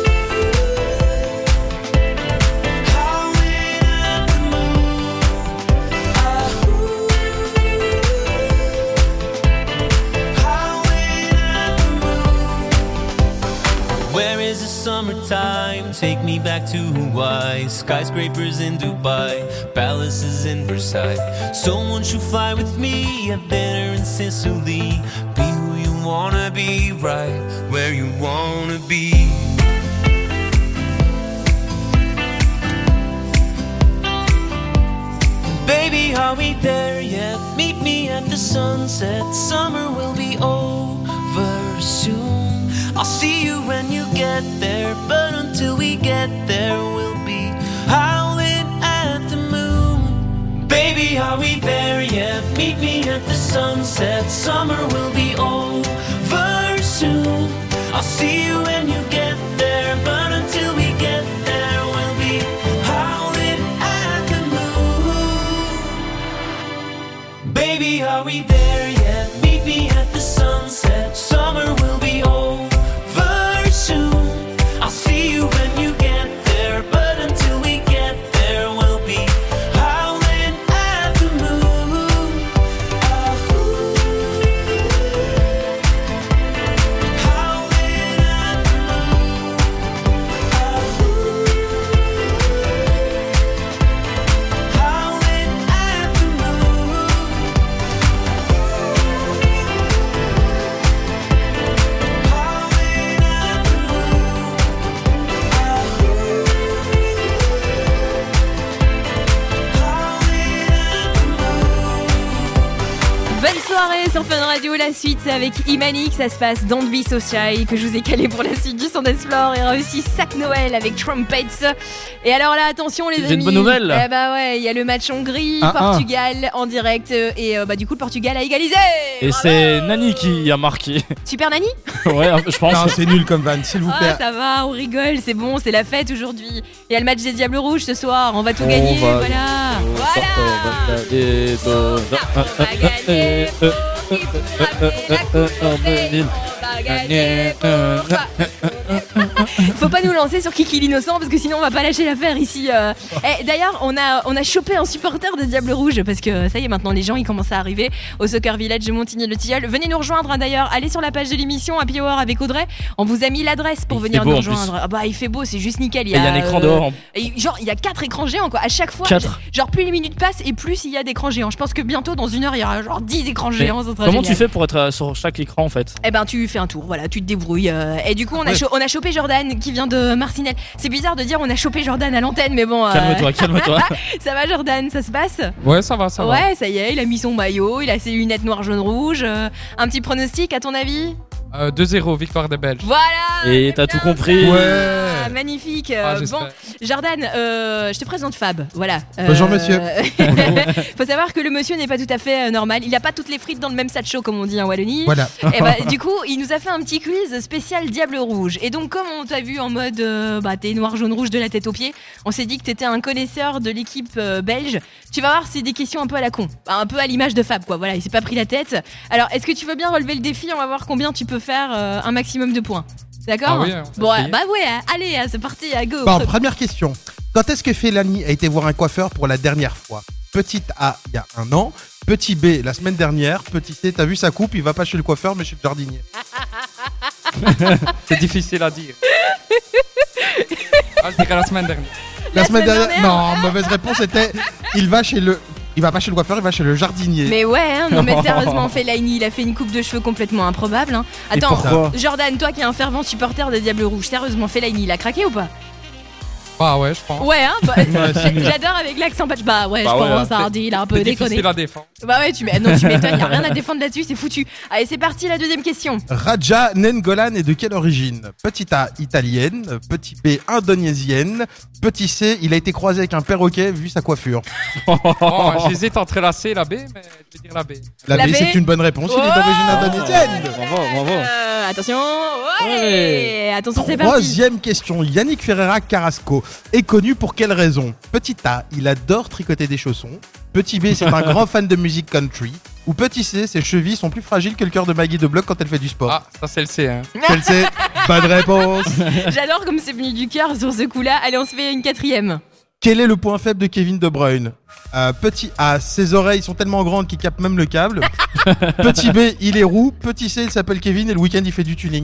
Howling at the moon. Ah, ooh. Howling at the moon. Where is the summertime? Take me back to Hawaii. Skyscrapers in Dubai, palaces in Versailles. Someone should fly with me, have dinner in Sicily. Be who you wanna be, right where you wanna be. Baby, are we there yet? Meet me at the sunset. Summer will be over soon. I'll see you when you get there, but until we get there, we'll be howling at the moon. Baby, are we there yet? Meet me at the sunset. Summer will be over soon. I'll see you when you get there, but until we get there, we'll be howling at the moon. Baby, are we there yet? Meet me at the sunset. Summer will be over soon. I'll see you when you get there, but until we get there, we'll be howling at the moon. Ah, ooh. Howling at the moon. Ah, ooh. Howling at the moon. Bonne soirée sur Fun Radio, la suite c'est avec Imanic, ça se passe dans Don't Be So Shy que je vous ai calé pour la suite du son Dance Floor. Il y aura aussi Sac Noël avec Trumpets. Et alors là attention les amis, j'ai une bonne nouvelle. Eh bah ouais, il y a le match Hongrie, un, Portugal en direct et euh, bah du coup le Portugal a égalisé. Et Bravo. c'est Nani qui a marqué. Super Nani. Ouais, je pense. Non, c'est nul comme van, s'il vous plaît. Ah ça va, on rigole, c'est bon, c'est la fête aujourd'hui. Il y a le match des Diables Rouges ce soir, on va tout gagner, va voilà. Voilà. Faut pas nous lancer sur Kiki l'innocent parce que sinon on va pas lâcher l'affaire ici. euh. Eh, d'ailleurs on a, on a chopé un supporter des Diables Rouges parce que ça y est maintenant les gens ils commencent à arriver au Soccer Village de Montigny-le-Tilleul. Venez nous rejoindre hein, d'ailleurs, allez sur la page de l'émission Happy Hour avec Audrey. On vous a mis l'adresse pour Il venir fait beau, nous en plus. rejoindre. Ah bah il fait beau, c'est juste nickel. Et il y a un écran dehors. et genre il y a quatre écrans géants quoi. À chaque fois, Quatre. genre plus les minutes passent et plus il y a d'écrans géants. Je pense que bientôt dans une heure il y aura genre dix écrans Mais géants. Ça sera comment génial. tu fais pour être euh, sur chaque écran en fait? Eh ben tu fais un tour, voilà, tu te débrouilles. euh, et du coup on a, Ouais. cho- on a chopé Jordan qui vient de Marcinelle. C'est bizarre de dire on a chopé Jordan à l'antenne, mais bon. euh, Calme-toi, calme-toi. Ça va Jordan, ça se passe? Ouais, ça va, ça va. Ouais, ça y est, il a mis son maillot, il a ses lunettes noires, jaune, rouge. euh, un petit pronostic à ton avis? Euh, deux zéro, victoire des Belges. Voilà. Et t'as tout compris. Ah, magnifique. euh, Ah, bon, j'espère. Jordan, euh, je te présente Fab. Voilà. Bonjour, monsieur. Faut savoir que le monsieur n'est pas tout à fait euh, normal. Il a pas toutes les frites dans le même sac chaud comme on dit en Wallonie. Voilà. Et bah, du coup, il nous a fait un petit quiz spécial Diable Rouge. Et donc, comme on t'a vu en mode euh, bah, t'es noir, jaune, rouge de la tête aux pieds, on s'est dit que t'étais un connaisseur de l'équipe euh, belge. Tu vas voir, c'est des questions un peu à la con, un peu à l'image de Fab, quoi. Voilà, il s'est pas pris la tête. Alors, est-ce que tu veux bien relever le défi? On va voir combien tu peux faire euh, un maximum de points. D'accord? Ah oui, on va Bon, essayer. bah ouais, allez, c'est parti, à go. Bon, première question. Quand est-ce que Félani a été voir un coiffeur pour la dernière fois? Petite A, il y a un an. Petit B, la semaine dernière. Petit C, t'as vu sa coupe, il va pas chez le coiffeur, mais chez le jardinier. C'est difficile à dire. Ah, je dirais la semaine dernière. La, La semaine, semaine dernière, dernière. non, mauvaise réponse c'était il va chez le il va pas chez le coiffeur, il va chez le jardinier. Mais ouais, hein, non mais sérieusement, Fellaini, il a fait une coupe de cheveux complètement improbable. Hein. Et Attends, pourquoi Jordan, toi qui es un fervent supporter des Diables Rouges, sérieusement, Fellaini, il a craqué ou pas? Bah ouais, je pense. Ouais, hein, bah, Ouais, c'est nul. j'adore avec l'accent patch. Bah ouais, Bah je ouais, pense, c'est- Hardy, il a un peu c'est déconné. difficile à défendre. Bah ouais, tu mets, non, tu m'étonnes, y a rien à défendre là-dessus, c'est foutu. Allez, c'est parti, la deuxième question. Raja Nengolan est de quelle origine? Petit A, italienne. Petit B, indonésienne. Petit C, il a été croisé avec un perroquet vu sa coiffure. Oh, j'hésite entre la C et la B, mais je vais dire la B. La, La B, B c'est une bonne réponse, il est d'origine indonésienne. Bravo, bravo. Euh, attention, ouais, Ouais. attention, c'est parti. Troisième question. Yannick Ferreira Carrasco est connu pour quelle raison? Petit A, il adore tricoter des chaussons. Petit B, c'est un grand fan de musique country. Ou petit C, ses chevilles sont plus fragiles que le cœur de Maggie de Bloch quand elle fait du sport. Ah, ça c'est le C. Hein. Quel C? Bonne réponse. J'adore comme c'est venu du cœur sur ce coup-là. Allez, on se fait une quatrième. Quel est le point faible de Kevin De Bruyne? Euh, Petit A, ses oreilles sont tellement grandes qu'il capte même le câble. Petit B, il est roux. Petit C, il s'appelle Kevin et le week-end il fait du tuning.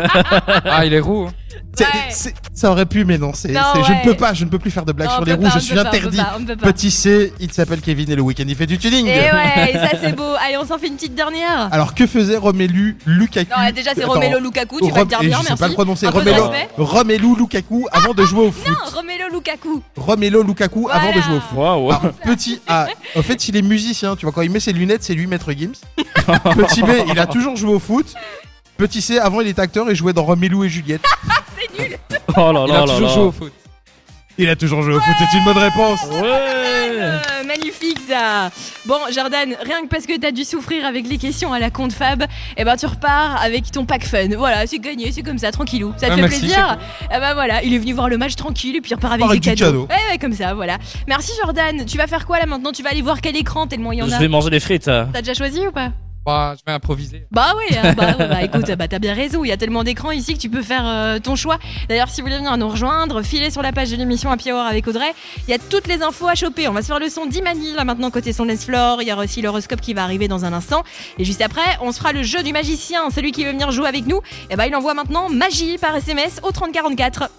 Ah, il est roux. Hein. C'est- c'est- ça aurait pu, mais non, c'est, Non, c'est- je ne ouais. peux pas, je ne peux plus faire de blagues Non, sur on les peut roues, pas, je on suis peut pas, on peut interdit. pas, on peut pas. Petit C, il s'appelle Kevin et le week-end il fait du tuning. Et ouais, ça c'est beau. Allez, on s'en fait une petite dernière. Alors que faisait Romelu Lukaku? Non, déjà, c'est Attends. Romelu Lukaku, tu vas le dire Rom- et bien, je sais merci. pas le prononcer. Un peu de Romelu, respect. Romelu Lukaku avant de jouer au foot. Non, Romelu Lukaku. Romelu Lukaku avant de Voilà. jouer au foot. Waouh. Alors, petit A, en fait, il est musicien, tu vois, quand il met ses lunettes, c'est lui Maître Gims. Petit B, il a toujours joué au foot. Petit C, avant, il était acteur et jouait dans Romelu et Juliette. C'est nul. Oh là Il là a là toujours là. joué au foot. Il a toujours joué au foot, c'est une bonne réponse. Ouais. Euh, magnifique ça. Bon, Jordan, rien que parce que t'as dû souffrir avec les questions à la compte Fab, et ben tu repars avec ton pack fun. Voilà, c'est gagné, c'est comme ça, tranquillou. Ça te Ah, fait merci, plaisir? Ah bah voilà, il est venu voir le match tranquille et puis il repart avec, Avec des du cadeaux. cadeau. Ouais, ouais, comme ça, voilà. Merci Jordan. Tu vas faire quoi là maintenant? Tu vas aller voir quel écran tellement il y en Je a. vais manger des frites. T'as déjà choisi ou pas? Bah, je vais improviser. Bah oui, hein, bah, ouais, bah écoute, bah t'as bien raison, il y a tellement d'écrans ici que tu peux faire euh, ton choix. D'ailleurs, si vous voulez venir nous rejoindre, filez sur la page de l'émission Happy Hour avec Audrey. Il y a toutes les infos à choper. On va se faire le son d'Imani là maintenant côté son dance floor. Il y aura aussi l'horoscope qui va arriver dans un instant. Et juste après, on se fera le jeu du magicien. Celui qui veut venir jouer avec nous, et bah il envoie maintenant magie par S M S au trente quarante-quatre.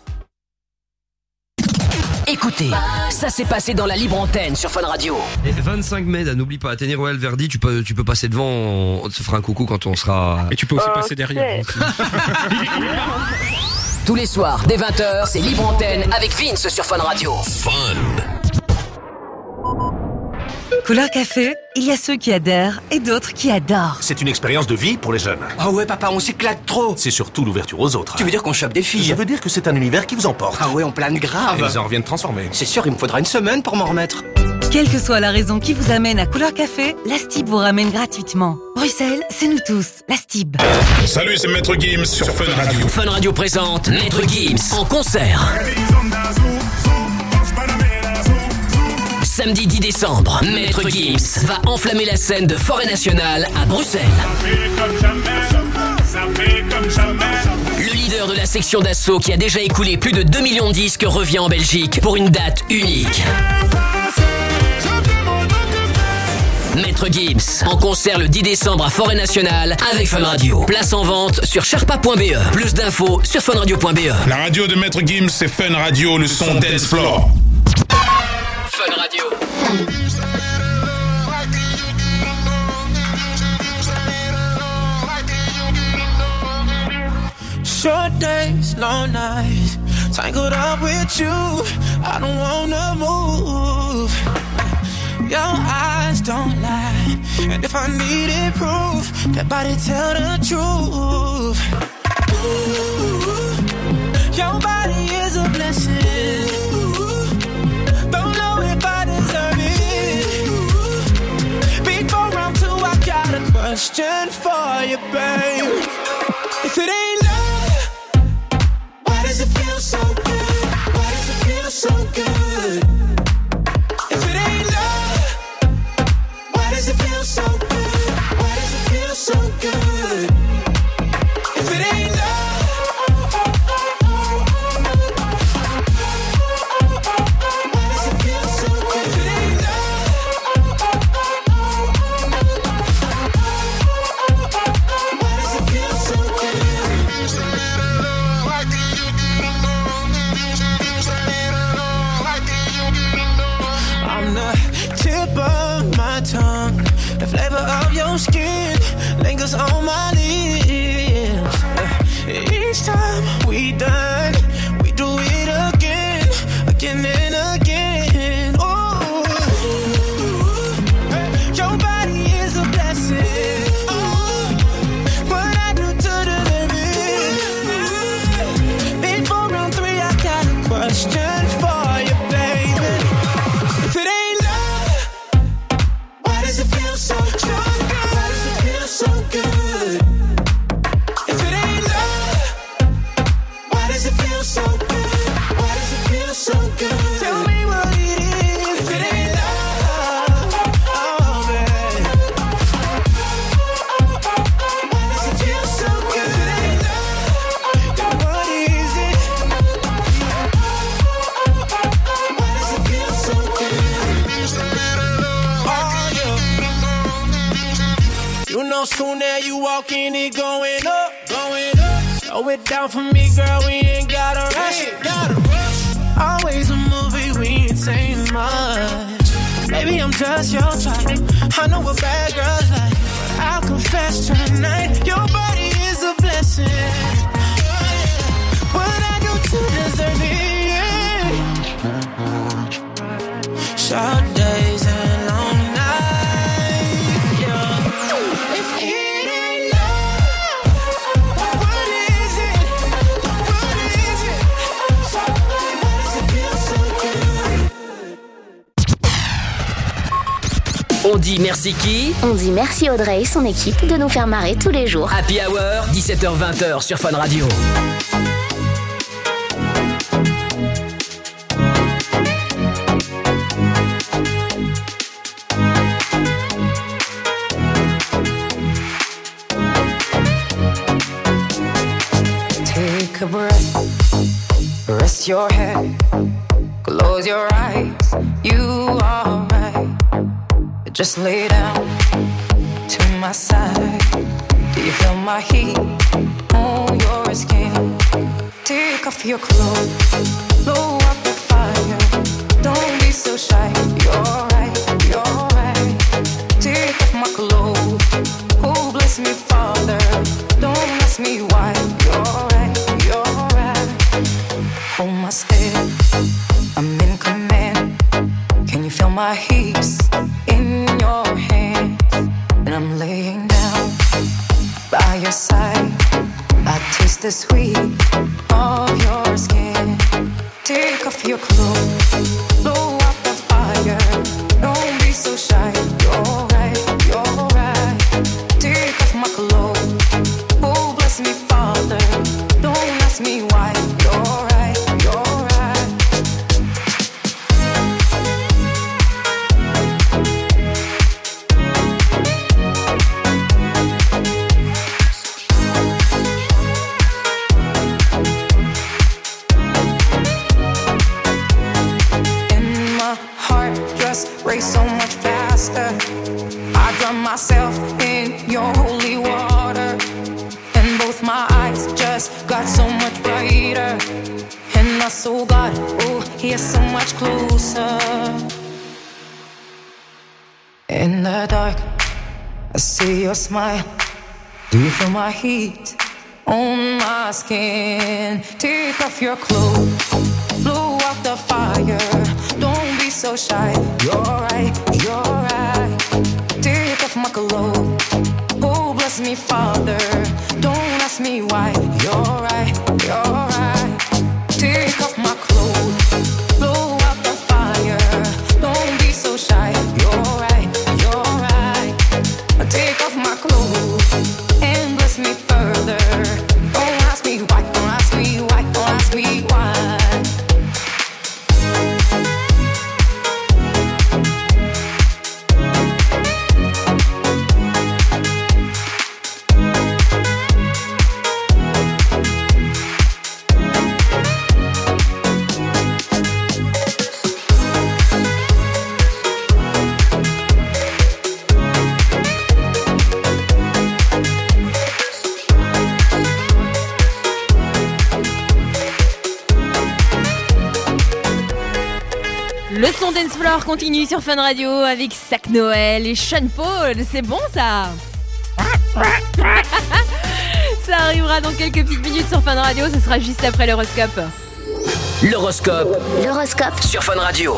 Écoutez, ça s'est passé dans la libre antenne sur Fun Radio. Et vingt-cinq mai, là, n'oublie pas, Tenir Royal Verdi, tu peux, tu peux passer devant, on te fera un coucou quand on sera. Et tu peux aussi passer derrière. Tous les soirs, dès vingt heures, c'est libre antenne avec Vince sur Fun Radio. Couleur café, il y a ceux qui adhèrent et d'autres qui adorent. C'est une expérience de vie pour les jeunes. Ah ouais, papa, on s'éclate trop. C'est surtout l'ouverture aux autres. Tu veux dire qu'on chope des filles? Je veux dire que c'est un univers qui vous emporte. Ah ouais, on plane grave. Et ils en reviennent transformés. C'est sûr, il me faudra une semaine pour m'en remettre. Quelle que soit la raison qui vous amène à Couleur Café, la Stib vous ramène gratuitement. Bruxelles, c'est nous tous, la Stib. Salut, c'est Maître Gims sur Fun Radio. Fun Radio présente Maître Gims en concert. Samedi dix décembre, Maître Gims va enflammer la scène de Forêt Nationale à Bruxelles. Le leader de la section d'assaut qui a déjà écoulé plus de deux millions de disques revient en Belgique pour une date unique. Maître Gims en concert le dix décembre à Forêt Nationale avec Fun Radio. Place en vente sur sherpa point b e. Plus d'infos sur funradio point b e. La radio de Maître Gims, c'est Fun Radio, le son dance floor. Fun Radio. Short days, long nights, tangled up with you. I don't wanna move. Your eyes don't lie, and if I needed proof, that body tell the truth. Ooh, your body is a blessing. Don't know if I deserve it. Before round two, I got a question for you, babe. If it ain't love, why does it feel so good? Why does it feel so good? If it ain't love, why does it feel so good? Why does it feel so good? If it ain't love, why does it feel so good? If it ain't love, your skin lingers on my lips. Each time we done, we do it again, again and again. Oh, your body is a blessing. Oh, what I do to deserve it. Before round three, I got a question for you, baby. If it ain't love, why does it feel so, so good? Why does it feel so good? If it ain't love, why does it feel so good? Why does it feel so good? Tell me what it is. If it ain't love, oh babe, why does it feel so good? If it ain't love, then what is it? Why does it feel so good? Oh yeah. You know, soon as you walk in, it going up, going up. Slow it down for me, girl, we ain't gotta rush it, gotta rush. Always a movie, we ain't saying much. Maybe I'm just your type, I know what bad girls like, but I'll confess tonight, your body is a blessing. What I do to deserve it? Short days and long nights, yeah. If it ain't love, what is it? What is it? Why does it feel so good? On dit merci qui? On dit merci Audrey et son équipe de nous faire marrer tous les jours. Happy Hour, dix-sept heures vingt sur Fun Radio. Take a breath, rest your head, close your eyes, you are right. Just lay down to my side. Do you feel my heat on your skin? Take off your clothes, blow up the fire. Don't be so shy, you're right, you're right. Take off my clothes, oh bless me Father. Don't ask me why, you're right, you're right. Hold my step, I'm in command. Can you feel my hips in your hands? And I'm laying down by your side. I taste the sweet of your skin. Take off your clothes, blow up the fire. Don't be so shy, you're right, you're right. Take off my clothes, oh bless me Father. Don't ask me why, you're right, you're right. In my heart just race so much faster. I drown myself in your holy water, and both my eyes just got so much brighter. And my soul got, oh, here so much closer. In the dark, I see your smile. Do you feel my heat on my skin? Take off your clothes, blow out the fire. Don't be so shy, you're right, you're right. Take off my clothes, oh bless me Father. Don't ask me why, you're right, you're right. Take off my clothes, blow out the fire. Don't be so shy, you're right, you're right. Take off my clothes and bless me further. Don't ask me why, don't ask me why, don't ask me why. Floor continue sur Fun Radio avec Sac Noël et Sean Paul. C'est bon ça. Ça arrivera dans quelques petites minutes sur Fun Radio. Ce sera juste après l'horoscope. L'horoscope. L'horoscope. Sur Fun Radio.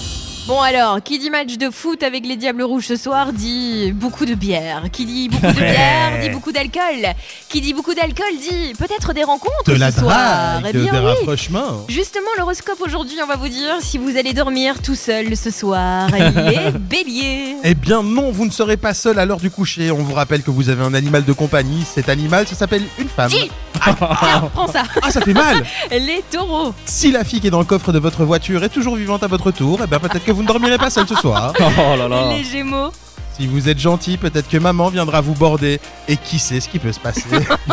Bon alors, qui dit match de foot avec les Diables Rouges ce soir dit beaucoup de bière. Qui dit beaucoup de bière dit beaucoup d'alcool. Qui dit beaucoup d'alcool dit peut-être des rencontres De ce la soir. drague, Eh bien des oui. rapprochements. Justement, l'horoscope aujourd'hui, on va vous dire si vous allez dormir tout seul ce soir. Les béliers. Eh bien non, vous ne serez pas seul à l'heure du coucher. On vous rappelle que vous avez un animal de compagnie. Cet animal, ça s'appelle une femme. Dis Tiens, prends ça. Ah, ça fait mal. Les taureaux. Si la fille qui est dans le coffre de votre voiture est toujours vivante à votre tour, eh bien peut-être que vous ne dormirez pas seul ce soir. Oh là là. Les gémeaux. Si vous êtes gentil, peut-être que maman viendra vous border. Et qui sait ce qui peut se passer.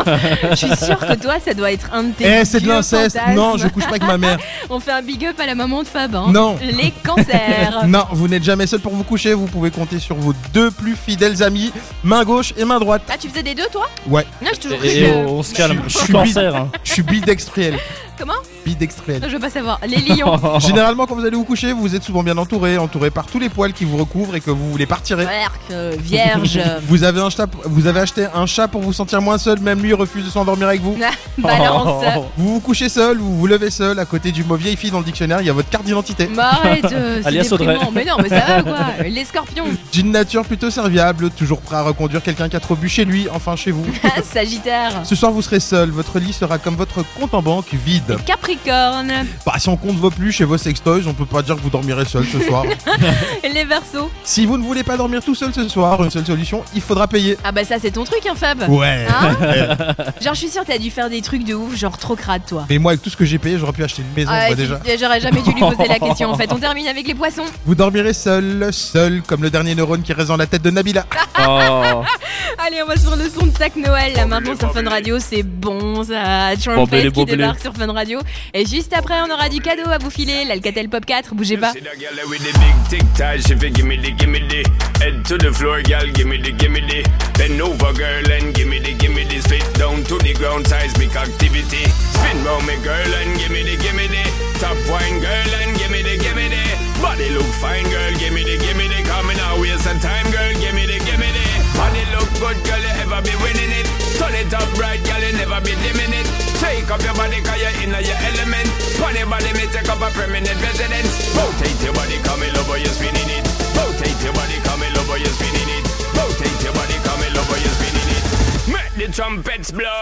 Je suis sûre que toi, ça doit être un de tes Eh, c'est de vieux l'inceste. fantasmes. Non, je couche pas avec ma mère. On fait un big up à la maman de Fab. Hein. Non. Les cancers. Non, vous n'êtes jamais seul pour vous coucher. Vous pouvez compter sur vos deux plus fidèles amis, main gauche et main droite. Ah, tu faisais des deux, toi? Ouais. Non, je toujours Et, et on se calme. Je suis cancer. Hein. Je suis bidextriel. Comment? Bidextriel. Je veux pas savoir. Les lions. Généralement, quand vous allez vous coucher, vous êtes souvent bien entouré, entouré par tous les poils qui vous recouvrent et que vous voulez pas retirer. Werk, vierge. Vous avez, un chat, vous avez acheté un chat pour vous sentir moins seul, même lui refuse de s'endormir avec vous. Balance. Vous vous couchez seul, vous vous levez seul, à côté du mot vieille fille dans le dictionnaire, il y a votre carte d'identité. Mais arrête, euh, c'est Alias Audrey. déprimant. Mais non, mais ça va quoi. Les scorpions. D'une nature plutôt serviable, toujours prêt à reconduire quelqu'un qui a trop bu chez lui, enfin chez vous. Sagittaire. Ce soir vous serez seul, votre lit sera comme votre compte en banque vide. Capricorne. Bah si on compte vos peluches et vos sextoys, on peut pas dire que vous dormirez seul ce soir. Les Verseaux. Si vous ne voulez pas dormir tout seul ce soir, une seule solution, il faudra payer. Ah bah ça c'est ton truc hein Fab. Ouais. Hein genre je suis sûre que t'as dû faire des trucs de ouf, genre trop crade toi. Mais moi avec tout ce que j'ai payé, j'aurais pu acheter une maison, Ah, moi tu- déjà. J'aurais jamais dû lui poser la question en fait. On termine avec les poissons. Vous dormirez seul, seul, comme le dernier neurone qui reste dans la tête de Nabila. Oh. Allez, on va sur le son de Sac Noël là maintenant sur Fun Radio, c'est bon ça. Bombelé, Trumpet qui bombelé. débarque sur Fun Radio. Et juste après, on aura du cadeau à vous filer, l'Alcatel Pop quatre, bougez pas. See that girl with the big tic tac, she fi gimme the gimme the head to the floor, girl, gimme the gimme the bend over, girl, and gimme the gimme the spit down to the ground, seismic activity. Spin round me, girl, and gimme the gimme the top wine, girl, and gimme the gimme the body look fine, girl, gimme the gimme the coming out waste some time, girl, gimme the gimme the body look good, girl, you ever be winning it. Turn it up right, girl, you never be dimming it. Take up your body, cause you're in your element. Funny body, me take up a permanent residence. Rotate your body, come in love, you're spinning it. Rotate your body, come in love, you're spinning it. Rotate your body, come in love, you're spinning it. Make the trumpets blow.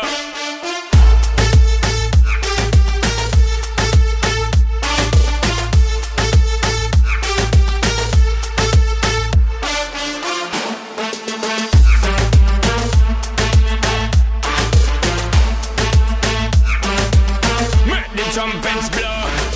Make the trumpets blow.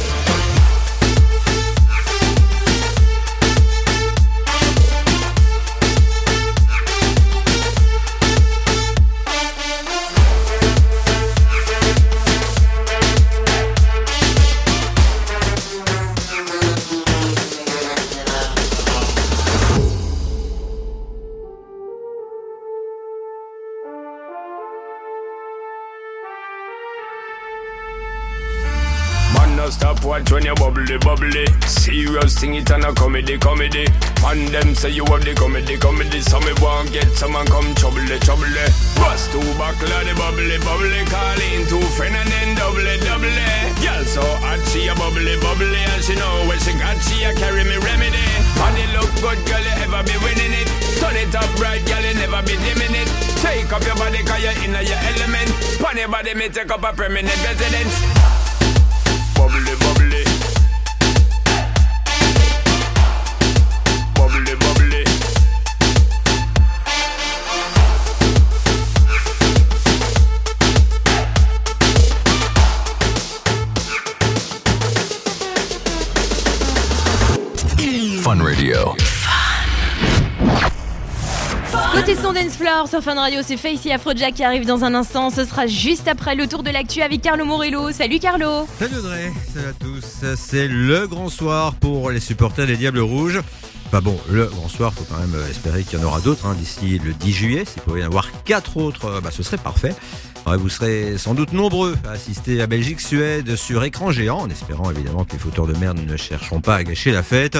Man, no stop watch when you bubbly, bubbly. Serious thing, it and a comedy, comedy. And them say you have the comedy, comedy. So me want get someone come trouble, trouble. Bust two buckle of the bubbly, bubbly. Call in two friend and then double, double. Girl so hot, she a bubbly, bubbly. And she know when she got, she a carry me remedy. Body look good, girl, you ever be winning it. Turn it up right, girl, you never be dimming it. Take up your body, cause you're in your element. Pon your body, me take up a permanent residence. Bubbly, bubbly. Bubbly, bubbly. Fun Radio. Côté son Dance Floor sur Fun Radio, c'est Facey Afrojack qui arrive dans un instant. Ce sera juste après le tour de l'actu avec Carlo Morello. Salut Carlo. Salut Audrey, salut à tous. C'est le grand soir pour les supporters des Diables Rouges. Enfin bon, le grand soir, faut quand même espérer qu'il y en aura d'autres hein, d'ici le dix juillet. S'il pouvait y en avoir quatre autres, bah, ce serait parfait. Ouais, vous serez sans doute nombreux à assister à Belgique-Suède sur écran géant, en espérant évidemment que les fauteurs de merde ne chercheront pas à gâcher la fête.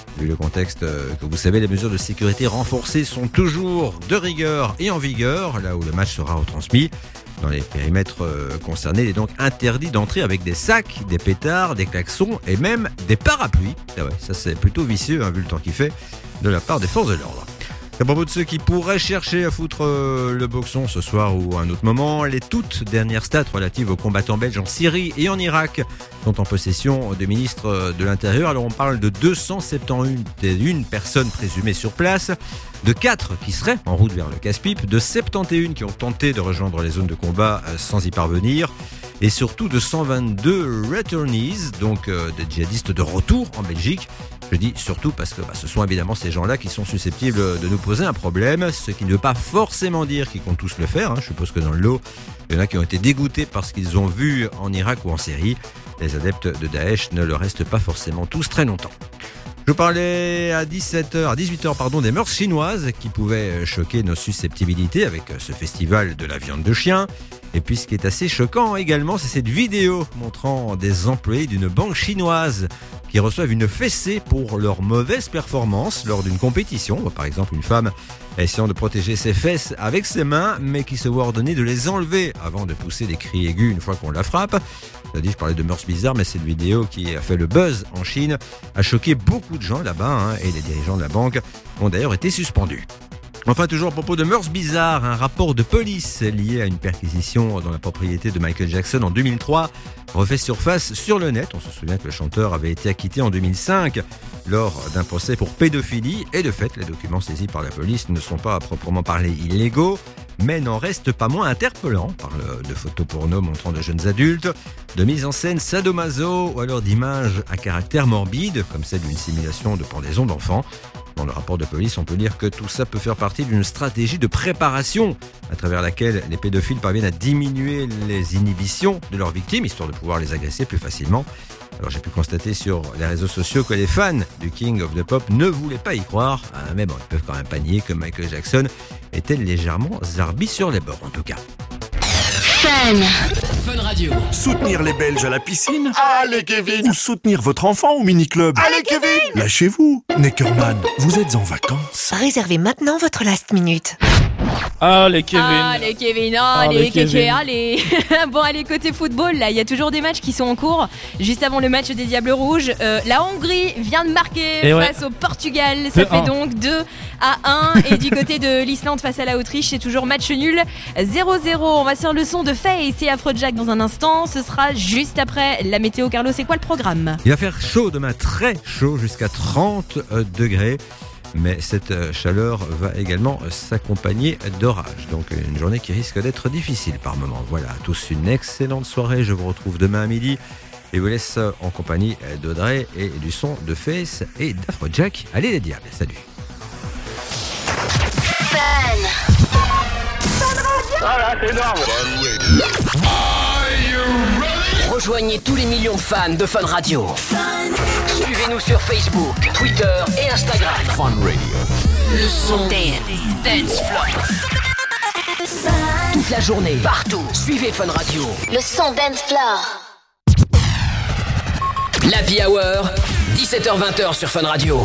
Vu le contexte euh, que vous savez, les mesures de sécurité renforcées sont toujours de rigueur et en vigueur, là où le match sera retransmis. Dans les périmètres euh, concernés, il est donc interdit d'entrer avec des sacs, des pétards, des klaxons et même des parapluies. Ah ouais, ça c'est plutôt vicieux, hein, vu le temps qu'il fait, de la part des forces de l'ordre. À propos de ceux qui pourraient chercher à foutre euh, le boxon ce soir ou à un autre moment, les toutes dernières stats relatives aux combattants belges en Syrie et en Irak sont en possession des ministres de l'Intérieur. Alors on parle de deux cent soixante-onze personnes présumées sur place, de quatre qui seraient en route vers le casse-pipe, de soixante et onze qui ont tenté de rejoindre les zones de combat euh, sans y parvenir, et surtout de cent vingt-deux returnees, donc euh, des djihadistes de retour en Belgique. Je dis surtout parce que bah, ce sont évidemment ces gens-là qui sont susceptibles de nous poser un problème, ce qui ne veut pas forcément dire qu'ils comptent tous le faire. Hein. Je suppose que dans le lot, il y en a qui ont été dégoûtés parce qu'ils ont vu en Irak ou en Syrie. Les adeptes de Daesh ne le restent pas forcément tous très longtemps. Je parlais à dix-sept heures, à dix-huit heures pardon, des mœurs chinoises qui pouvaient choquer nos susceptibilités avec ce festival de la viande de chien. Et puis ce qui est assez choquant également, c'est cette vidéo montrant des employés d'une banque chinoise qui reçoivent une fessée pour leur mauvaise performance lors d'une compétition. Par exemple, une femme essayant de protéger ses fesses avec ses mains, mais qui se voit ordonner de les enlever avant de pousser des cris aigus une fois qu'on la frappe. Je dis, je parlais de mœurs bizarres, mais cette vidéo qui a fait le buzz en Chine a choqué beaucoup de gens là-bas, hein, et les dirigeants de la banque ont d'ailleurs été suspendus. Enfin, toujours à propos de mœurs bizarres, un rapport de police lié à une perquisition dans la propriété de Michael Jackson en deux mille trois refait surface sur le net. On se souvient que le chanteur avait été acquitté en deux mille cinq lors d'un procès pour pédophilie. Et de fait, les documents saisis par la police ne sont pas à proprement parler illégaux, mais n'en restent pas moins interpellants. On parle de photos porno montrant de jeunes adultes, de mise en scène sadomaso ou alors d'images à caractère morbide, comme celle d'une simulation de pendaison d'enfants. Dans le rapport de police, on peut lire que tout ça peut faire partie d'une stratégie de préparation à travers laquelle les pédophiles parviennent à diminuer les inhibitions de leurs victimes, histoire de pouvoir les agresser plus facilement. Alors j'ai pu constater sur les réseaux sociaux que les fans du King of the Pop ne voulaient pas y croire, mais bon, ils peuvent quand même pas nier que Michael Jackson était légèrement zarbi sur les bords en tout cas. Fun. Fun Radio. Soutenir les Belges à la piscine? Allez Kevin! Ou soutenir votre enfant au mini-club? Allez Kevin! Lâchez-vous! Neckerman, vous êtes en vacances? Réservez maintenant votre last minute. Allez Kevin. Allez Kevin, allez, Allez, Kéké, Kevin. allez. Bon allez, côté football, là, il y a toujours des matchs qui sont en cours. Juste avant le match des Diables Rouges, euh, la Hongrie vient de marquer Et face ouais. au Portugal. Ça deux fait un. donc deux à un. Et du côté de l'Islande face à la Autriche, c'est toujours match nul, zéro zéro. On va sur le son de Face et Afrojack dans un instant. Ce sera juste après la météo. Carlo, c'est quoi le programme? Il va faire chaud demain, très chaud, jusqu'à trente degrés. Mais cette chaleur va également s'accompagner d'orages. Donc une journée qui risque d'être difficile par moments. Voilà, à tous une excellente soirée. Je vous retrouve demain à midi et vous laisse en compagnie d'Audrey et du son de Face et d'Afrojack. Allez les diables, salut. Voilà, c'est énorme. Rejoignez tous les millions de fans de Fun Radio. Suivez-nous sur Facebook, Twitter et Instagram. Fun Radio. Le son dance, dance floor. Toute la journée, partout. Suivez Fun Radio. Le son dance floor. L'Happy Hour, dix-sept heures vingt sur Fun Radio.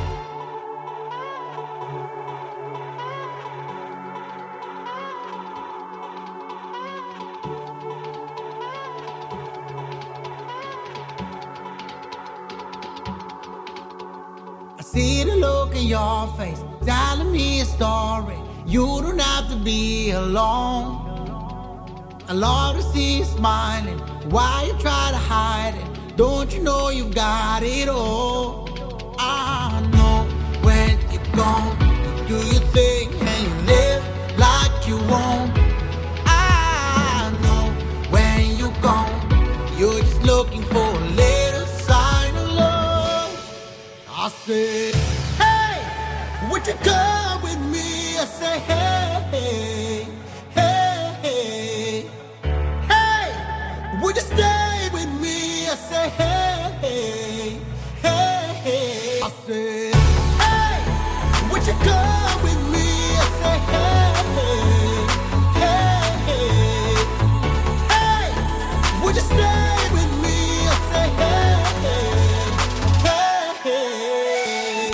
See the look in your face, telling me a story. You don't have to be alone. I love to see you smiling. Why you try to hide it? Don't you know you've got it all? I know when you're gone, you do your thing and you live like you won't. I know when you're gone, you're just looking for a little sign of love. I said, hey, would you come with me? I say, hey, hey, hey, hey, would you stay with me? I say, hey, hey, hey, hey. I said, hey, would you come with me? I say, hey, hey, hey, hey, would you stay with me? I say, hey, hey, hey, hey.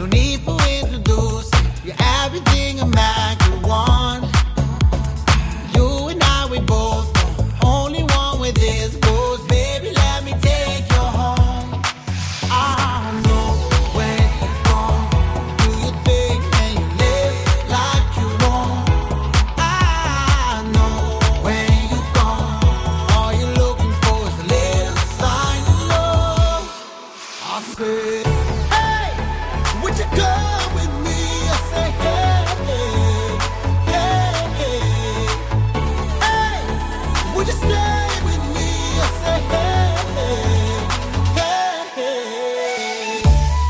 need for introducing. You're everything a man could want. You and I, we both know. Only one with this goes. Baby, let me take you home. I know when you're gone. Do your thing and you live like you want. I know when you're gone. All you're looking for is a little sign of love. I said, hey, would you come with me? I say, hey, hey, hey, hey, hey, would you stay with me? I say, hey, hey, hey, hey.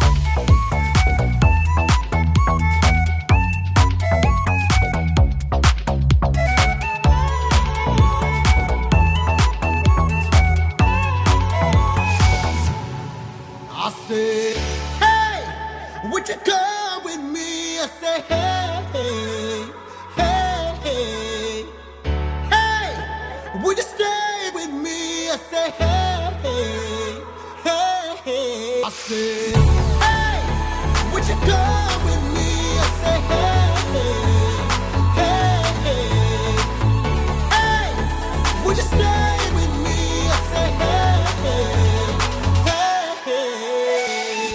I said, hey, would you come with me? I say, hey, hey, hey, hey, hey, would you stay with me? I say, hey, hey, hey, hey. I said, hey, would you come with me? I say, hey, hey, hey, hey, would you stay with me? I say, hey, hey, hey, hey.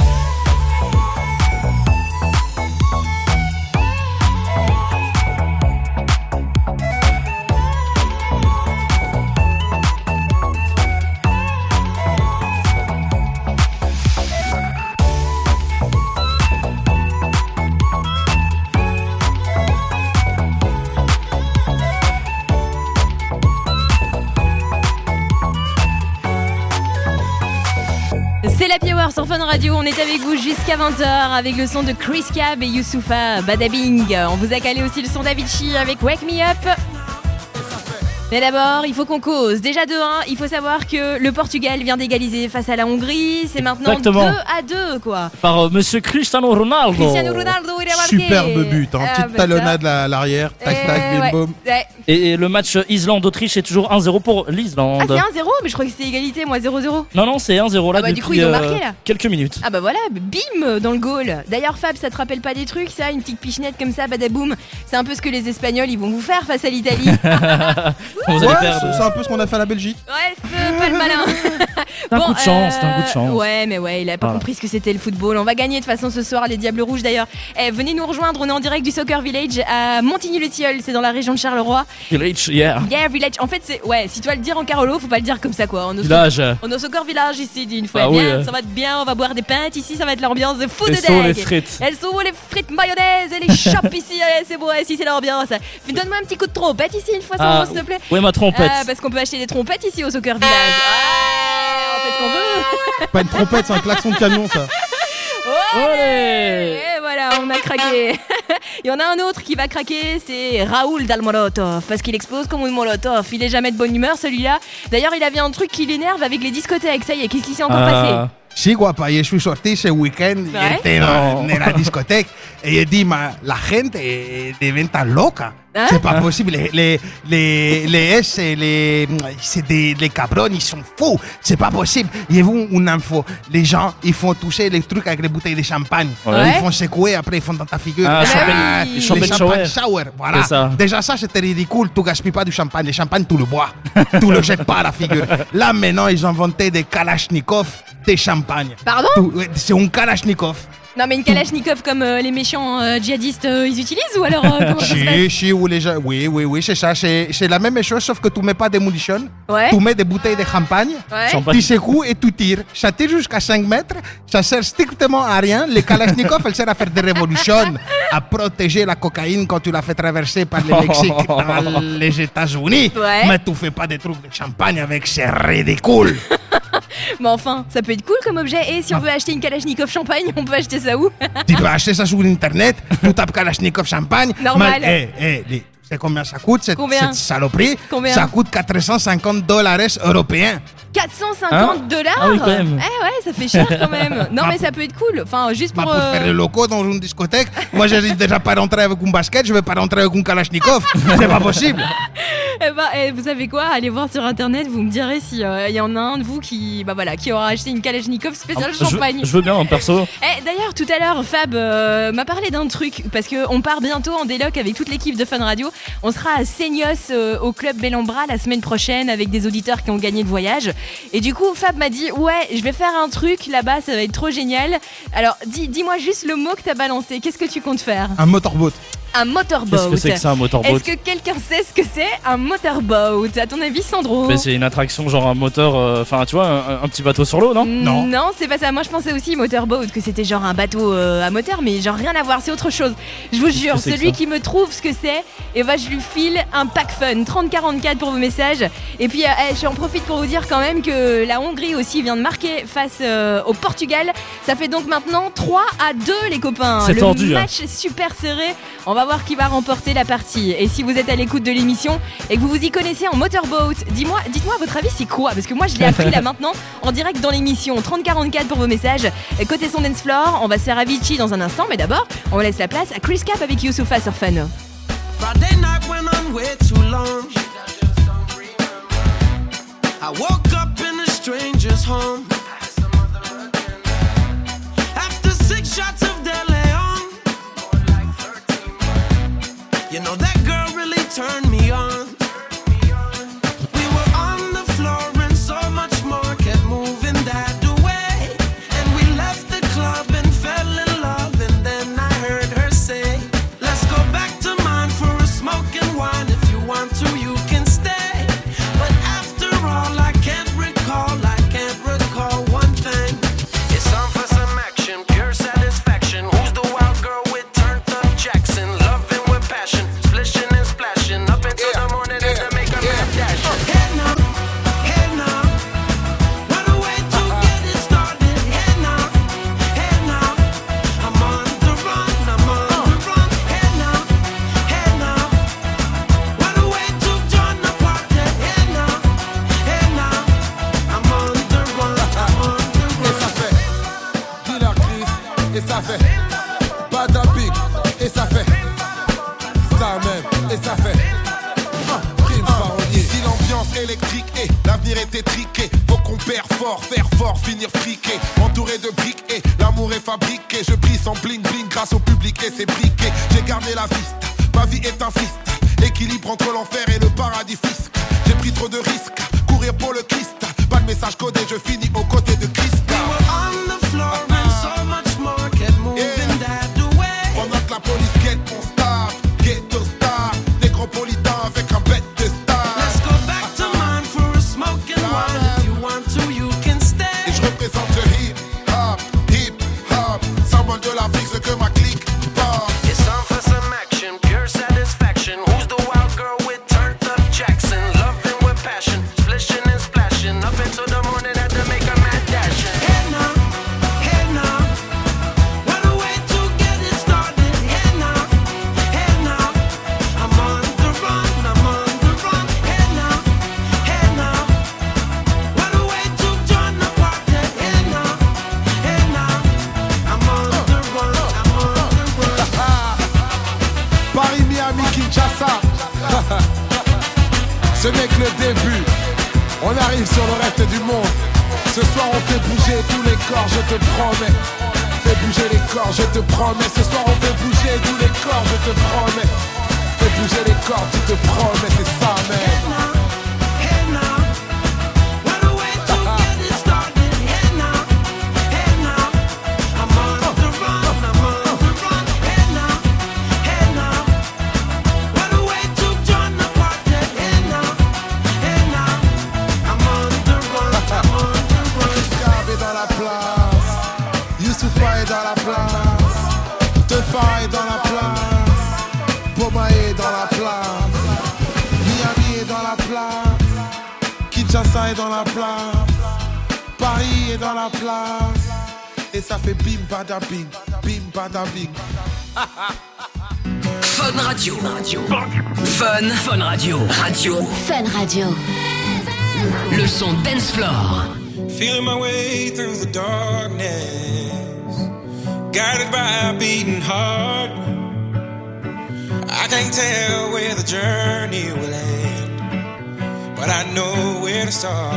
C'est l'Happy Hour sur Fun Radio, on est avec vous jusqu'à vingt heures avec le son de Chris Cab et Youssoupha Badabing. On vous a calé aussi le son d'Avicii avec Wake Me Up. Mais d'abord, il faut qu'on cause. Déjà deux un, il faut savoir que le Portugal vient d'égaliser face à la Hongrie. C'est maintenant Exactement. deux à deux, quoi. Par euh, monsieur Cristiano Ronaldo. Cristiano Ronaldo, il a marqué. Superbe but, hein. Ah, Petite bah talonnade à l'arrière, tac Eh tac, bim ouais, boum. ouais. Et, et le match Islande-Autriche est toujours un zéro pour l'Islande. Ah, c'est un zéro, mais je crois que c'était égalité, moi zéro zéro. Non, non, c'est un zéro là Ah bah, du depuis coup, ils ont euh, marqué, là. quelques minutes. Ah bah voilà, bim dans le goal. D'ailleurs Fab, ça te rappelle pas des trucs ça, une petite pichenette comme ça, badaboum. C'est un peu ce que les Espagnols ils vont vous faire face à l'Italie. Vous allez Ouais, perdre. c'est un peu ce qu'on a fait à la Belgique. Ouais, c'est pas le malin. C'est un coup de chance, c'est un coup de chance. Ouais, mais ouais, il a pas Voilà. compris ce que c'était le football. On va gagner de toute façon ce soir, les Diables Rouges d'ailleurs. Eh, venez nous rejoindre, on est en direct du Soccer Village à Montigny-le-Tilleul, c'est dans la région de Charleroi. Village, yeah. Yeah, Village. En fait, c'est ouais, si tu vas le dire en carolo, faut pas le dire comme ça quoi. On est au Village. Soc- On est au Soccer Village ici, d'une fois Ah bien, oui, euh. ça va être bien, on va boire des pintes ici, ça va être l'ambiance de fou de Elles sont dingue. les frites. Elles sont où les frites mayonnaise et les chopes ici, allez, c'est bon, ici c'est l'ambiance. Donne-moi un petit coup de trompette ici une fois ça, Ah, s'il te plaît. ouais, ma trompette. Ah, parce qu'on peut acheter des trompettes ici au Soccer Village. Ouais, on fait ce qu'on veut. Pas une trompette, c'est un klaxon de camion ça. Ouais. Et voilà, on a craqué. Il y en a un autre qui va craquer, c'est Raoul Dalmolotov, parce qu'il explose comme une molotov. Il est jamais de bonne humeur celui-là. D'ailleurs, il avait un truc qui l'énerve avec les discothèques. Ça y est, qu'est-ce qui s'est encore passé? Sí, guapa, y je suis sorti ce week-end y Ouais. entré en la discothèque et il dit, ma, la gente devient loca. Hein? C'est pas possible. Les, les, les, les S, les, c'est des les cabrons, ils sont fous. C'est pas possible. Il y a une info. Les gens, ils font toucher les trucs avec les bouteilles de champagne. Ouais. Ils font secouer, après ils font dans ta figure. Ah, Euh, champagne- les champagne champagne shower. shower. Voilà. C'est ça. Déjà, ça, c'était ridicule. Tu gaspilles pas du champagne. Le champagne, tu le bois. Tu le jettes pas à la figure. Là, maintenant, ils ont inventé des kalachnikov de champagne. Pardon? Tu- ouais, C'est un kalachnikov. Non, mais une Kalachnikov comme euh, les méchants euh, djihadistes euh, ils utilisent ou alors euh, comment ça se Si, passe? si, ou les gens- oui, oui, oui, c'est ça. C'est c'est la même chose, sauf que tu mets pas de munitions. Ouais. Tu mets des bouteilles de champagne. Ouais. Champagne. Tu secoues et tu tires. Ça tire jusqu'à cinq mètres. Ça sert strictement à rien. Les Kalachnikov, elles servent à faire des révolutions, à protéger la cocaïne quand tu la fais traverser par le Mexique dans les États-Unis. Ouais. Mais tu fais pas des trucs de champagne avec, c'est ridicule. Mais enfin, ça peut être cool comme objet. Et si on veut acheter une Kalachnikov champagne, on peut acheter ça où? Tu peux acheter ça sur Internet, tu tapes Kalachnikov champagne. Normal. Mais, eh, eh, les- c'est combien ça coûte cette, Combien cette saloperie? Combien Ça coûte quatre cent cinquante dollars européens. quatre cent cinquante dollars? Ah oui, quand même. Eh ouais, ça fait cher quand même. Non, mais ça peut être cool. Enfin, juste Bah, pour. pour euh, faire le loco dans une discothèque, moi je n'ai déjà pas rentré avec un basket, je vais pas rentrer avec un Kalachnikov. C'est pas possible. Eh ben, eh, vous savez quoi? Allez voir sur internet, vous me direz si il euh, y en a un de vous qui, bah voilà, qui aura acheté une Kalachnikov spéciale Ah, champagne. Je, je veux bien en perso. Eh, d'ailleurs, tout à l'heure, Fab euh, m'a parlé d'un truc parce que on part bientôt en déloc avec toute l'équipe de Fun Radio. On sera à Seignos euh, au club Bellambra la semaine prochaine avec des auditeurs qui ont gagné le voyage. Et du coup, Fab m'a dit ouais, je vais faire un truc là-bas, ça va être trop génial. Alors, dis, dis-moi juste le mot que t'as balancé. Qu'est-ce que tu comptes faire? Un motorboat. Un motorboat. Qu'est-ce que c'est que ça, un motorboat? Est-ce que quelqu'un sait ce que c'est un motorboat? À ton avis, Sandro? Mais c'est une attraction genre un moteur, enfin euh, tu vois, un, un petit bateau sur l'eau, non? Non. Non, c'est pas ça. Moi, je pensais aussi motorboat, que c'était genre un bateau euh, à moteur, mais genre rien à voir, c'est autre chose. Je vous jure, que celui qui me trouve ce que c'est, et bah je lui file un pack fun. trente quarante-quatre pour vos messages. Et puis, euh, j'en profite pour vous dire quand même que la Hongrie aussi vient de marquer face euh, au Portugal. Ça fait donc maintenant trois à deux, les copains. C'est Le tendu, match est super serré. On va voir qui va remporter la partie. Et si vous êtes à l'écoute de l'émission et que vous vous y connaissez en motorboat, dis-moi, dites-moi à votre avis c'est quoi? Parce que moi je l'ai appris là maintenant en direct dans l'émission. trente quarante-quatre pour vos messages. Et côté son dance floor, on va se faire Avicii dans un instant, mais d'abord on laisse la place à Chris Cap avec Youssoufa sur Fun. Friday night went on way too long. I woke up in a stranger's home. After six shots of De Leon, you know that girl really turned me on. We were on the floor and so much more kept moving that way. And we left the club and fell in love. And then I heard her say, let's go back to mine for a smoke and wine. If you want to, you can stay. But after all, I can't recall, I can't recall one thing. It's time for some action, pure satisfaction. Who's the wild girl with turned up Jackson? Loving with passion, splishing and splashing up into the morning and to make a mad dash. Hey now, hey now, what a way to get it started. Hey now, hey now, I'm on the run, I'm on the run. Hey now, hey now, what a way to join the party. Hey now, hey now, I'm on the run, I'm on the run. Et ça fait Killer Chris, et ça fait Bada Big, et ça fait ça même, et ça fait ah, Prince Parolier. Ici l'ambiance électrique et l'avenir est étriqué. Faut qu'on perd fort, faire fort, finir friqué. Entouré de briques et l'amour est fabriqué. Je brille sans bling bling grâce au public et ses briquets. J'ai gardé la vista, ma vie est un fist. Équilibre entre l'enfer et le paradis fisc. J'ai pris trop de risques, courir pour le Christ. Pas de message codé, je finis aux côtés de Christ. We were on the floor and so much more kept moving that way. Pendant que la police guette mon star, ghetto star, nécropolitain avec un bête de star. Let's go back to mine for a smoke and wine. If you want to, you can stay. Et je représente le hip hop, hip hop, symbole de l'Afrique, ce que ma clique porte. It's time for some action, pure satisfaction. Who's the wild girl with turned up Jackson? Loving with passion, splishing and splashing up into the morning and to make a mad dash. Hey now, hey now, what a way to get it started. Hey now, hey now, I'm on the run, I'm on the run. Hey now, hey now, what a way to join the party. Hey now, hey now, I'm on the run, I'm on the run. Paris, Miami, Kinshasa. Ce n'est que le début. On arrive sur le reste du monde. Ce soir on fait bouger tous les corps, je te promets. Fais bouger les corps, je te promets. Ce soir on fait bouger tous les corps, je te promets. Fais bouger les corps, tu te promets, c'est ça même. Hey now, what a way to get it started. Hey now, hey now, I'm on the run, I'm on the run. Hey now, hey now, what a way to join the party. Hey now, hey now, I'm on the run, I'm on the run. Gab est dans la place, Youssoufa est dans la place, Tefa est dans la place, Boma est dans la place, Miami est dans la place, Kinshasa est dans la place, Paris est dans la place, et ça fait bim bada bing, bim bada bing. Fun Radio. Fun. Fun Radio. Radio. Fun Radio. Le son dance floor. Feeling my way through the darkness, guided by a beating heart. I can't tell where the journey will end, but I know where to start.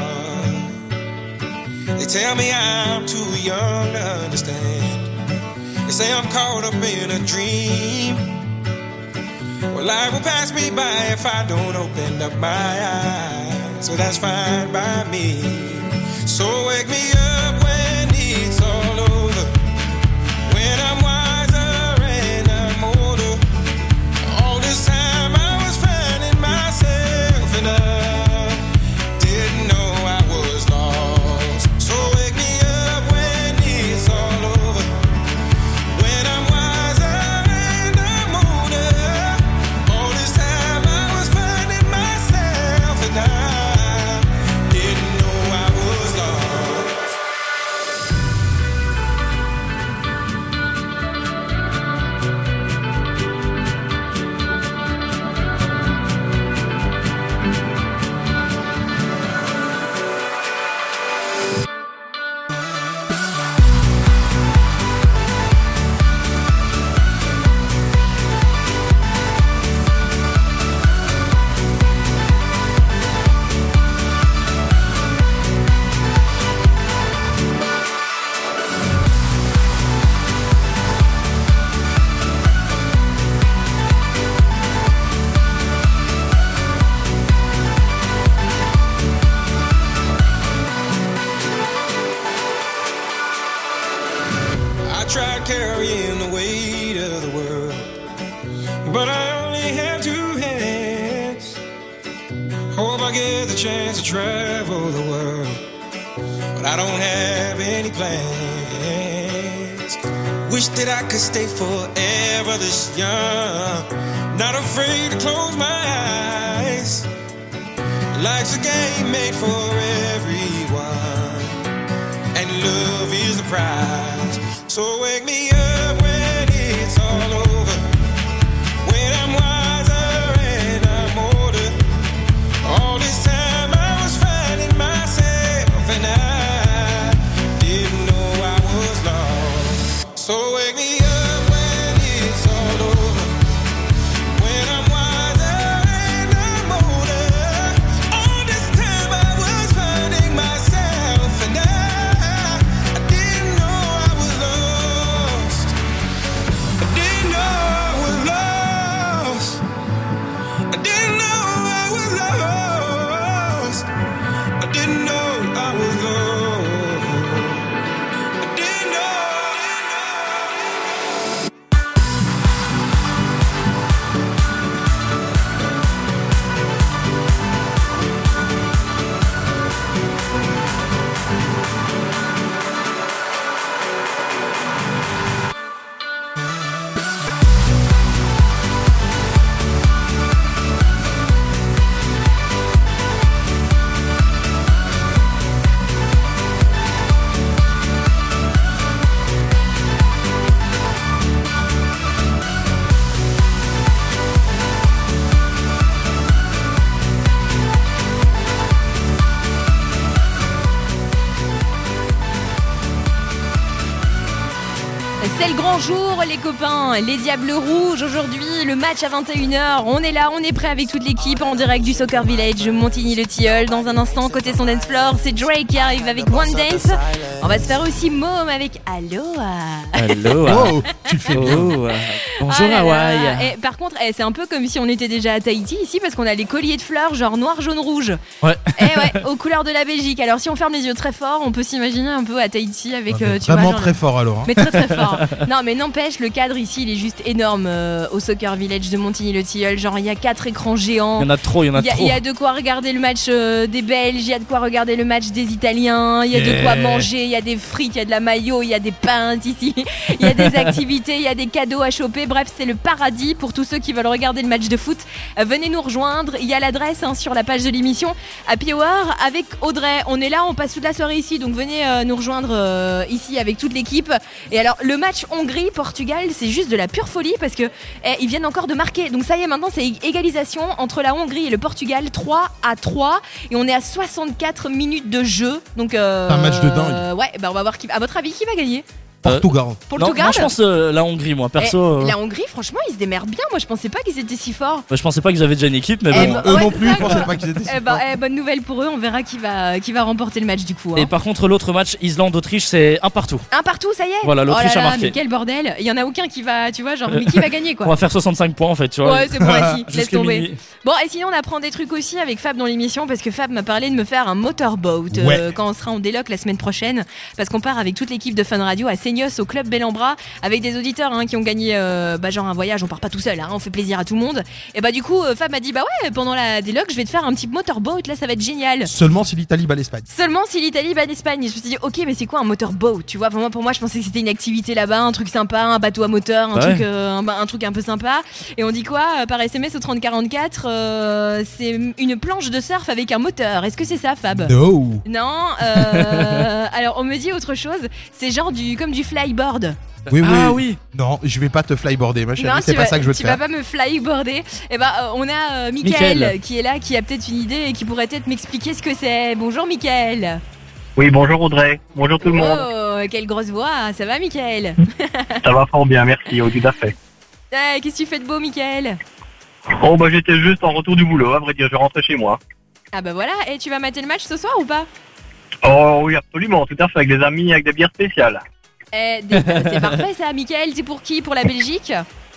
They tell me I'm too young to understand. They say I'm caught up in a dream. Well, life will pass me by if I don't open up my eyes. So that's fine by me. So wake me up when it's all over, when I'm wiser and I'm older. All this time I was finding myself and I didn't know I was lost. So wake me up when it's all over, when I'm wiser and I'm older. All this time I was finding myself and I didn't know I was lost. I tried carrying the weight of the world, but I only have two hands. Hope I get the chance to travel the world, but I don't have any plans. Wish that I could stay forever this young, not afraid to close my eyes. Life's a game made for everyone, and love is the prize. So wake me up when it's all over, when I'm wiser and I'm older. All this time I was finding myself and I didn't know I was lost. So wake me up when it's all over, when I'm wiser and I'm older. All this time I was finding myself and I I didn't know I was lost. I didn't know I was lost. I didn't know I was lost. I didn't know I was lost. I didn't know. C'est le grand jour, les copains, les Diables Rouges. Aujourd'hui, le match à vingt et une heures. On est là, on est prêt avec toute l'équipe en direct du Soccer Village, Montigny-le-Tilleul. Dans un instant, côté son dance floor, c'est Drake qui arrive avec One Dance. On va se faire aussi Môme avec Aloha. Aloha. Oh, tu le fais bien. Oh, euh, bonjour Ah là là. Hawaï. Et par contre, eh, c'est un peu comme si on était déjà à Tahiti ici parce qu'on a les colliers de fleurs genre noir, jaune, rouge. Ouais. Et ouais, aux couleurs de la Belgique. Alors si on ferme les yeux très fort, on peut s'imaginer un peu à Tahiti avec euh, tu Vraiment vois, genre, très fort alors. hein. mais très très fort. Non mais n'empêche, le cadre ici il est juste énorme euh, au Soccer Village de Montigny-le-Tilleul. Genre il y a quatre écrans géants. Il y en a trop, il y en a Il y a- trop. il y a de quoi regarder le match euh, des Belges, il y a de quoi regarder le match des Italiens, il y a de quoi Yeah. manger, il y a des frites, il y a de la mayo, il y a des pintes ici, il y a des activités, il y a des cadeaux à choper. Bref, c'est le paradis pour tous ceux qui veulent regarder le match de foot. Euh, venez nous rejoindre, il y a l'adresse hein, sur la page de l'émission Happy Hour avec Audrey. On est là, on passe toute la soirée ici, donc venez euh, nous rejoindre euh, ici avec toute l'équipe. Et alors, le match Hongrie-Portugal, c'est juste de la pure folie parce que eh, ils viennent encore de marquer. Donc ça y est, maintenant c'est égalisation entre la Hongrie et le Portugal, trois à trois, et on est à soixante-quatre minutes de jeu. Donc euh, C'est un match de dingue. Ouais, bah on va voir qui. À votre avis, qui va gagner? Portugal. Non, moi je pense euh, la Hongrie, moi perso. Eh, euh, la Hongrie, franchement, ils se démerdent bien. Moi, je pensais pas qu'ils étaient si forts. bah, je pensais pas qu'ils avaient déjà une équipe, mais Eh bon. bah, Eux ouais, non c'est plus, ça, ils pensaient quoi. pas qu'ils étaient si Eh bah, forts. eh, bonne nouvelle pour eux. On verra qui va, qui va remporter le match du coup. hein. Et par contre, l'autre match, Islande-Autriche, c'est un partout. Un partout, ça y est. Voilà, l'Autriche oh là a là, marqué. Mais quel bordel. Il y en a aucun qui va, tu vois, genre, mais qui va gagner quoi. On va faire soixante-cinq points en fait, tu vois. Ouais, c'est bon, vas-y, laisse Jusqu'à tomber. minuit. Bon, et sinon, on apprend des trucs aussi avec Fab dans l'émission parce que Fab m'a parlé de me faire un motorboat euh, Ouais. quand on sera en déloc la semaine prochaine. Parce qu'on part avec toute l'équipe de Fun Radio à Seignos au club Bellambra avec des auditeurs hein, qui ont gagné euh, bah, genre un voyage. On part pas tout seul, hein, on fait plaisir à tout le monde. Et bah, du coup, euh, Fab m'a dit bah ouais, pendant la déloc, je vais te faire un petit motorboat là, ça va être génial. Seulement si l'Italie bat l'Espagne. Seulement si l'Italie bat l'Espagne. Et je me suis dit, ok, mais c'est quoi un motorboat? Tu vois, pour moi, pour moi, je pensais que c'était une activité là-bas, un truc sympa, un bateau à moteur, un, Ouais. truc, euh, un, un truc un peu sympa. Et on dit quoi euh, par S M S au trente quarante-quatre euh, c'est une planche de surf avec un moteur. Est-ce que c'est ça, Fab? No. Non. euh, alors, on me dit autre chose. C'est genre du, comme du flyboard. Oui, oui. Ah oui. Non, je vais pas te flyboarder, ma chérie. Non, C'est tu pas vas- ça que je veux te tu faire. vas pas me flyboarder. Et bah, euh, on a euh, Mickaël Mickaël. qui est là, qui a peut-être une idée et qui pourrait peut-être m'expliquer ce que c'est. Bonjour, Mickaël. Oui, bonjour Audrey. Bonjour tout le monde. Oh, quelle grosse voix. Ça va, Mickaël? Ça va fort bien, merci. Oh, tout à fait. Eh, qu'est-ce que tu fais de beau, Mickaël? Oh, bah j'étais juste en retour du boulot, à vrai dire, je rentrais chez moi. Ah bah voilà, et tu vas mater le match ce soir ou pas? Oh oui, absolument, tout à fait, avec des amis, avec des bières spéciales. Eh, des- c'est parfait ça, Mickaël. C'est pour qui? Pour la Belgique?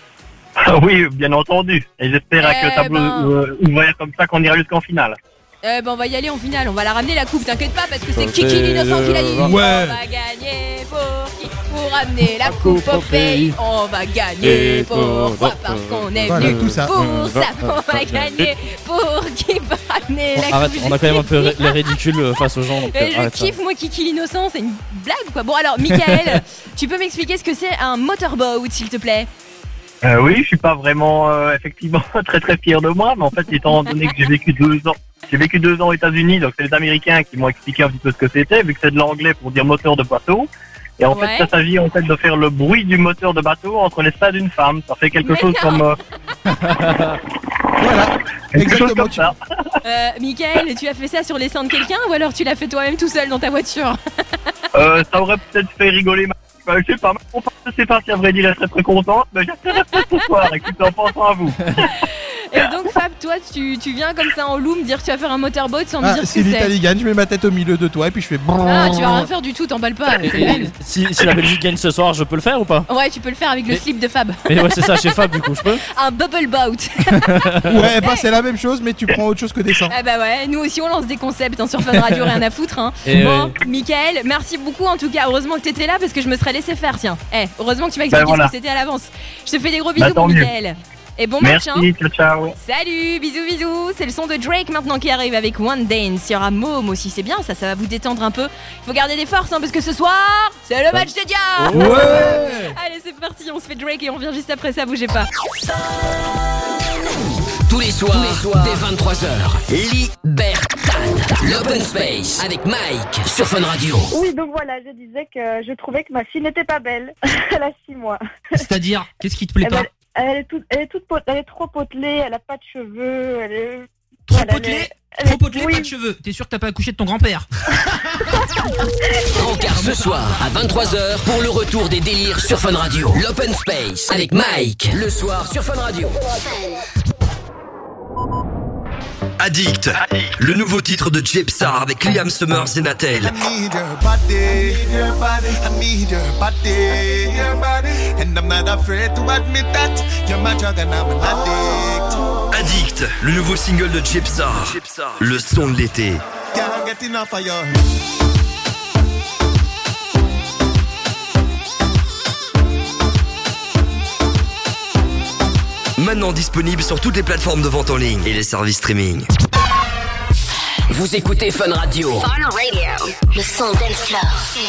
Ah oui, bien entendu. Et j'espère avec Eh le tableau ben. euh, ouvert comme ça qu'on ira jusqu'en finale. Eh ben on va y aller en finale, on va la ramener la coupe, t'inquiète pas parce que c'est Kiki l'innocent qui l'a dit. Ouais. On va gagner pour qui? Pour ramener la coupe au pays. On va gagner pourquoi? Parce qu'on est Voilà, venu tout ça. pour ça. On va gagner pour qui? Pour ramener Bon, la arrête, coupe. on a quand même un peu ré- les ridicules euh, face aux gens. Donc, Et euh, je arrête ça. kiffe moi Kiki l'innocent, c'est une blague quoi. Bon alors Mickaël, tu peux m'expliquer ce que c'est un motorboat s'il te plaît? Euh, oui, je suis pas vraiment euh, effectivement très très fier de moi, mais en fait, étant donné que j'ai vécu deux ans, j'ai vécu deux ans aux États-Unis, donc c'est les Américains qui m'ont expliqué un petit peu ce que c'était, vu que c'est de l'anglais pour dire moteur de bateau. Et en Ouais. fait, ça s'agit en fait de faire le bruit du moteur de bateau entre les seins d'une femme. Ça fait quelque Mais chose non. comme euh, Voilà. quelque chose Exactement. comme ça. Euh, Mickaël, tu as fait ça sur les seins de quelqu'un ou alors tu l'as fait toi-même tout seul dans ta voiture? Euh, ça aurait peut-être fait rigoler ma... Euh, je sais pas, mon père, je sais pas si à vrai dire elle serait très contente, mais j'espère ce soir, écoutez, en pensant à vous. Et donc Fab, toi tu, tu viens comme ça en loup me dire que tu vas faire un motorboat sans me Ah, dire ce si que c'est. l'Italie gagne, je mets ma tête au milieu de toi et puis je fais. Ah, tu vas rien faire du tout, t'emballes pas. Et- c'est et- même. si, si la Belgique gagne ce soir, je peux le faire ou pas? Ouais, tu peux le faire avec le Mais- slip de Fab. Mais ouais, c'est ça, chez Fab, du coup, je peux. Un bubble boat. Ouais, bah c'est la même chose, mais tu prends autre chose que des seins. Ah bah ouais, nous aussi on lance des concepts hein, sur Fun Radio, rien à foutre. Hein. Et bon, ouais. Mickaël, merci beaucoup en tout cas. Heureusement que t'étais là parce que je me serais laissé faire, tiens. Eh, heureusement que tu m'as expliqué Ben voilà. ce que c'était à l'avance. Je te fais des gros Bah, bisous, tant mon mieux. Mickaël. Et bon match, Merci, hein. ciao ciao. Salut, bisous, bisous. C'est le son de Drake maintenant qui arrive avec One Dance. Il y aura Môme aussi, c'est bien ça, ça va vous détendre un peu. Il faut garder des forces hein, parce que ce soir, c'est le match des diables. Ouais. Allez, c'est parti, on se fait Drake et on revient juste après ça, bougez pas. Tous les soirs, tous les soirs dès vingt-trois heures, Libertad, l'Open Space avec Mike sur Fun Radio. Oui, donc voilà, je disais que je trouvais que ma fille n'était pas belle. Elle a six mois. C'est-à-dire, qu'est-ce qui te plaît Eh ben, pas? elle, est toute, elle, est toute pot- elle est trop potelée, elle a pas de cheveux, elle est... Trop voilà, potelé? elle est- elle Trop est- potelé, oui. pas de cheveux. T'es sûr que t'as pas accouché de ton grand-père? Rencard ce soir à vingt-trois heures pour le retour des délires sur Fun Radio. L'Open Space avec Mike le soir sur Fun Radio. Addict, le nouveau titre de Jepsar avec Liam Summers et Natel. I need your body, your body, I need your body, your body, and I'm not afraid to admit that you're my drug and I'm an addict. Addict, le nouveau single de Jepsar, le son de l'été. Can't get enough of you. Maintenant disponible sur toutes les plateformes de vente en ligne et les services streaming. Vous écoutez Fun Radio. Fun Radio. Le son dance floor.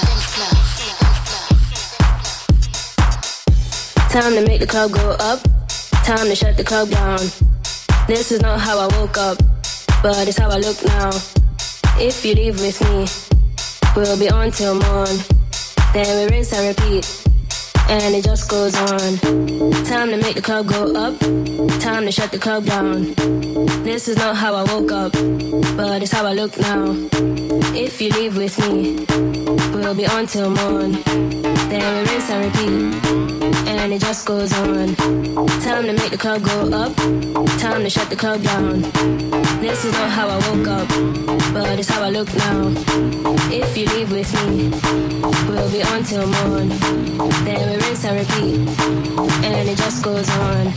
Time to make the club go up. Time to shut the club down. This is not how I woke up, but it's how I look now. If you leave with me, we'll be on till morn. Then we rinse and repeat, and it just goes on. Time to make the club go up. Time to shut the club down. This is not how I woke up, but it's how I look now. If you leave with me, we'll be on till morn. then we rinse and repeat, and it just goes on. Time to make the club go up, time to shut the club down. This is not how I woke up, but it's how I look now. If you leave with me, we'll be on till morn. Then we rinse and repeat, and it just goes on.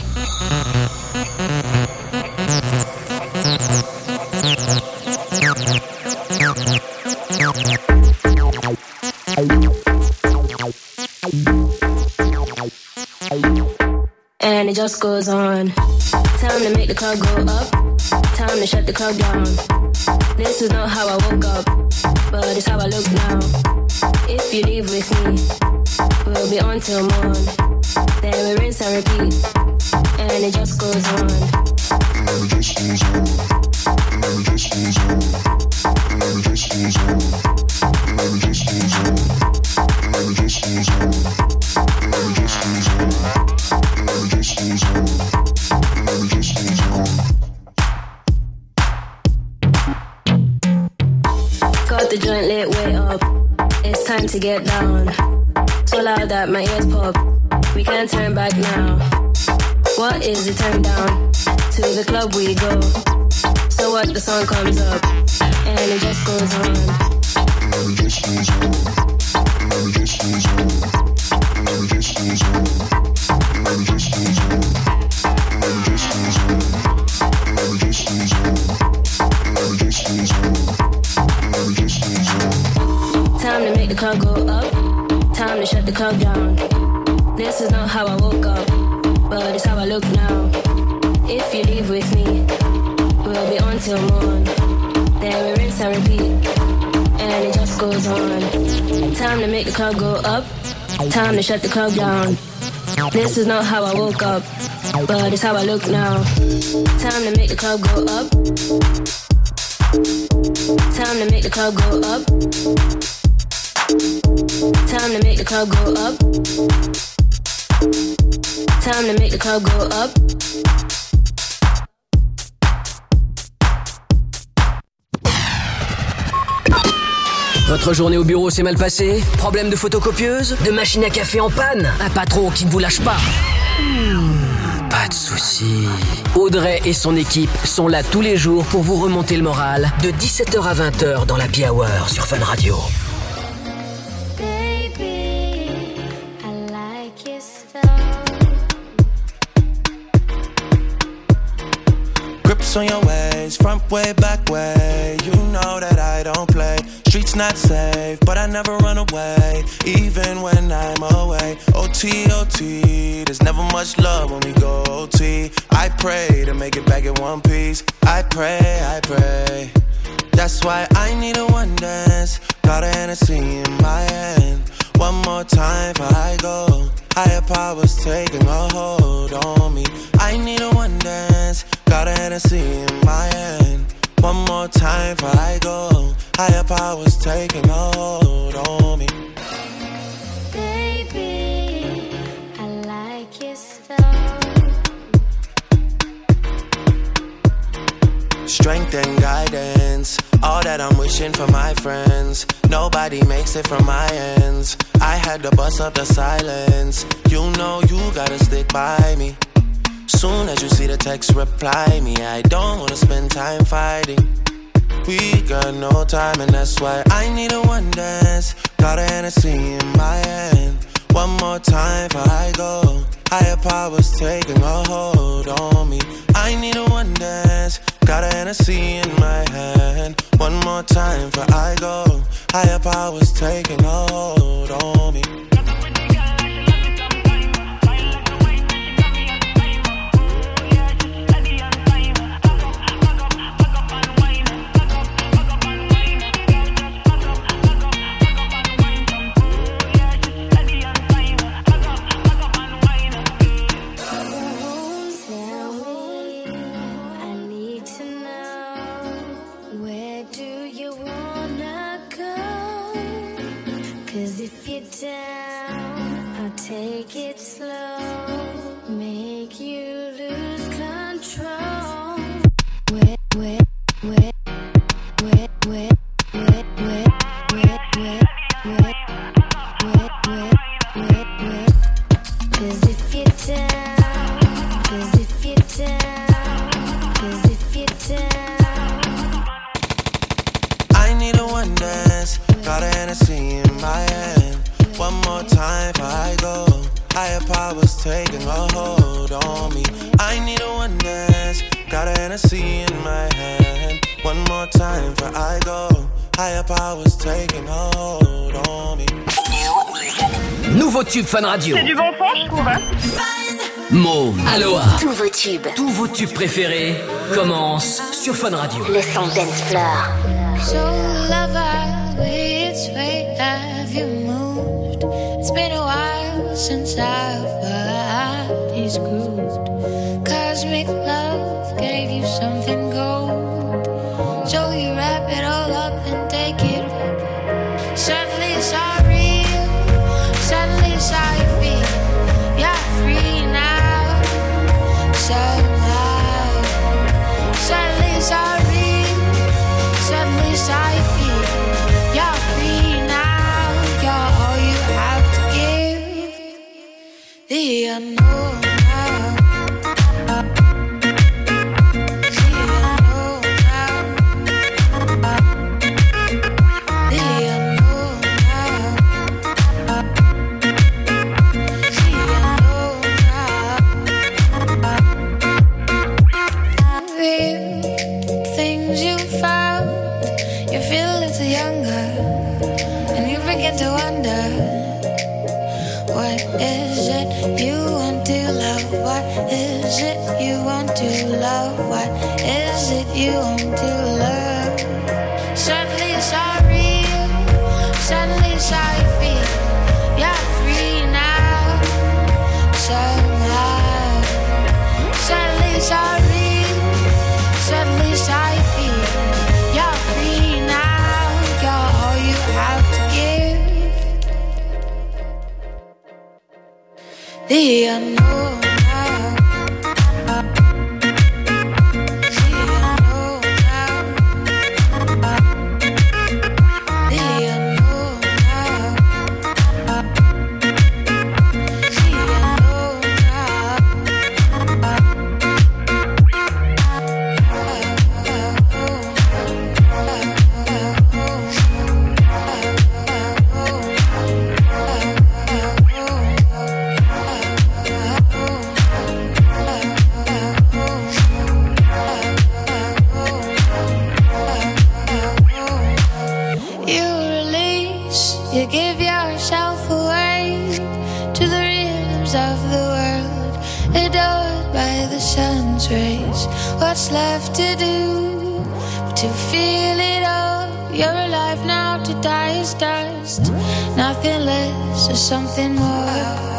And it just goes on. Time to make the club go up, time to shut the club down. This is not how I woke up, but it's how I look now. If you leave with me, we'll be on till morn. Then we rinse and repeat, and it just goes on. And it just goes on. And it just goes on. And it just goes on. And it just goes on. And it just goes on. And it just goes on. And it just goes on. And it just goes on. Got the joint lit way up. It's time to get down. So loud that my ears pop. We can't turn back now. What is it? Turn down. To the club we go. So what? The song comes up, and it just goes on. And it just goes on. And it just goes on. And it just goes on. And it just goes on. And it just goes on. And it just goes on. And it just goes on. And it just goes on. Time to make the club go up. Time to shut the club down. This is not how I woke up, but it's how I look now. If you leave with me, we'll be on till morn. Then we rinse and repeat, and it just goes on. Time to make the club go up, time to shut the club down. This is not how I woke up, but it's how I look now. Time to make the club go up. Time to make the club go up. Time to make the club go up. Time to make the club go up. Votre journée au bureau s'est mal passée? Problème de photocopieuse? De machine à café en panne? Un patron qui ne vous lâche pas? Hmm, pas de soucis. Audrey et son équipe sont là tous les jours pour vous remonter le moral de dix-sept heures à vingt heures dans la Happy Hour sur Fun Radio. On your ways, front way, back way. You know that I don't play. Streets not safe, but I never run away, even when I'm away. O T, O T, there's never much love when we go O T. I pray to make it back in one piece. I pray, I pray. That's why I need a one dance. Got a Hennessy in my hand. One more time before I go. Higher powers taking a hold on me. I need a one dance. Got a Hennessy in my hand. One more time before I go. Higher powers taking a hold on me. Baby, I like your style. Strength and guidance, all that I'm wishing for my friends. Nobody makes it from my ends. I had to bust up the silence. You know you gotta stick by me. Soon as you see the text, reply me. I don't wanna spend time fighting. We got no time, and that's why I need a one dance. Got a Hennessy in my hand. One more time before I go. Higher powers taking a hold on me. I need a one dance. Got a Hennessy in my hand. One more time before I go. Higher powers taking a hold on me. If you're down more time before I go. Higher powers taking a hold on me. I need a one dance, got a Hennessy in my hand. One more time before I go. Higher powers taking a hold on me. Nouveau tube Fun Radio. C'est du bon son, je trouve. Hein. Mo, Aloha. Tous vos tubes. Tous vos tubes préférés commencent sur Fun Radio. Le son dance floor. So lover, which way have you moved? It's been a while since our bodies grooved. Cosmic love gave you something gold. So you wrap it all up and take it. Suddenly it's all real. Suddenly it's how you feel. You're free now. Somehow. Suddenly it's all real. Suddenly it's how you feel. You're free now. You're all you have to give. The unknown now. To wonder, what is it you want to love? What is it you want to love? What is it you want to love? Suddenly it's all real. Suddenly it's how you feel. You're free now. Somehow. Suddenly it's all real. Suddenly it's how you feel. You're free now. You're all you have to give. The unknown now. The unknown now. The unknown now. The unknown You give yourself away to the rhythms of the world, adored by the sun's rays. What's left to do but to feel it all? You're alive now, to die is dust. Nothing less or something more.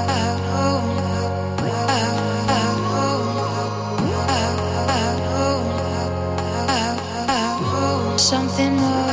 Something more.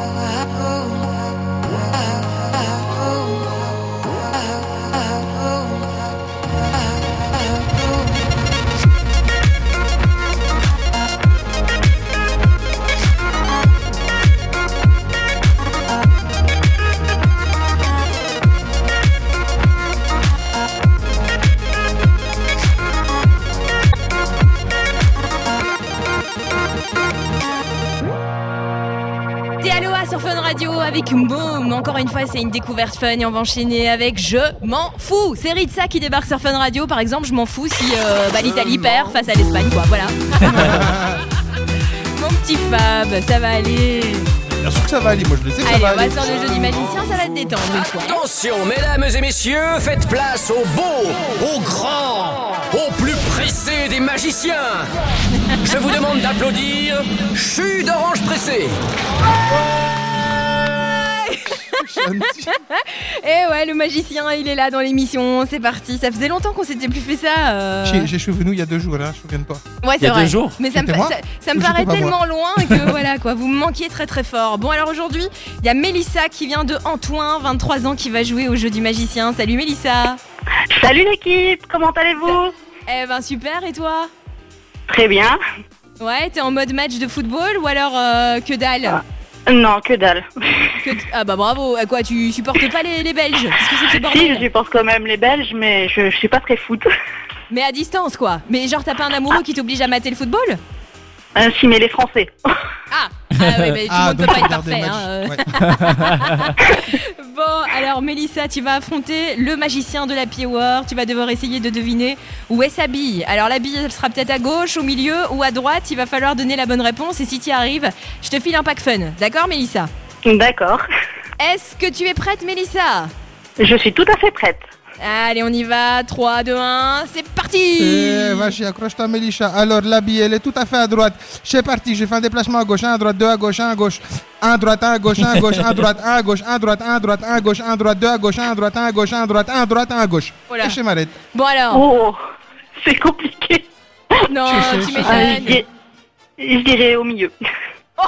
Sur Fun Radio avec Boom. Encore une fois, c'est une découverte fun et on va enchaîner avec Je m'en fous. C'est Ritza qui débarque sur Fun Radio. Par exemple, je m'en fous si euh, bah, l'Italie perd face à l'Espagne, quoi. Voilà. Mon petit Fab, ça va aller. Bien sûr que ça va aller, moi je le sais que Allez, ça va on aller. va sur le jeu du magicien, ça va te détendre une fois. Attention, mesdames et messieurs, faites place au beau, au grand, au plus pressé des magiciens. Je vous demande d'applaudir Chu d'Orange Pressé. Et ouais, le magicien, il est là dans l'émission. C'est parti. Ça faisait longtemps qu'on s'était plus fait ça. Euh... J'ai, j'ai cheveux nous il y a deux jours, là, je me souviens pas. Ouais, c'est il y a vrai. deux jours. Mais ça me, C'était moi ça, ça me Ou paraît c'était pas tellement moi loin que voilà quoi. Vous me manquiez très très fort. Bon, alors aujourd'hui, il y a Mélissa qui vient de Antoine, vingt-trois ans, qui va jouer au jeu du magicien. Salut Mélissa. Salut l'équipe, comment allez-vous? Eh ben super, et toi? Très bien. Ouais, t'es en mode match de football ou alors euh, que dalle? Non, que dalle. Que t- ah bah bravo, à quoi, tu supportes pas les, les Belges? Qu'est-ce que c'est que ce bordel? Si, je supporte quand même les Belges, mais je, je suis pas très foot. Mais à distance quoi. Mais genre t'as pas un amoureux qui t'oblige à mater le football? Euh, si, mais les Français. Ah, Ah ouais, mais tout Ah, le monde peut donc pas tu être regardes des parfait. matchs. Hein, euh. Bon, alors Mélissa, tu vas affronter le magicien de la Hour. Tu vas devoir essayer de deviner où est sa bille. Alors la bille, elle sera peut-être à gauche, au milieu ou à droite. Il va falloir donner la bonne réponse et si tu y arrives, je te file un pack fun. D'accord, Mélissa? D'accord. Est-ce que tu es prête, Mélissa? Je suis tout à fait prête. Allez, on y va. trois, deux, un, c'est parti. Eh, vas-y, accroche-toi, Mélisha. Alors, la bille, elle est tout à fait à droite. C'est parti, j'ai fait un déplacement à gauche, un à droite, deux à gauche, un à gauche. Un à droite, un à gauche, un à gauche, un à droite, un à gauche, un à droite, un à droite, un à gauche, un à droite, deux à gauche, un à droite, un à gauche, un à droite, un à droite, un à gauche. Voilà. Et je m'arrête. Bon alors. Oh, c'est compliqué. Non, Je sais, tu je sais. Ah, je, m'étonnes. dirais, je dirais au milieu. Oh,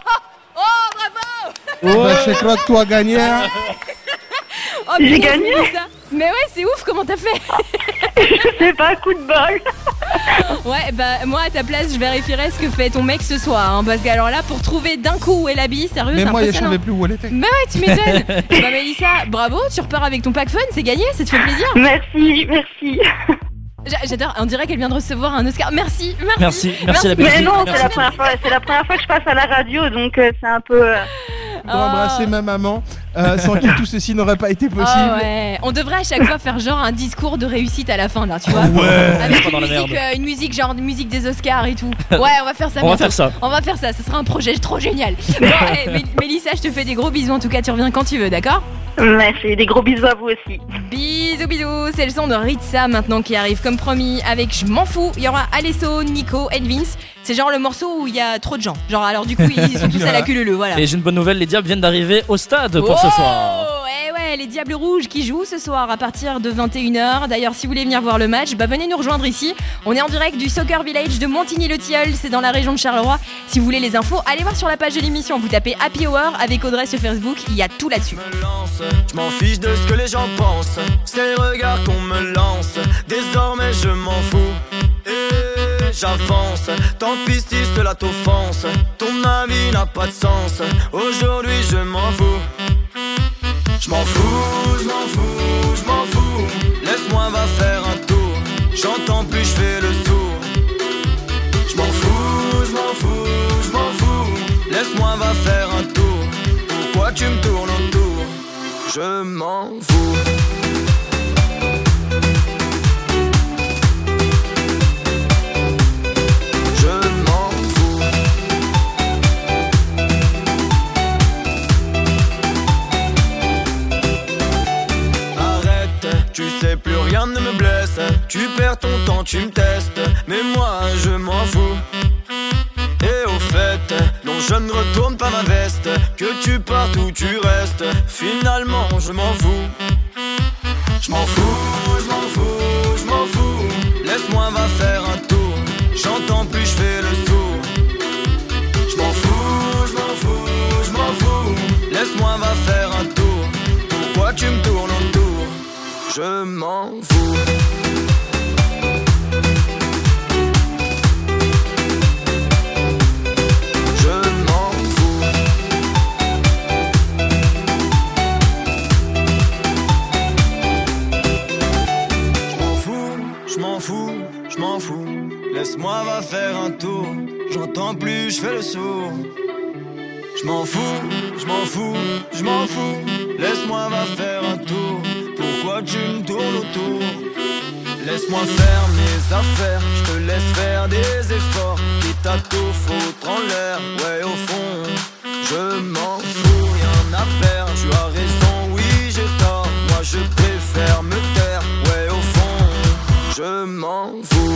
bravo. Bah, je crois que tu as gagné. Hein. Oh, J'ai punaise, gagné. Mélissa. Mais ouais, c'est ouf, comment t'as fait? Je sais pas, coup de bol. Ouais, bah moi à ta place, je vérifierais ce que fait ton mec ce soir. Hein, parce que alors là, pour trouver d'un coup où est la bille, sérieux, Mais c'est moi, je impressionnant. savais plus où elle était. Bah ouais, tu m'étonnes. Bah Mélissa, bravo, tu repars avec ton pack fun, c'est gagné, ça te fait plaisir. Merci, merci. J'a- J'adore, on dirait qu'elle vient de recevoir un Oscar. Merci, merci. Merci, merci la Mais Belgique. non, c'est Merci. la première fois, c'est la première fois que je passe à la radio, donc euh, c'est un peu. euh, Pour embrasser ma maman, euh, sans qui tout ceci n'aurait pas été possible. Ah ouais. On devrait à chaque fois faire genre un discours de réussite à la fin là, tu vois. Ouais. Avec Pas une dans la musique, merde. euh, une musique genre une musique des Oscars et tout. Ouais, on va faire ça. On va bientôt. faire ça. On va faire ça. Ce sera un projet trop génial. Bon, hey, Mél- Mélissa, je te fais des gros bisous. En tout cas, tu reviens quand tu veux, d'accord? Merci, des gros bisous à vous aussi. Bisous, bisous. C'est le son de Ritza maintenant qui arrive comme promis avec Je m'en fous. Il y aura Alesso, Nico et Vince. C'est genre le morceau où il y a trop de gens. Genre alors du coup ils sont tous à la queue leu, voilà. Et j'ai une bonne nouvelle, les Diables viennent d'arriver au stade pour ce soir. Oh, eh ouais, les Diables Rouges qui jouent ce soir à partir de vingt et une heures. D'ailleurs, si vous voulez venir voir le match, bah venez nous rejoindre ici. On est en direct du Soccer Village de Montigny-le-Tilleul, c'est dans la région de Charleroi. Si vous voulez les infos, allez voir sur la page de l'émission. Vous tapez Happy Hour avec Audrey sur Facebook, il y a tout là-dessus. Je m'en fiche de ce que les gens pensent. C'est le regard qu'on me lance. Désormais je m'en fous. Et j'avance. Tant pis si cela t'offense. Ton avis n'a pas de sens. Aujourd'hui je m'en fous. Je m'en fous, je m'en fous, je m'en fous. Laisse-moi va faire un tour. J'entends plus, je fais le sourd. Je m'en fous, je m'en fous, je m'en fous. Laisse-moi va faire un tour. Pourquoi tu me tournes autour? Je m'en fous. Je m'en fous. Arrête, tu sais plus rien ne me blesse. Tu perds ton temps, tu me testes. Mais moi je m'en fous. Et au fait, non je ne retourne pas ma veste. Que tu partes ou tu restes, finalement je m'en fous. Je m'en fous, je m'en fous, je m'en fous. Laisse-moi va faire un tour. J'entends plus, je fais le sourd. Je m'en fous, je m'en fous, je m'en fous. Laisse-moi va faire un tour. Pourquoi tu me tournes autour? Je m'en fous. Je m'en fous, laisse-moi va faire un tour. J'entends plus, je fais le sourd. Je m'en fous, je m'en fous, je m'en fous. Laisse-moi va faire un tour. Pourquoi tu me tournes autour? Laisse-moi faire mes affaires, je te laisse faire des efforts. Quitte à tout foutre en l'air, ouais au fond. Je m'en fous, rien à perdre. Tu as raison, oui j'ai tort. Moi je préfère me taire, ouais au fond. Je m'en fous.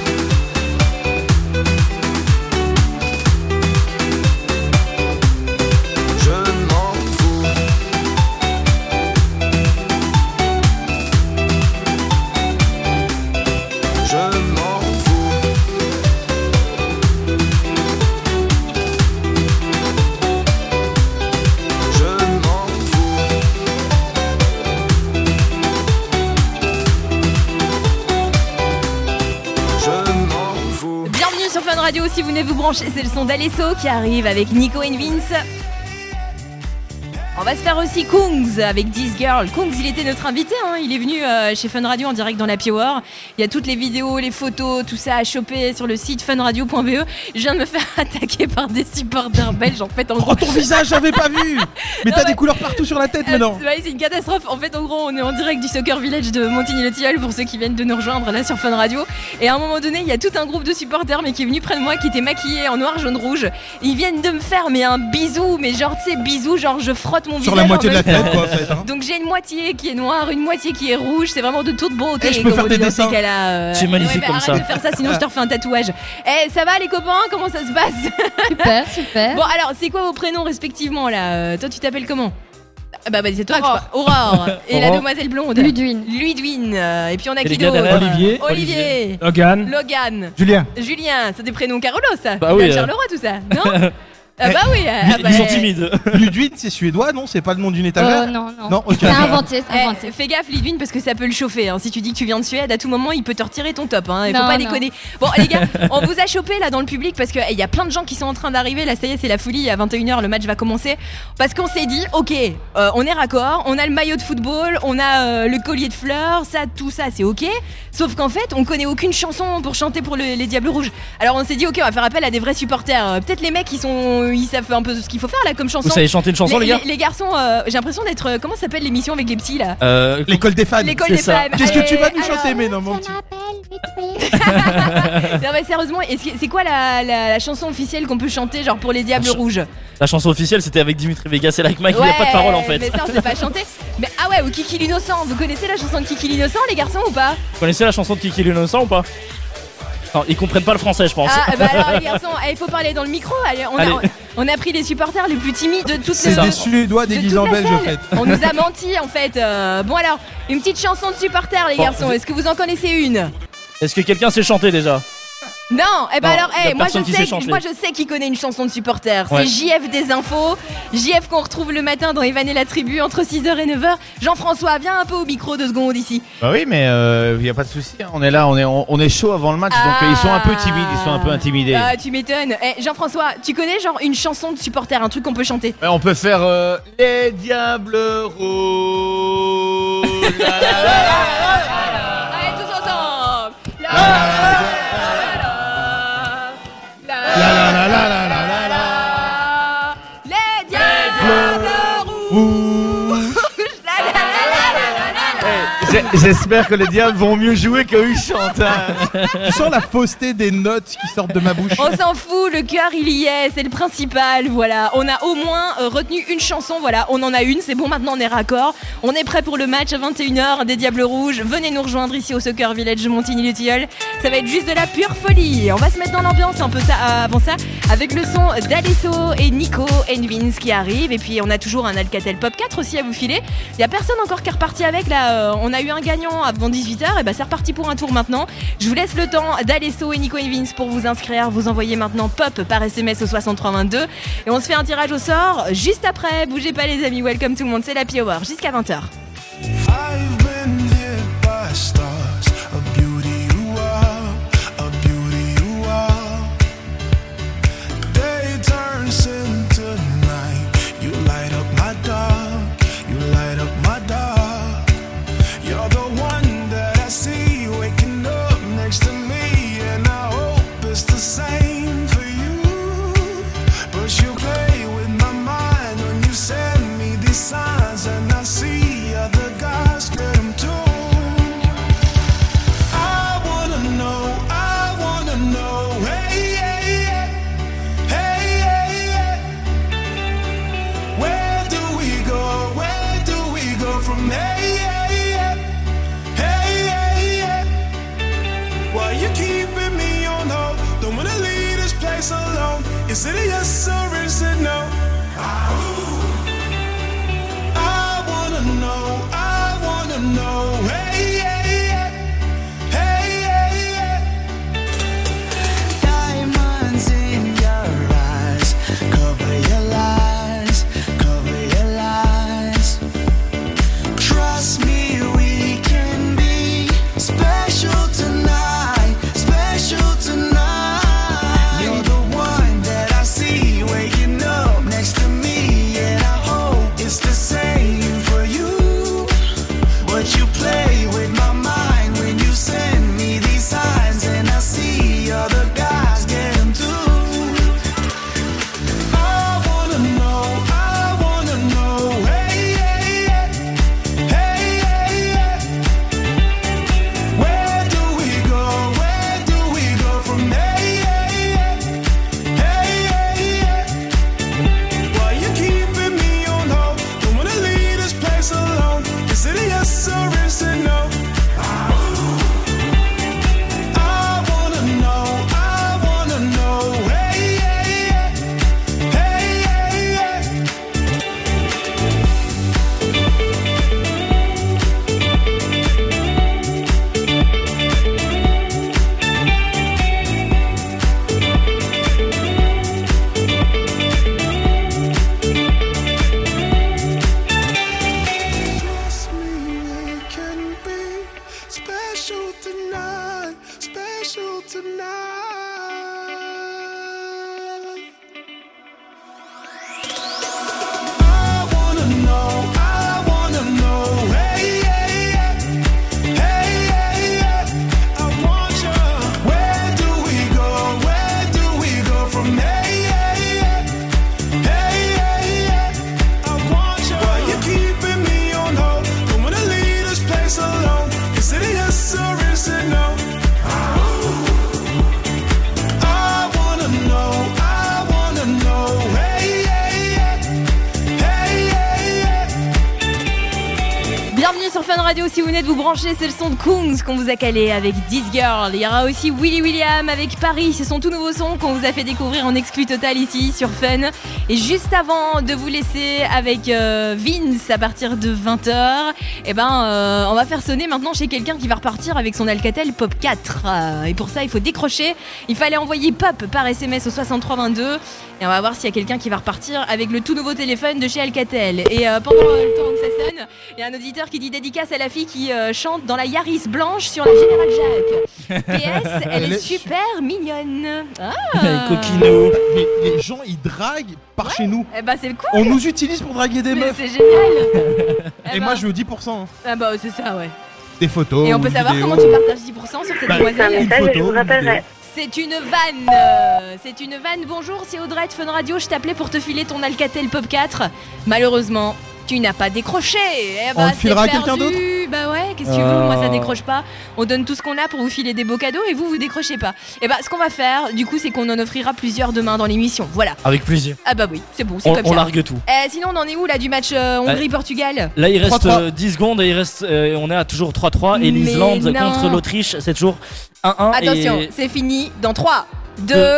Radio, si vous venez vous brancher, c'est le son d'Alesso qui arrive avec Nico et Vince. On va se faire aussi Kungs avec This Girl. Kungs, il était notre invité, hein. Il est venu euh, chez Fun Radio en direct dans l'Happy Hour. Il y a toutes les vidéos, les photos, tout ça à choper sur le site fun radio point b e. Je viens de me faire attaquer par des supporters belges. En fait, en gros. Oh, ton visage, j'avais pas vu. Mais Non, t'as mais- des couleurs partout sur la tête Euh, maintenant. ouais, c'est une catastrophe. En fait, en gros, on est en direct du Soccer Village de Montigny-le-Tilleul pour ceux qui viennent de nous rejoindre là sur Fun Radio. Et à un moment donné, il y a tout un groupe de supporters, mais qui est venu près de moi, qui était maquillé en noir, jaune, rouge. Ils viennent de me faire mais un bisou, mais genre, tu sais, bisou, genre je frotte mon Sur visage. la moitié en de la même tête, temps. quoi, en fait. hein. Donc j'ai une moitié qui est noire, une moitié qui est rouge. C'est vraiment de toute beauté. Eh, je peux comme faire on des dit dans dessins. ces cas-là, euh. C'est magnifique Ouais, bah, comme arrête ça. de faire ça, sinon je te refais un tatouage. Eh, ça va les copains? Comment ça se passe? Super, super. Bon alors, c'est quoi vos prénoms respectivement là? Euh, Toi, tu t'appelles comment? Ah bah, bah c'est toi que je parle. Aurore. Et la Aurore. demoiselle blonde. Ludwig. Ludwig. Euh, Et puis on a Et qui les gars d'autre? derrière? Olivier. Olivier. Logan. Logan. Julien. Julien. C'est des prénoms Carolo ça. Bah oui, Yann euh. Charleroi tout ça. Non? Ah bah oui. ah Ils, bah, ils sont timides. Ludwig, c'est suédois, non? C'est pas le nom d'une étagère? Oh non, non. Non, ok. C'est inventé, c'est Eh, inventé. fais gaffe Lidwin parce que ça peut le chauffer hein. Si tu dis que tu viens de Suède, à tout moment il peut te retirer ton top hein. Il faut Non, pas non. déconner. Bon les gars, on vous a chopé là dans le public parce qu'il y a plein de gens qui sont en train d'arriver. Là ça y est, c'est la folie, à vingt et une heures le match va commencer. Parce qu'on s'est dit, ok, euh, on est raccord, on a le maillot de football, on a euh, le collier de fleurs, ça, tout ça c'est ok. Sauf qu'en fait on connaît aucune chanson pour chanter pour le- les Diables Rouges. Alors on s'est dit ok, on va faire appel à des vrais supporters. Euh, Peut-être les mecs ils sont, ils savent un peu ce qu'il faut faire là comme chanson. Vous savez chanter une chanson, les gars les, les garçons, euh, j'ai l'impression d'être, euh, comment s'appelle l'émission avec les petits là? Euh, L'école des fans. L'école c'est des ça. fans. Qu'est-ce que tu vas Allez, nous alors- chanter, mais non, mon petit? Non mais sérieusement, est-ce que- c'est quoi la, la- la chanson officielle qu'on peut chanter genre pour les Diables La ch- Rouges? La chanson officielle, c'était avec Dimitri Vegas et Like Mike. Il n'y a pas de parole en fait. Mais ça on sait pas chanter. Mais ah ouais, ou Kiki l'innocent. Vous connaissez la chanson de Kiki l'innocent les garçons ou pas? Vous connaissez la chanson de Kiki l'innocent ou pas? Non, ils comprennent pas le français, je pense. Ah bah alors les garçons, il faut parler dans le micro. Allez, on, Allez. A, on a pris les supporters les plus timides de toute C'est le- des Suédois de déguisés toute en la belge, en salle. fait. On nous a menti en fait. Euh, bon alors, une petite chanson de supporters les Bon, garçons. vous- Est-ce que vous en connaissez une? Est-ce que quelqu'un sait chanter déjà? Non, eh ben Non, alors, y a eh, moi je personne qui sais, sait chanter. moi je sais qui connaît une chanson de supporter. Ouais. C'est J F des infos, J F qu'on retrouve le matin dans Evan et la tribu entre six heures et neuf heures. Jean-François, viens un peu au micro deux secondes ici. Bah oui, mais il euh, n'y a pas de souci. hein. On est là, on est, on, on est chaud avant le match, donc Ah. euh, ils sont un peu timides, ils sont un peu intimidés. Ah, tu m'étonnes. Eh, Jean-François, tu connais genre une chanson de supporter, un truc qu'on peut chanter? Ouais, on peut faire euh, les Diables Rouges. La, la, la, la, la. Allez, tous ensemble. La, La la la la la la la la. Les diables rouges. La, la, la, la, la, la, la. J'ai- J'espère que les Diables vont mieux jouer qu'eux ils chantent. hein. Tu sens la fausseté des notes qui sortent de ma bouche. On s'en fout, le cœur il y est, c'est le principal, voilà. On a au moins euh, retenu une chanson, voilà, on en a une, c'est bon, maintenant on est raccord. On est prêt pour le match à vingt et une heures des Diables Rouges. Venez nous rejoindre ici au Soccer Village de Montigny-le-Tilleul. Ça va être juste de la pure folie. On va se mettre dans l'ambiance un peu ça, euh, avant ça, avec le son d'Alesso et Nico and Vince qui arrivent. Et puis on a toujours un Alcatel Pop quatre aussi à vous filer. Il y a personne encore qui est reparti avec là. euh, on a eu un gagnant avant dix-huit heures, et bah c'est reparti pour un tour maintenant. Je vous laisse le temps d'Alesso et Nico and Vince pour vous inscrire. Vous envoyez maintenant pop par S M S au soixante-trois vingt-deux et on se fait un tirage au sort juste après. Bougez pas les amis, welcome tout le monde, c'est la Happy Hour jusqu'à vingt heures. I've been hit by stars, a beauty you are, a beauty you are. Day turns into night, you light up my dark, you light up my dark. You're the one that I see waking up next to me, and I hope it's the same for you. But you play with my mind when you send me these signs, and I see other guys get them too. I wanna know, I wanna know, hey, hey, hey, hey, hey, hey. Where do we go, where do we go from hey, hey, hey, hey, hey, hey. Why you keeping me on hold? Don't wanna leave this place alone. Is it a yes or is it no? I wanna know, I wanna know, hey, hey, hey, hey, hey, hey. Diamonds in your eyes, cover your lies, cover your lies. Trust me, we can be special tonight, special tonight. You're the one that I see when Sur Fun Radio, si vous venez de vous brancher, c'est le son de Kungs qu'on vous a calé avec This Girl. Il y aura aussi Willy William avec Paris, c'est son tout nouveau son qu'on vous a fait découvrir en exclu total ici sur Fun. Et juste avant de vous laisser avec euh, Vince à partir de vingt heures, eh ben, euh, on va faire sonner maintenant chez quelqu'un qui va repartir avec son Alcatel Pop quatre. Euh, et pour ça, il faut décrocher. Il fallait envoyer Pop par S M S au soixante-trois vingt-deux. Et on va voir s'il y a quelqu'un qui va repartir avec le tout nouveau téléphone de chez Alcatel. Et euh, pendant le temps que ça sonne, il y a un auditeur qui dit dédicace à la fille qui euh, chante dans la Yaris blanche sur la Général Jacques. P S, elle, elle est, est super su- mignonne. Ah. Coquino. Mais les gens, ils draguent par ouais. chez nous. Eh bah, c'est cool. On nous utilise pour draguer des mais meufs. C'est génial. Et eh moi, bah. je veux dix pour cent. Ah bah, c'est ça, ouais. Des photos. Et on peut savoir vidéos. comment tu partages dix pour cent sur cette bah, demoiselle. Une photo, je vous rappellerai. C'est une vanne, euh, c'est une vanne. Bonjour, c'est Audrey de Fun Radio. Je t'appelais pour te filer ton Alcatel Pop quatre. Malheureusement, tu n'as pas décroché. Eh bah, on le filera à quelqu'un d'autre. Bah ouais, qu'est-ce que tu veux, moi ça décroche pas. On donne tout ce qu'on a pour vous filer des beaux cadeaux et vous, vous décrochez pas. Et bah ce qu'on va faire, du coup, c'est qu'on en offrira plusieurs demain dans l'émission. Voilà. Avec plaisir. Ah bah oui, c'est bon, c'est on, comme on ça. On largue tout. Eh, sinon, on en est où là du match euh, Hongrie-Portugal? Là, il reste euh, dix secondes et il reste, euh, on est à toujours trois trois. Et l'Islande contre l'Autriche, c'est toujours un un. Attention, et... c'est fini dans trois, deux,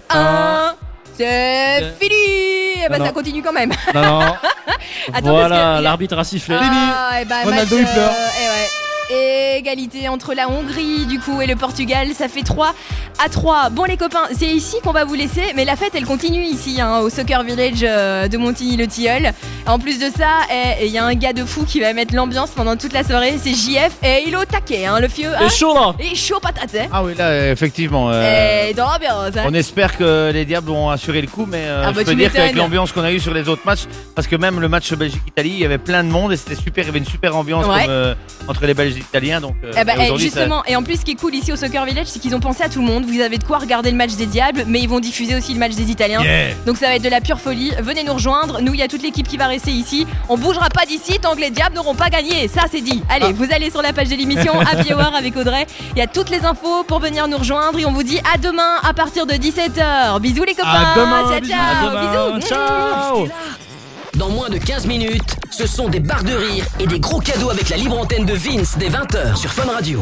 un. C'est euh... fini. Eh ben, ça continue quand même. Non, non. Attends, voilà, que... l'arbitre a sifflé. Ah, et bah, Ronaldo, match, il pleure. Euh, et ouais. Égalité entre la Hongrie du coup et le Portugal, ça fait trois à trois. Bon les copains, c'est ici qu'on va vous laisser, mais la fête elle continue ici hein, au Soccer Village euh, de Montigny-le-Tilleul. En plus de ça, il eh, y a un gars de fou qui va mettre l'ambiance pendant toute la soirée, c'est J F et il est au taquet hein, le fieu. Il est chaud là. Il est chaud patate hein. Ah oui là effectivement. Euh, et dans l'ambiance hein. On espère que les Diables vont assurer le coup, mais euh, ah bah, je peux dire qu'avec l'ambiance qu'on a eu sur les autres matchs, parce que même le match Belgique-Italie, il y avait plein de monde et c'était super, il y avait une super ambiance ouais. comme, euh, entre les Belges et les Italiens donc. Euh, Eh bah, et justement, ça... et en plus, ce qui est cool ici au Soccer Village, c'est qu'ils ont pensé à tout le monde. Vous avez de quoi regarder le match des Diables, mais ils vont diffuser aussi le match des Italiens. Yeah. Donc ça va être de la pure folie. Venez nous rejoindre. Nous, il y a toute l'équipe qui va rester ici. On bougera pas d'ici tant que les Diables n'auront pas gagné. Ça, c'est dit. Allez, ah. vous allez sur la page de l'émission Happy Hour avec Audrey. Il y a toutes les infos pour venir nous rejoindre et on vous dit à demain à partir de dix-sept heures. Bisous les copains. À demain. Ciao, bisous. ciao. À demain. Bisous. Ciao. Dans moins de quinze minutes, ce sont des barres de rire et des gros cadeaux avec la libre antenne de Vince dès vingt heures sur Fun Radio.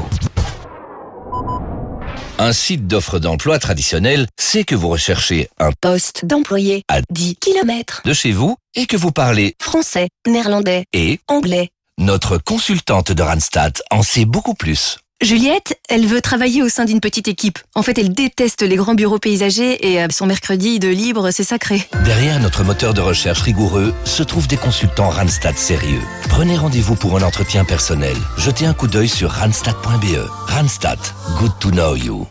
Un site d'offres d'emploi traditionnel, c'est que vous recherchez un poste d'employé à dix kilomètres de chez vous et que vous parlez français, néerlandais et anglais. Notre consultante de Randstad en sait beaucoup plus. Juliette, elle veut travailler au sein d'une petite équipe. En fait, elle déteste les grands bureaux paysagers et son mercredi de libre, c'est sacré. Derrière notre moteur de recherche rigoureux se trouvent des consultants Randstad sérieux. Prenez rendez-vous pour un entretien personnel. Jetez un coup d'œil sur randstad point b e. Randstad, good to know you.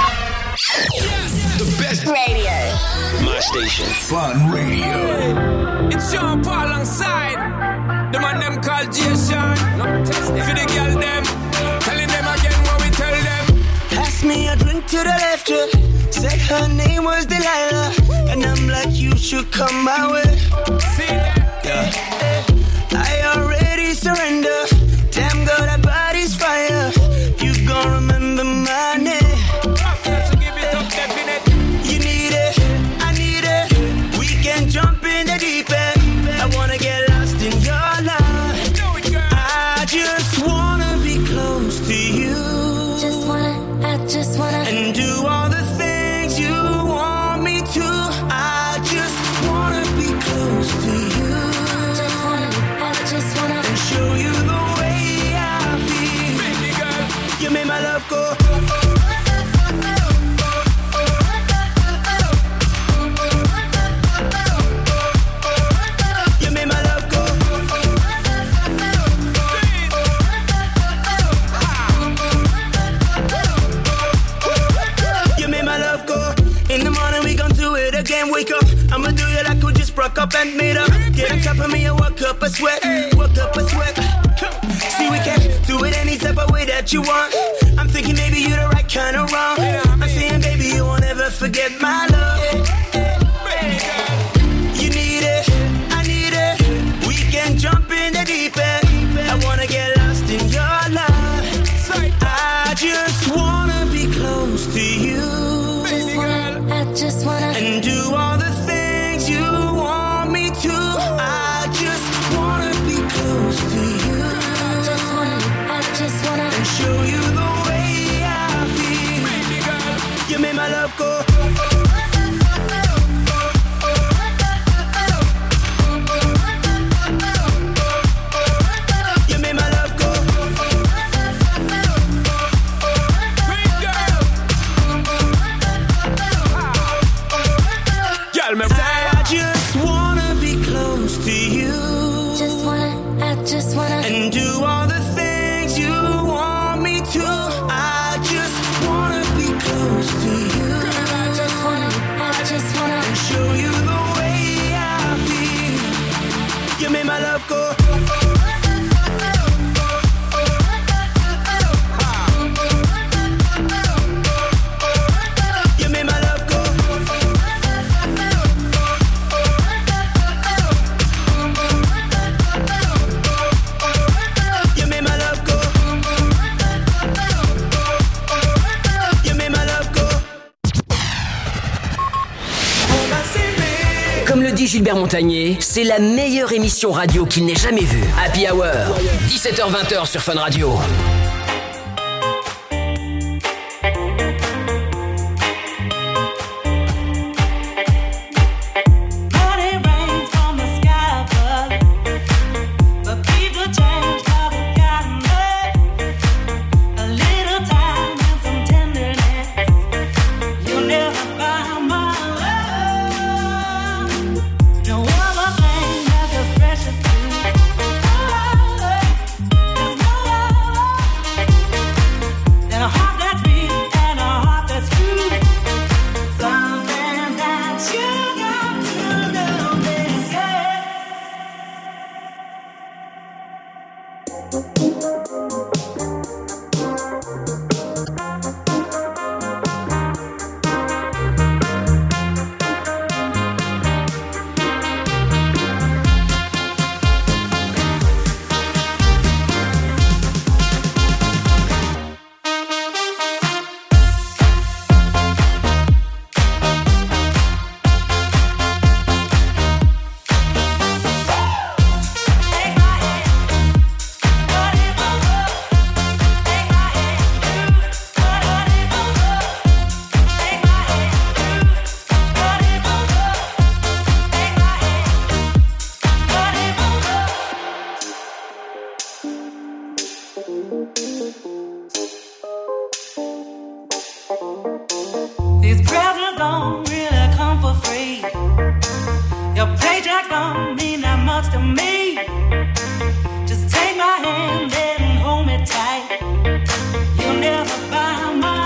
The best radio. My station. Fun Radio. It's Sean Paul alongside the man them called Jason. For the girl them. Telling them again what we tell them. Pass me a drink to the left, yeah. Said her name was Delilah. And I'm like, you should come my way. See that? Yeah. I already surrender. Damn girl, that body's fire. You gon' remember my name. So give it up, definite. You need it, I need it. We can jump in the deep end. I wanna get lost in your love. Do it, girl. I just wanna be close to you. Just wanna, I just wanna. And do all the things you want me to. I just wanna be close to you. Just wanna, I just wanna. And show you the way I feel. Baby girl. You made my love go. You made my love go. again, wake up. I'ma do you like we just broke up and made up. Get on top of me and walk up a sweat, walk up a sweat. See, we can do it any type of way that you want. I'm thinking maybe you're the right kind of wrong. I'm saying, baby, you won't ever forget my love. You need it, I need it. We can jump in the deep end. I wanna get lost in your love. I just wanna be close to you. Just wanna, I just wanna and do all the things you want me to. I just wanna be close to you. I just wanna, I just wanna and show you the way I feel. Baby girl, you made my love go. I just wanna be close to you. Just wanna, I just wanna and do all the things you want me to. I just wanna be close to you. I just wanna, I just wanna and show you the way I feel. You made my love go. Comme le dit Gilbert Montagnier, c'est la meilleure émission radio qu'il n'ait jamais vue. Happy Hour, dix-sept heures vingt sur Fun Radio. These presents don't really come for free. Your paycheck don't mean that much to me. Just take my hand and hold me tight. You'll never buy my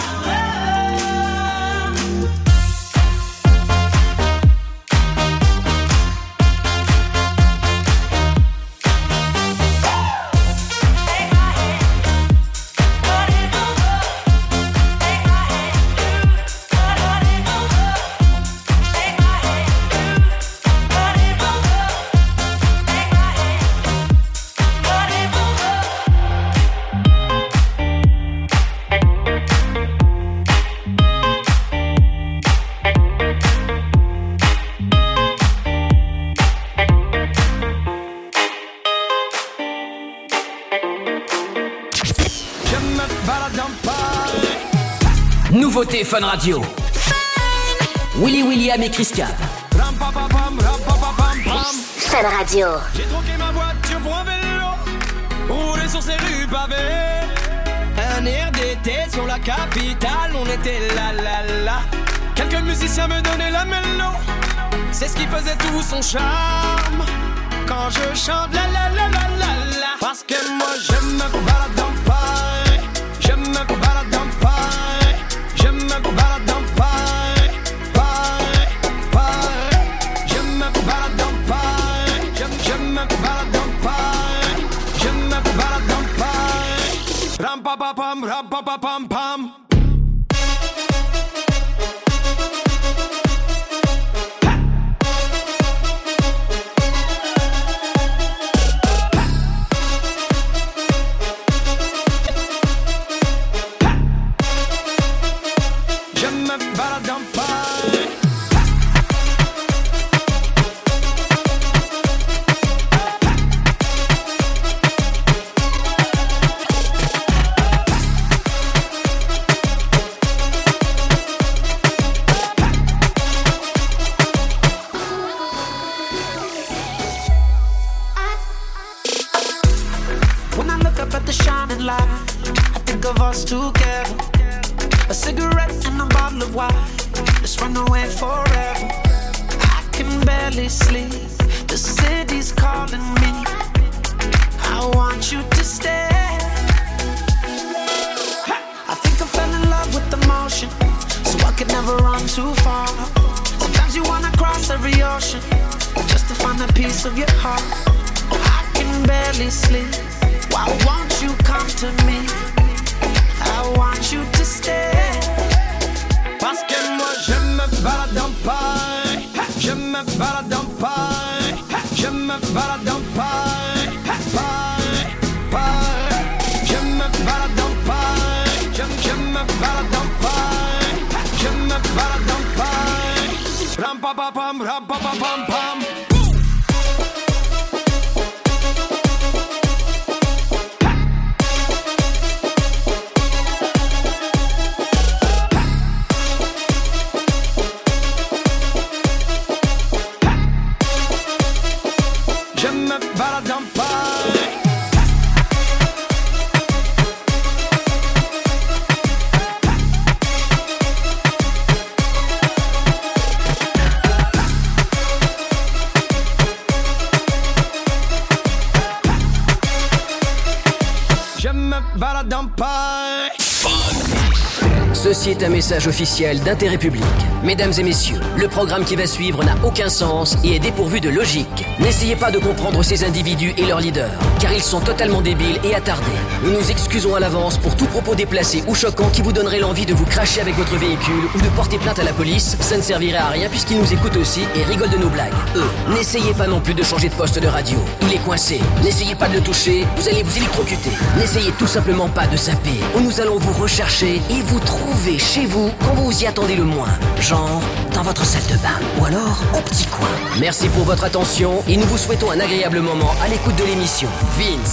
Nouveauté Fun Radio. Willy William et Chris Cap. Fun Radio. J'ai troqué ma voiture pour un vélo, roulé sur ces rues pavées. Un air d'été sur la capitale, on était là là là. Quelques musiciens me donnaient la mélo, c'est ce qui faisait tout son charme. Quand je chante la la la la la la. Parce que moi je me balade dans Paris, je me balade dans Paris, je me balade dans Paris, Paris, Paris. pa pa pam pam. Je me balade en paille. When I look up at the shining light, I think of us together. A cigarette and a bottle of wine. Let's run away forever. I can barely sleep. The city's calling me. I want you to stay. I think I fell in love with the motion, so I could never run too far. Sometimes you wanna cross every ocean just to find a piece of your heart. I can barely sleep. Why won't you come to me? I want you to stay. Parce que moi je me balade en paille. Je me balade en paille. Je me balade en paille. Paille, paille. Je me balade en paille. Je, je me balade en paille. Je me balade en paille. Ram pa pa pam, ram pa pa pam pam. Je me balade en paille. Je me balade en paille. Ceci est un message officiel d'intérêt public. Mesdames et messieurs, le programme qui va suivre n'a aucun sens et est dépourvu de logique. N'essayez pas de comprendre ces individus et leurs leaders, car ils sont totalement débiles et attardés. Nous nous excusons à l'avance pour tout propos déplacé ou choquant qui vous donnerait l'envie de vous cracher avec votre véhicule ou de porter plainte à la police. Ça ne servirait à rien puisqu'ils nous écoutent aussi et rigolent de nos blagues. Eux, n'essayez pas non plus de changer de poste de radio. Il est coincé. N'essayez pas de le toucher, vous allez vous électrocuter. N'essayez tout simplement pas de zapper, ou nous allons vous rechercher et vous trouver chez vous quand vous y attendez le moins. Genre, dans votre salle de bain, ou alors au petit coin. Merci pour votre attention et nous vous souhaitons un agréable moment à l'écoute de l'émission. Vince.